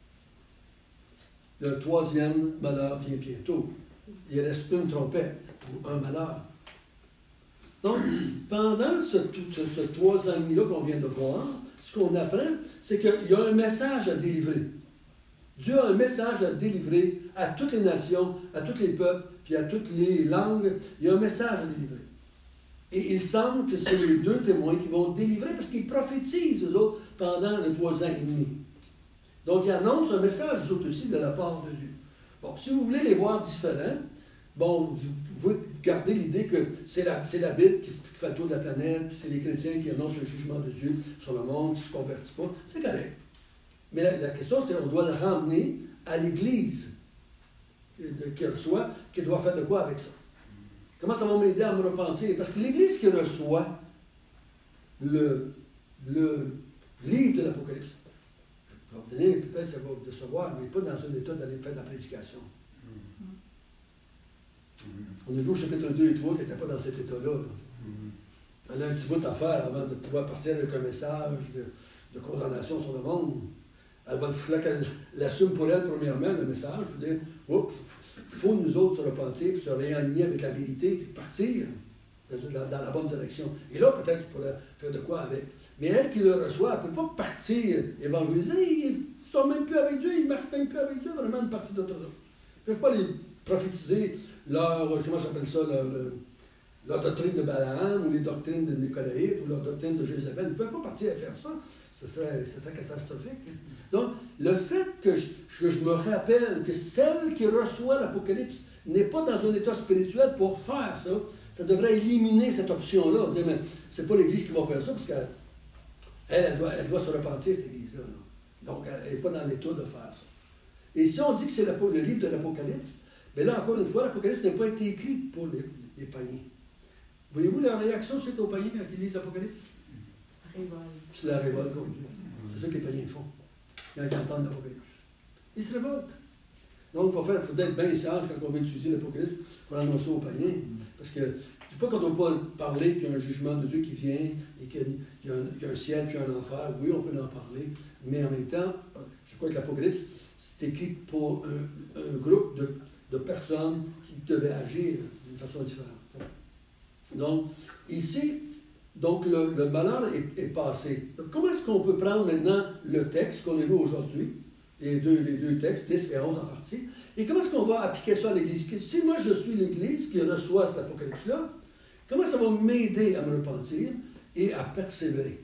le troisième malheur vient bientôt. Il reste une trompette ou un malheur. Donc, pendant ce 3 ans et demi-là qu'on vient de voir, ce qu'on apprend, c'est qu'il y a un message à délivrer. Dieu a un message à délivrer à toutes les nations, à tous les peuples, puis à toutes les langues. Il y a un message à délivrer. Et il semble que c'est les 2 témoins qui vont délivrer parce qu'ils prophétisent, eux autres, pendant les 3 ans et demi. Donc, ils annoncent un message, eux autres aussi, de la part de Dieu. Bon, si vous voulez les voir différents, bon, vous gardez l'idée que c'est la Bible qui fait le tour de la planète, puis c'est les chrétiens qui annoncent le jugement de Dieu sur le monde, qui ne se convertissent pas. C'est correct. Mais la question, c'est qu'on doit le ramener à l'Église qui reçoit, qui doit faire de quoi avec ça. Comment ça va m'aider à me repentir? Parce que l'Église qui reçoit le livre de l'Apocalypse, je vais vous donner, peut-être ça va vous décevoir, mais pas dans un état d'aller faire de la prédication. On est vu au chapitre 2 et 3 qui n'était pas dans cet état-là. Elle a un petit bout à faire avant de pouvoir partir avec un message de condamnation sur le monde. Elle va qu'elle l'assume pour elle, premièrement, le message, pour dire, oups, il faut nous autres se repentir, puis se réaligner avec la vérité, puis partir dans la bonne direction. Et là, peut-être qu'il pourrait faire de quoi avec. Mais elle qui le reçoit, elle ne peut pas partir évangéliser, ils ne sont même plus avec Dieu, ils ne marchent même plus avec Dieu, vraiment une partie d'autres autres. Ils ne peuvent pas les prophétiser comment j'appelle ça, leur doctrine de Balaam, ou les doctrines de Nicolaïde, ou leur doctrine de Jézabel. Ils ne peuvent pas partir à faire ça. Ce serait catastrophique. Donc, le fait que je me rappelle que celle qui reçoit l'Apocalypse n'est pas dans un état spirituel pour faire ça, ça devrait éliminer cette option-là. On dit, mais c'est pas l'Église qui va faire ça, parce qu'elle doit se repentir, cette Église-là. Donc, elle n'est pas dans l'état de faire ça. Et si on dit que c'est le livre de l'Apocalypse, bien là, encore une fois, l'Apocalypse n'a pas été écrit pour les païens. Voyez-vous leur réaction suite aux païens quand ils lisent l'Apocalypse? C'est la révolte contre Dieu. C'est ça que les païens font quand ils entendent l'Apocalypse. Ils se révoltent. Donc, il faut être bien sage quand on veut étudier l'Apocalypse pour annoncer aux païens. Parce que je ne dis pas qu'on ne doit pas parler qu'il y a un jugement de Dieu qui vient et qu'il y a un ciel puis un enfer. Oui, on peut en parler. Mais en même temps, je crois que l'Apocalypse, c'est écrit pour un groupe de personnes qui devaient agir d'une façon différente. Donc, ici, le malheur est passé. Donc, comment est-ce qu'on peut prendre maintenant le texte qu'on a vu aujourd'hui, les deux textes, 10 et 11 en partie, et comment est-ce qu'on va appliquer ça à l'Église? Si moi je suis l'Église qui reçoit cet apocalypse-là, comment ça va m'aider à me repentir et à persévérer?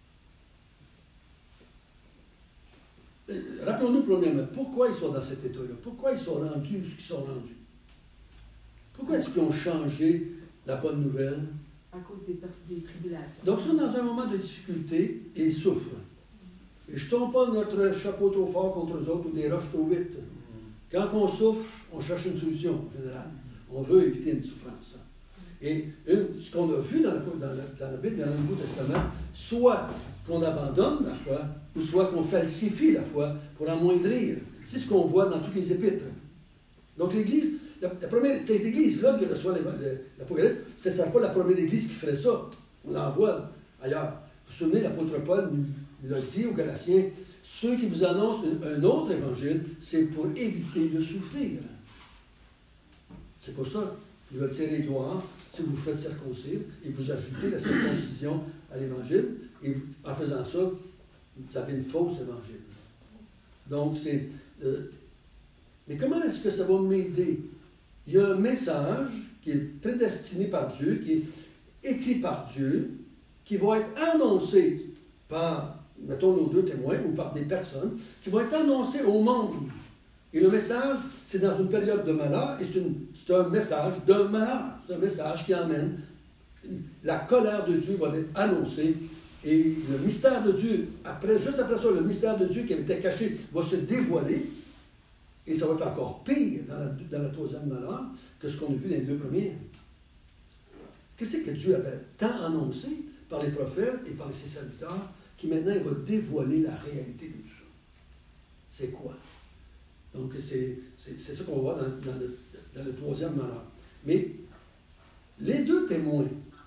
Rappelons-nous premièrement, pourquoi ils sont dans cet état-là? Pourquoi ils sont rendus ce qu'ils sont rendus? Pourquoi est-ce qu'ils ont changé la bonne nouvelle? À cause des tribulations. Donc, ils sont dans un moment de difficulté et ils souffrent. Et je ne tombe pas notre chapeau trop fort contre eux autres ou des roches trop vite. Quand on souffre, on cherche une solution, en général. On veut éviter une souffrance. Et ce qu'on a vu dans la Bible, dans le Nouveau Testament, soit qu'on abandonne la foi, ou soit qu'on falsifie la foi pour amoindrir. C'est ce qu'on voit dans toutes les épîtres. Donc l'Église, cette Église-là qui reçoit l'Apocalypse, ce ne sera pas la première Église qui ferait ça. On en voit ailleurs. Vous vous souvenez, l'apôtre Paul nous l'a dit aux Galatiens, ceux qui vous annoncent un autre évangile, c'est pour éviter de souffrir. C'est pour ça qu'il va tirer les doigts si vous faites circoncire et vous ajoutez la circoncision à l'évangile. Et en faisant ça, vous avez une fausse évangile. Donc, c'est... mais comment est-ce que ça va m'aider? Il y a un message qui est prédestiné par Dieu, qui est écrit par Dieu, qui va être annoncé par, mettons, nos 2 témoins ou par des personnes, qui vont être annoncé au monde. Et le message, c'est dans une période de malheur, et c'est un message d'un malheur. C'est un message qui amène. La colère de Dieu va être annoncée, et le mystère de Dieu, juste après ça, le mystère de Dieu qui avait été caché va se dévoiler, et ça va être encore pire dans la 3e malheur que ce qu'on a vu dans les 2 premiers. Qu'est-ce que Dieu avait tant annoncé par les prophètes et par ses serviteurs, qui maintenant il va dévoiler la réalité de tout ça? C'est quoi? Donc, c'est ça qu'on voit dans le 3e malheur. Mais les 2 témoins,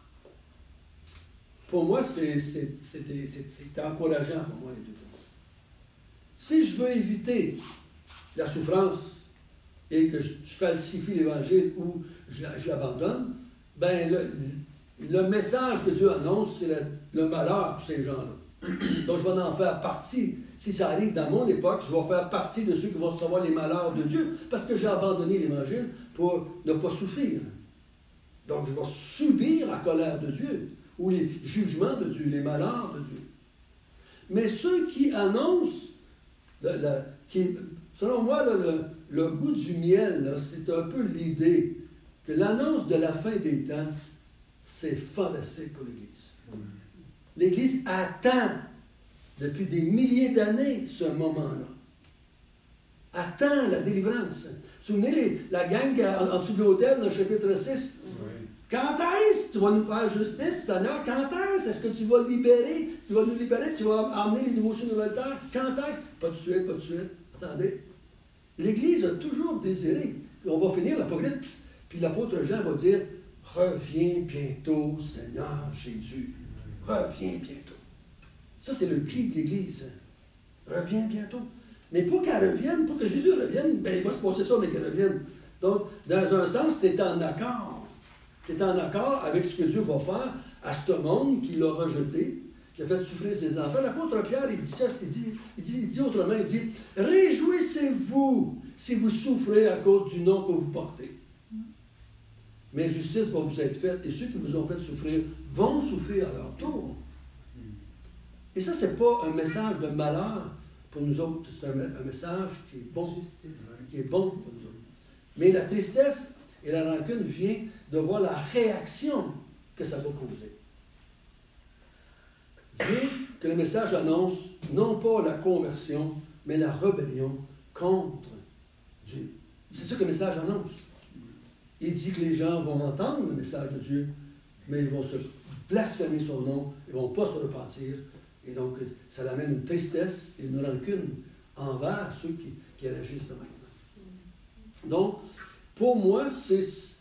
pour moi, c'est encourageant pour moi, les 2 témoins. Si je veux éviter la souffrance et que je falsifie l'Évangile ou je l'abandonne, ben le message que Dieu annonce, c'est le malheur pour ces gens-là. Donc, je vais en faire partie. Si ça arrive dans mon époque, je vais faire partie de ceux qui vont recevoir les malheurs de Dieu parce que j'ai abandonné l'Évangile pour ne pas souffrir. Donc, je vais subir la colère de Dieu ou les jugements de Dieu, les malheurs de Dieu. Mais ceux qui annoncent, selon moi, le goût du miel, là, c'est un peu l'idée que l'annonce de la fin des temps, c'est fantastique pour l'Église. L'Église attend depuis des milliers d'années ce moment-là. Attend la délivrance. Vous vous souvenez la gang en dessous de l'autel dans le chapitre 6? Oui. Quand est-ce que tu vas nous faire justice, Seigneur? Quand est-ce que tu vas libérer? Tu vas nous libérer, tu vas emmener les nouveaux cieux, nouvelles terres? Quand est-ce? Pas de suite, pas de suite. Attendez. L'Église a toujours désiré. Puis on va finir l'Apocalypse. Puis l'apôtre Jean va dire, reviens bientôt, Seigneur Jésus. Reviens bientôt. Ça, c'est le cri de l'Église. Reviens bientôt. Mais pour qu'elle revienne, pour que Jésus revienne, ben, il va se passer ça, mais qu'elle revienne. Donc, dans un sens, tu es en accord. Tu es en accord avec ce que Dieu va faire à ce monde qui l'a rejeté, qui a fait souffrir ses enfants. L'apôtre Pierre, il dit ça, il dit autrement, il dit, réjouissez-vous si vous souffrez à cause du nom que vous portez. Mais justice va vous être faite, et ceux qui vous ont fait souffrir vont souffrir à leur tour. Et ça, ce n'est pas un message de malheur pour nous autres, c'est un message qui est bon, qui est bon pour nous autres. Mais la tristesse et la rancune vient de voir la réaction que ça va causer. Vient que le message annonce non pas la conversion, mais la rébellion contre Dieu. C'est ça que le message annonce. Il dit que les gens vont entendre le message de Dieu, mais ils vont se blasphémer son nom, ils ne vont pas se repentir. Et donc, ça amène une tristesse et une rancune envers ceux qui réagissent de même. Donc, pour moi, c'est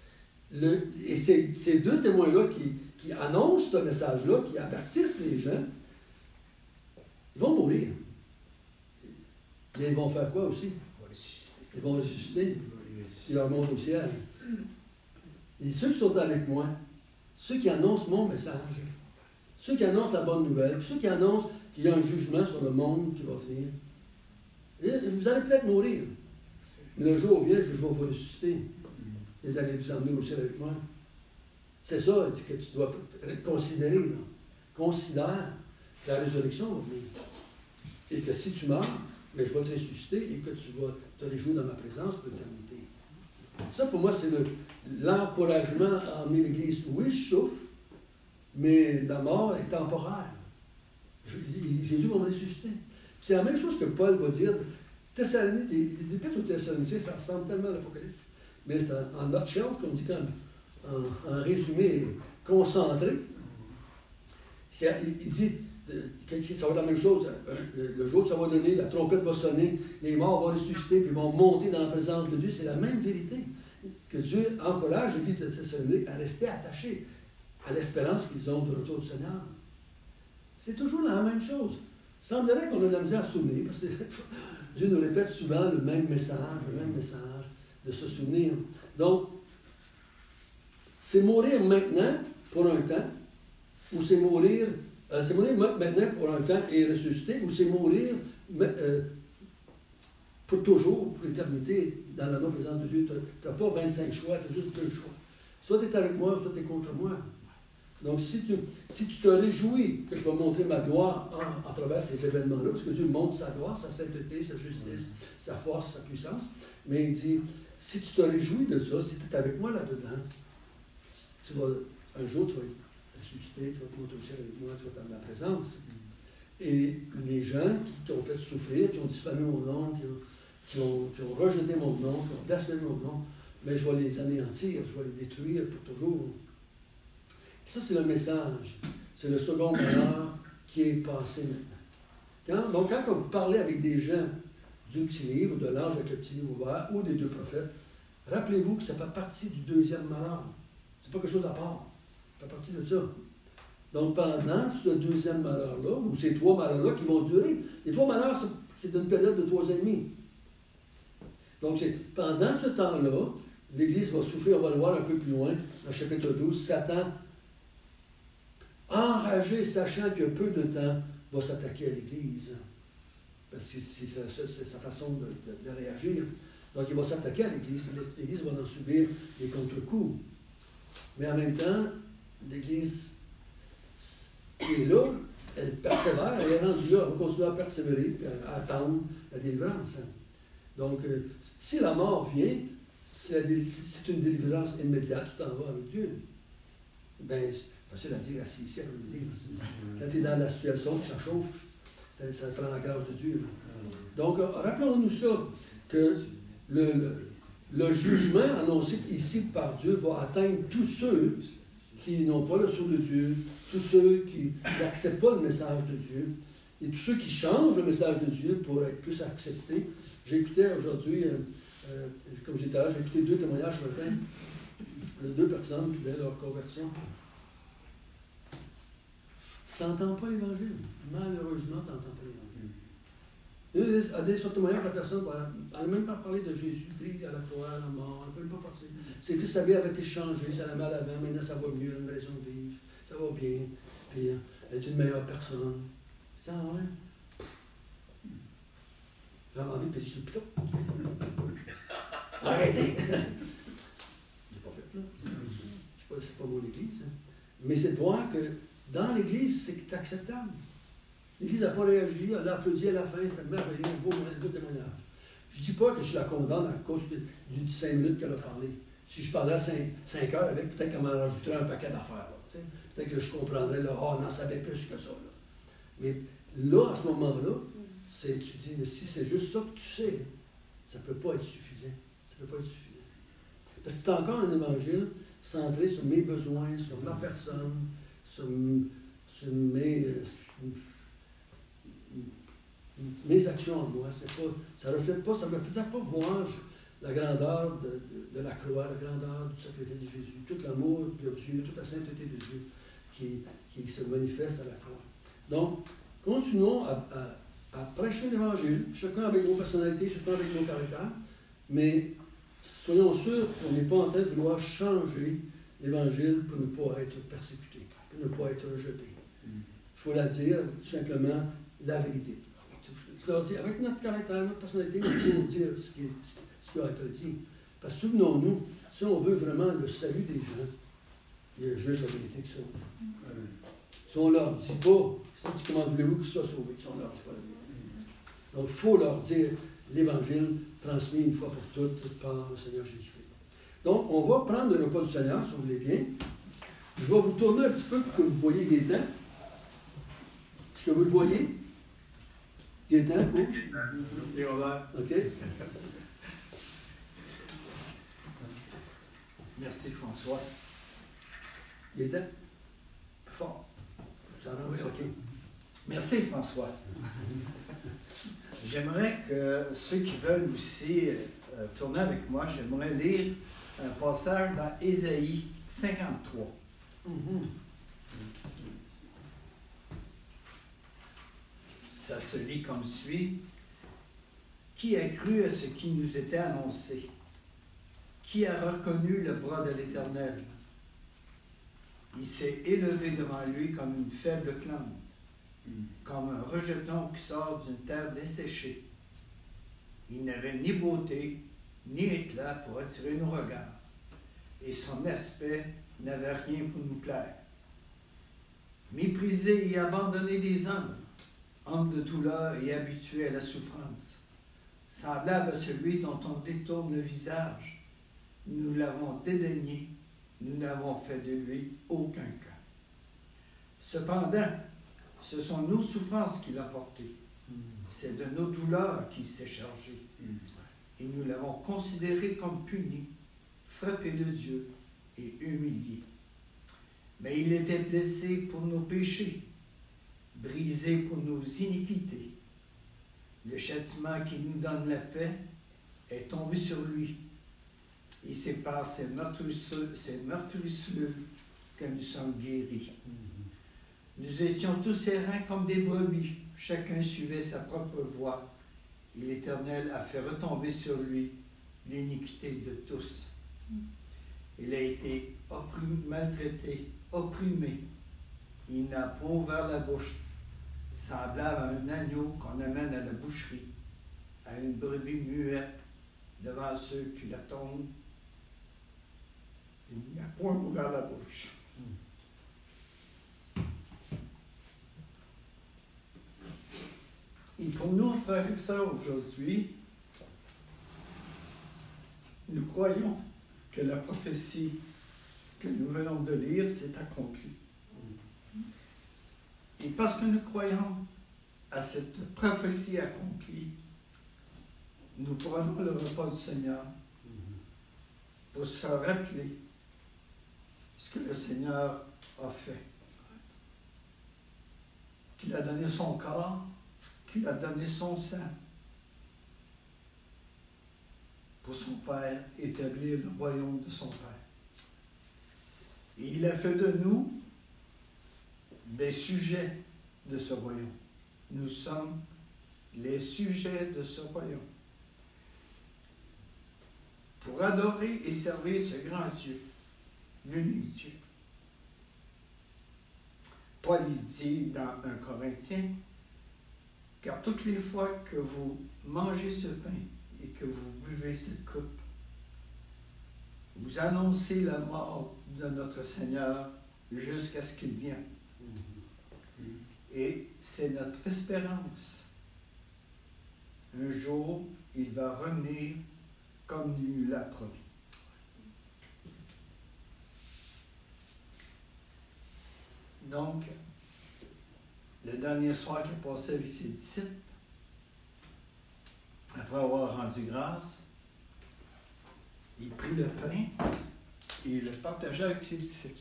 ces deux témoins-là qui annoncent ce message-là, qui avertissent les gens, ils vont mourir. Mais ils vont faire quoi aussi? Ils vont ressusciter. Ils leur montent au ciel. Et ceux qui sont avec moi, ceux qui annoncent mon message, ceux qui annoncent la bonne nouvelle, ceux qui annoncent qu'il y a un jugement sur le monde qui va venir, et vous allez peut-être mourir. Mais le jour vient, je vais vous ressusciter. Vous allez vous emmener au ciel avec moi. C'est ça que tu dois considérer. Là. Considère que la résurrection va venir. Et que si tu meurs, mais je vais te ressusciter et que tu vas te réjouir dans ma présence pour l'éternité. Ça, pour moi, c'est l'encouragement à emmener l'Église. Oui, je souffre, mais la mort est temporaire. Jésus va me ressusciter. C'est la même chose que Paul va dire. Il dit peut-être aux Thessaloniciens, ça ressemble tellement à l'Apocalypse. Mais c'est en nutshell, comme on dit, en résumé concentré. Il dit que ça va être la même chose. Le jour que ça va donner, la trompette va sonner, les morts vont ressusciter, puis vont monter dans la présence de Dieu. C'est la même vérité. Que Dieu encourage l'Église de Thessalonique à rester attachée à l'espérance qu'ils ont du retour du Seigneur. C'est toujours la même chose. Il semblerait qu'on a de la misère à se souvenir, parce que Dieu nous répète souvent le même message, de se souvenir. Donc, c'est mourir maintenant pour un temps, ou c'est mourir maintenant pour un temps et ressusciter, ou c'est mourir pour toujours, pour l'éternité, dans la présence de Dieu. Tu n'as pas 25 choix, tu as juste 2 choix. Soit tu es avec moi, soit tu es contre moi. Donc, si tu te réjouis que je vais montrer ma gloire à travers ces événements-là, parce que Dieu montre sa gloire, sa sainteté, sa justice, sa force, sa puissance, mais il dit, si tu te réjouis de ça, si tu es avec moi là-dedans, un jour tu vas être ressuscité, tu vas te monter au ciel avec moi, tu vas être dans ma présence. Et les gens qui t'ont fait souffrir, qui ont diffamé mon nom, qui ont rejeté mon nom, qui ont blasphémé mon nom, mais je vais les anéantir, je vais les détruire pour toujours. Ça, c'est le message. C'est le second malheur qui est passé maintenant. Donc, quand vous parlez avec des gens du petit livre, de l'ange avec le petit livre ouvert, ou des 2 prophètes, rappelez-vous que ça fait partie du deuxième malheur. C'est pas quelque chose à part. Ça fait partie de ça. Donc, pendant ce deuxième malheur-là, ou ces 3 malheurs-là qui vont durer, les 3 malheurs, c'est une période de 3 ans et demi. Donc, pendant ce temps-là, l'Église va souffrir, on va le voir un peu plus loin, dans le chapitre 12, Satan, enragé, sachant qu'il y a peu de temps, va s'attaquer à l'Église. Parce que c'est sa façon de réagir. Donc, il va s'attaquer à l'Église. L'Église va en subir des contre-coups. Mais en même temps, l'Église qui est là, elle persévère, elle est rendue là, elle va continuer à persévérer, à attendre la délivrance. Donc, si la mort vient, c'est une délivrance immédiate, tu t'en vas avec Dieu. Bien, c'est facile à dire à 6 siècles, quand tu es dans la situation que ça chauffe, ça prend la grâce de Dieu. Donc, rappelons-nous ça, que le jugement annoncé ici par Dieu va atteindre tous ceux qui n'ont pas le souffle de Dieu, tous ceux qui n'acceptent pas le message de Dieu, et tous ceux qui changent le message de Dieu pour être plus acceptés. J'écoutais aujourd'hui, comme j'étais là, j'ai écouté 2 témoignages ce matin, de 2 personnes qui faisaient leur conversion. Tu n'entends pas l'Évangile. Malheureusement, tu n'entends pas l'Évangile. À des témoignages, la personne n'a même pas parlé de Jésus, pris à la croix, à la mort, elle ne peut pas passer. C'est que sa vie avait été changée, ça allait mal avant, maintenant ça va mieux, elle a une raison de vivre, ça va bien, puis elle est une meilleure personne. C'est ça, ouais. J'avais envie de pisser sur le piton. Arrêtez! Je l'ai pas fait, là. C'est pas mon église. Hein. Mais c'est de voir que dans l'église, c'est acceptable. L'église n'a pas réagi, elle a applaudi à la fin, c'était merveilleux, un beau témoignage. Je ne dis pas que je la condamne à cause d'une 5 minutes qu'elle a parlé. Si je parlais 5 heures avec, peut-être qu'elle m'en rajouterait un paquet d'affaires. Peut-être que je comprendrais, là, on en savait plus que ça. Là. Mais là, à ce moment-là, tu dis, mais si c'est juste ça que tu sais, ça ne peut pas être suffisant. Ça ne peut pas être suffisant. Parce que c'est encore un évangile centré sur mes besoins, sur ma personne, sur mes actions en moi. Ça ne reflète pas, ça ne me faisait pas voir la grandeur de la croix, la grandeur du sacrifice de Jésus, tout l'amour de Dieu, toute la sainteté de Dieu qui se manifeste à la croix. Donc, continuons à prêcher l'Évangile, chacun avec nos personnalités, chacun avec nos caractères, mais soyons sûrs qu'on n'est pas en train de vouloir changer l'Évangile pour ne pas être persécuté, pour ne pas être rejeté. Il faut la dire tout simplement la vérité. Je leur dis, avec notre caractère, notre personnalité, il faut dire ce qui a été dit. Parce que souvenons-nous, si on veut vraiment le salut des gens, il y a juste la vérité qui sauve. Si on ne leur dit pas, comment voulez-vous qu'ils soient sauvés si on ne leur dit pas la vérité? Donc, il faut leur dire l'Évangile transmis une fois pour toutes par le Seigneur Jésus-Christ. Donc, on va prendre le repas du Seigneur, si vous voulez bien. Je vais vous tourner un petit peu pour que vous voyez Gaétan. Est-ce que vous le voyez? Gaétan, oui? OK. Merci François. Gaétan? Plus fort. Ça rentre, oui, OK. Merci François. J'aimerais que ceux qui veulent aussi tourner avec moi, j'aimerais lire un passage dans Ésaïe 53. Ça se lit comme suit. Qui a cru à ce qui nous était annoncé? Qui a reconnu le bras de l'Éternel? Il s'est élevé devant lui comme une faible plante, comme un rejeton qui sort d'une terre desséchée. Il n'avait ni beauté, ni éclat pour attirer nos regards, et son aspect n'avait rien pour nous plaire. Méprisé et abandonné des hommes, homme de douleur et habitué à la souffrance, semblable à celui dont on détourne le visage, nous l'avons dédaigné, nous n'avons fait de lui aucun cas. Cependant, ce sont nos souffrances qu'il a portées. C'est de nos douleurs qu'il s'est chargé. Et nous l'avons considéré comme puni, frappé de Dieu et humilié. Mais il était blessé pour nos péchés, brisé pour nos iniquités. Le châtiment qui nous donne la paix est tombé sur lui. Et c'est par ces meurtrissures que nous sommes guéris. Nous étions tous errants comme des brebis. Chacun suivait sa propre voie. Et l'Éternel a fait retomber sur lui l'iniquité de tous. Il a été maltraité, opprimé. Il n'a pas ouvert la bouche, semblable à un agneau qu'on amène à la boucherie, à une brebis muette devant ceux qui l'attendent. Il n'a point ouvert la bouche. Et pour nous, frères et sœurs, aujourd'hui, nous croyons que la prophétie que nous venons de lire s'est accomplie. Et parce que nous croyons à cette prophétie accomplie, nous prenons le repas du Seigneur pour se rappeler ce que le Seigneur a fait. Qu'il a donné son corps, qu'il a donné son sang pour son Père, établir le royaume de son Père. Et il a fait de nous des sujets de ce royaume. Nous sommes les sujets de ce royaume. Pour adorer et servir ce grand Dieu, l'unique Dieu. Paul dit dans 1 Corinthiens, car toutes les fois que vous mangez ce pain et que vous buvez cette coupe, vous annoncez la mort de notre Seigneur jusqu'à ce qu'il vienne. Et c'est notre espérance. Un jour, il va revenir comme il nous l'a promis. Donc, le dernier soir qu'il a passé avec ses disciples, après avoir rendu grâce, il prit le pain et il le partagea avec ses disciples.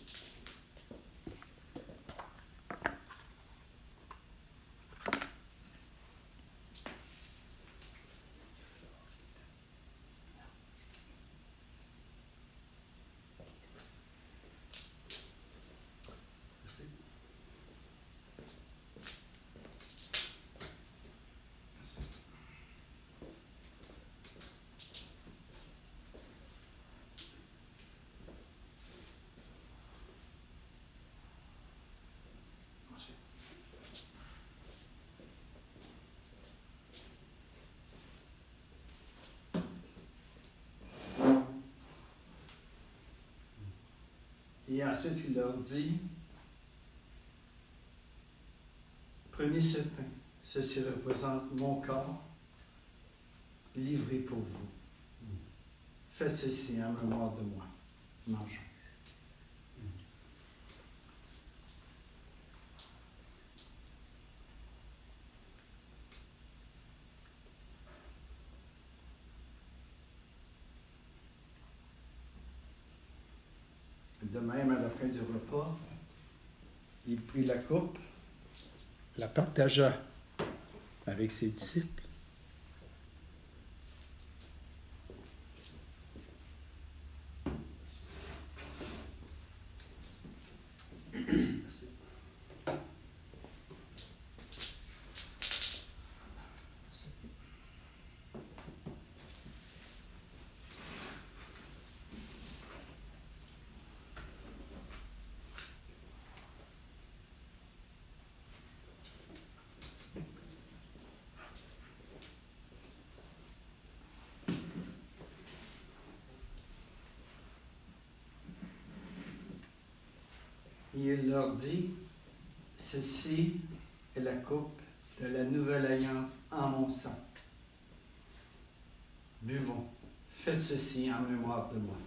Et ensuite, il leur dit, prenez ce pain, ceci représente mon corps, livré pour vous. Faites ceci en mémoire de moi. Mangeons. De même, à la fin du repas, il prit la coupe, la partagea avec ses disciples. Et il leur dit, ceci est la coupe de la nouvelle alliance en mon sang. Buvons, faites ceci en mémoire de moi.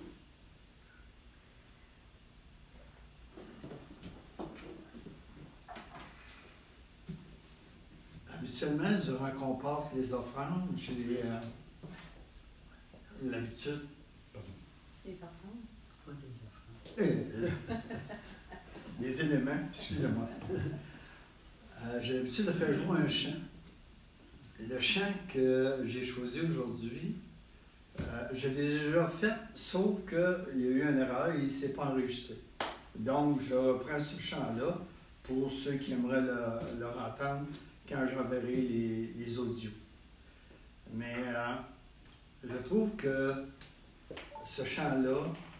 Habituellement, durant qu'on passe les offrandes, j'ai l'habitude. Les offrandes? Pas des offrandes. Des éléments, excusez-moi. J'ai l'habitude de faire jouer un chant. Le chant que j'ai choisi aujourd'hui, je l'ai déjà fait, sauf qu'il y a eu une erreur et il ne s'est pas enregistré. Donc, je reprends ce chant-là pour ceux qui aimeraient le entendre quand j'enverrai les audios. Mais je trouve que ce chant-là,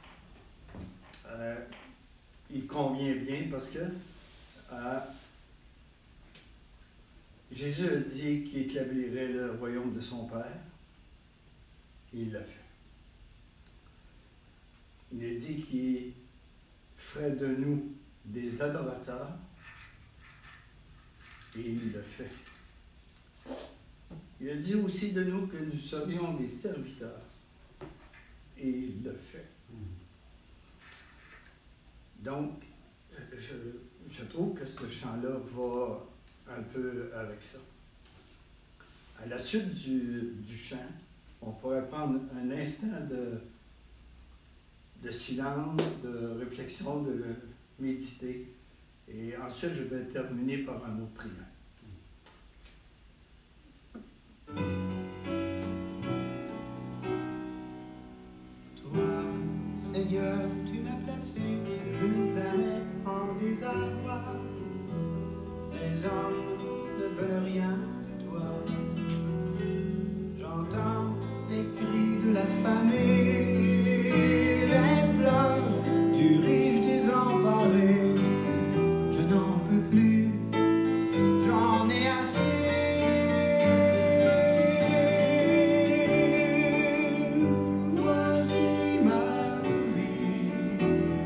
il convient bien parce que Jésus a dit qu'il établirait le royaume de son Père, et il l'a fait. Il a dit qu'il ferait de nous des adorateurs, et il l'a fait. Il a dit aussi de nous que nous serions des serviteurs, et il l'a fait. Donc, je trouve que ce chant-là va un peu avec ça. À la suite du chant, on pourrait prendre un instant de silence, de réflexion, de méditer. Et ensuite, je vais terminer par un mot de prière. Toi, Seigneur, tu m'as placé sur une planète en désarroi. Les hommes ne veulent rien de toi. J'entends les cris de la famille, les pleurs du riche désemparé. Je n'en peux plus, j'en ai assez. Voici ma vie,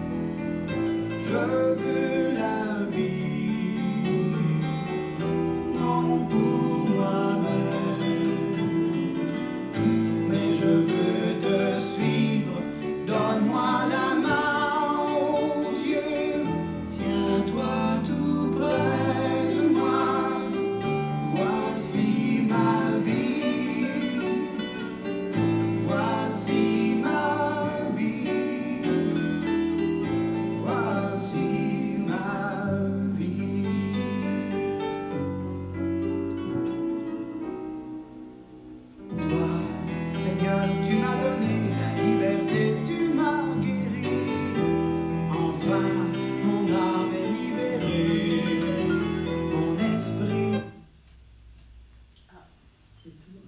je veux la vie, non pour moi-même, mais je veux te suivre. Donne-moi la main, oh Dieu, tiens-toi tout près de moi. Voici ma vie, voici ma vie, voici ma vie. Toi, Seigneur, tu m'as donné la liberté, tu m'as guéri. Enfin, mon âme est libérée, mon esprit. C'est tout.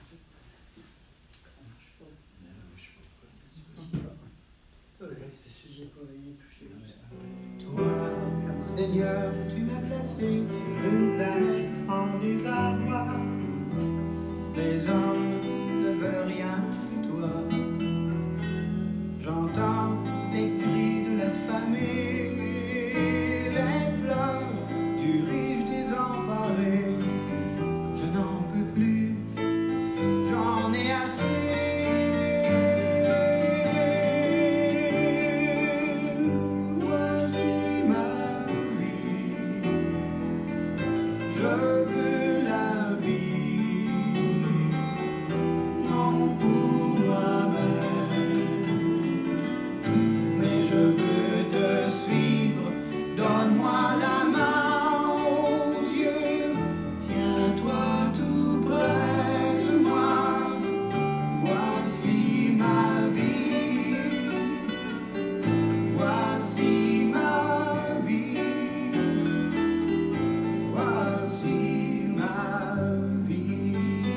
J'ai pas rien touché. Toi, Seigneur, tu m'as placé sur une planète en désarroi. Les hommes ne veulent rien de toi. J'entends les cris de la famille, les pleurs du riche désemparé. Je n'en peux plus, j'en ai assez. Voici ma vie, je veux la vie, non pour moi-même, mais je veux te suivre. Donne-moi la main, oh Dieu, tiens-toi tout près de moi. Voici ma vie, voici ma vie, voici ma vie.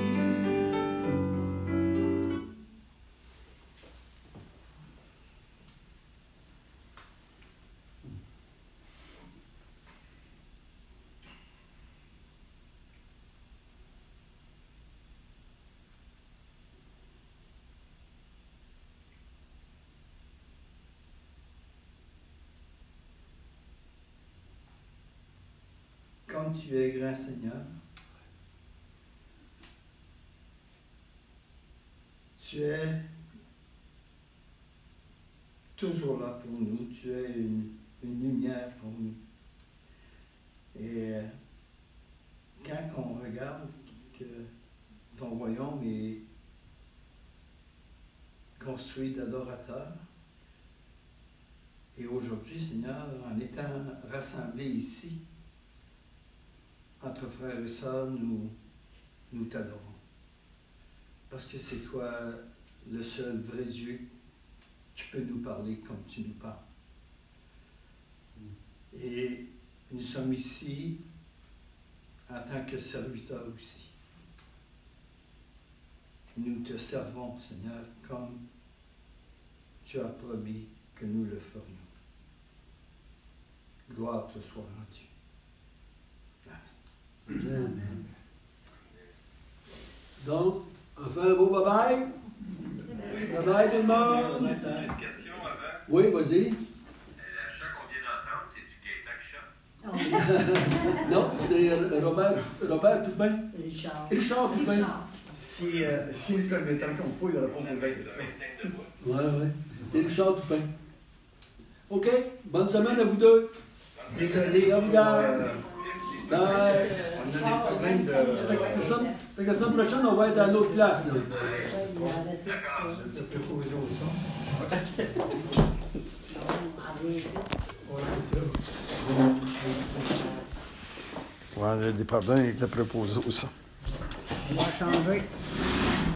Comme tu es grand, Seigneur, tu es toujours là pour nous, tu es une lumière pour nous. Et quand on regarde que ton royaume est construit d'adorateurs, et aujourd'hui, Seigneur, en étant rassemblés ici, entre frères et sœurs, nous t'adorons. Parce que c'est toi le seul vrai Dieu qui peut nous parler comme tu nous parles. Et nous sommes ici en tant que serviteurs aussi. nous te servons, Seigneur, comme tu as promis que nous le ferions. Gloire te soit rendue. Amen. Donc, on fait un beau bye-bye. Bye-bye tout le monde. J'ai une question avant. Oui, vas-y. Le chat qu'on vient d'entendre, c'est du Gaétan qui chante? Non, c'est Robert Toupin. Richard Toupin. S'il me connaît tant qu'on faut, il n'aurait pas posé la question. Oui. C'est Richard Toupin. OK. Bonne semaine à vous deux. Désolé. Ça vous garde. Bye. On a des problèmes de... Fait que la semaine prochaine, on va être à l'autre place. Là. Ça peut causer au son. Ouais, c'est ça. Ouais, il y a des problèmes avec le préposé au son. On va changer.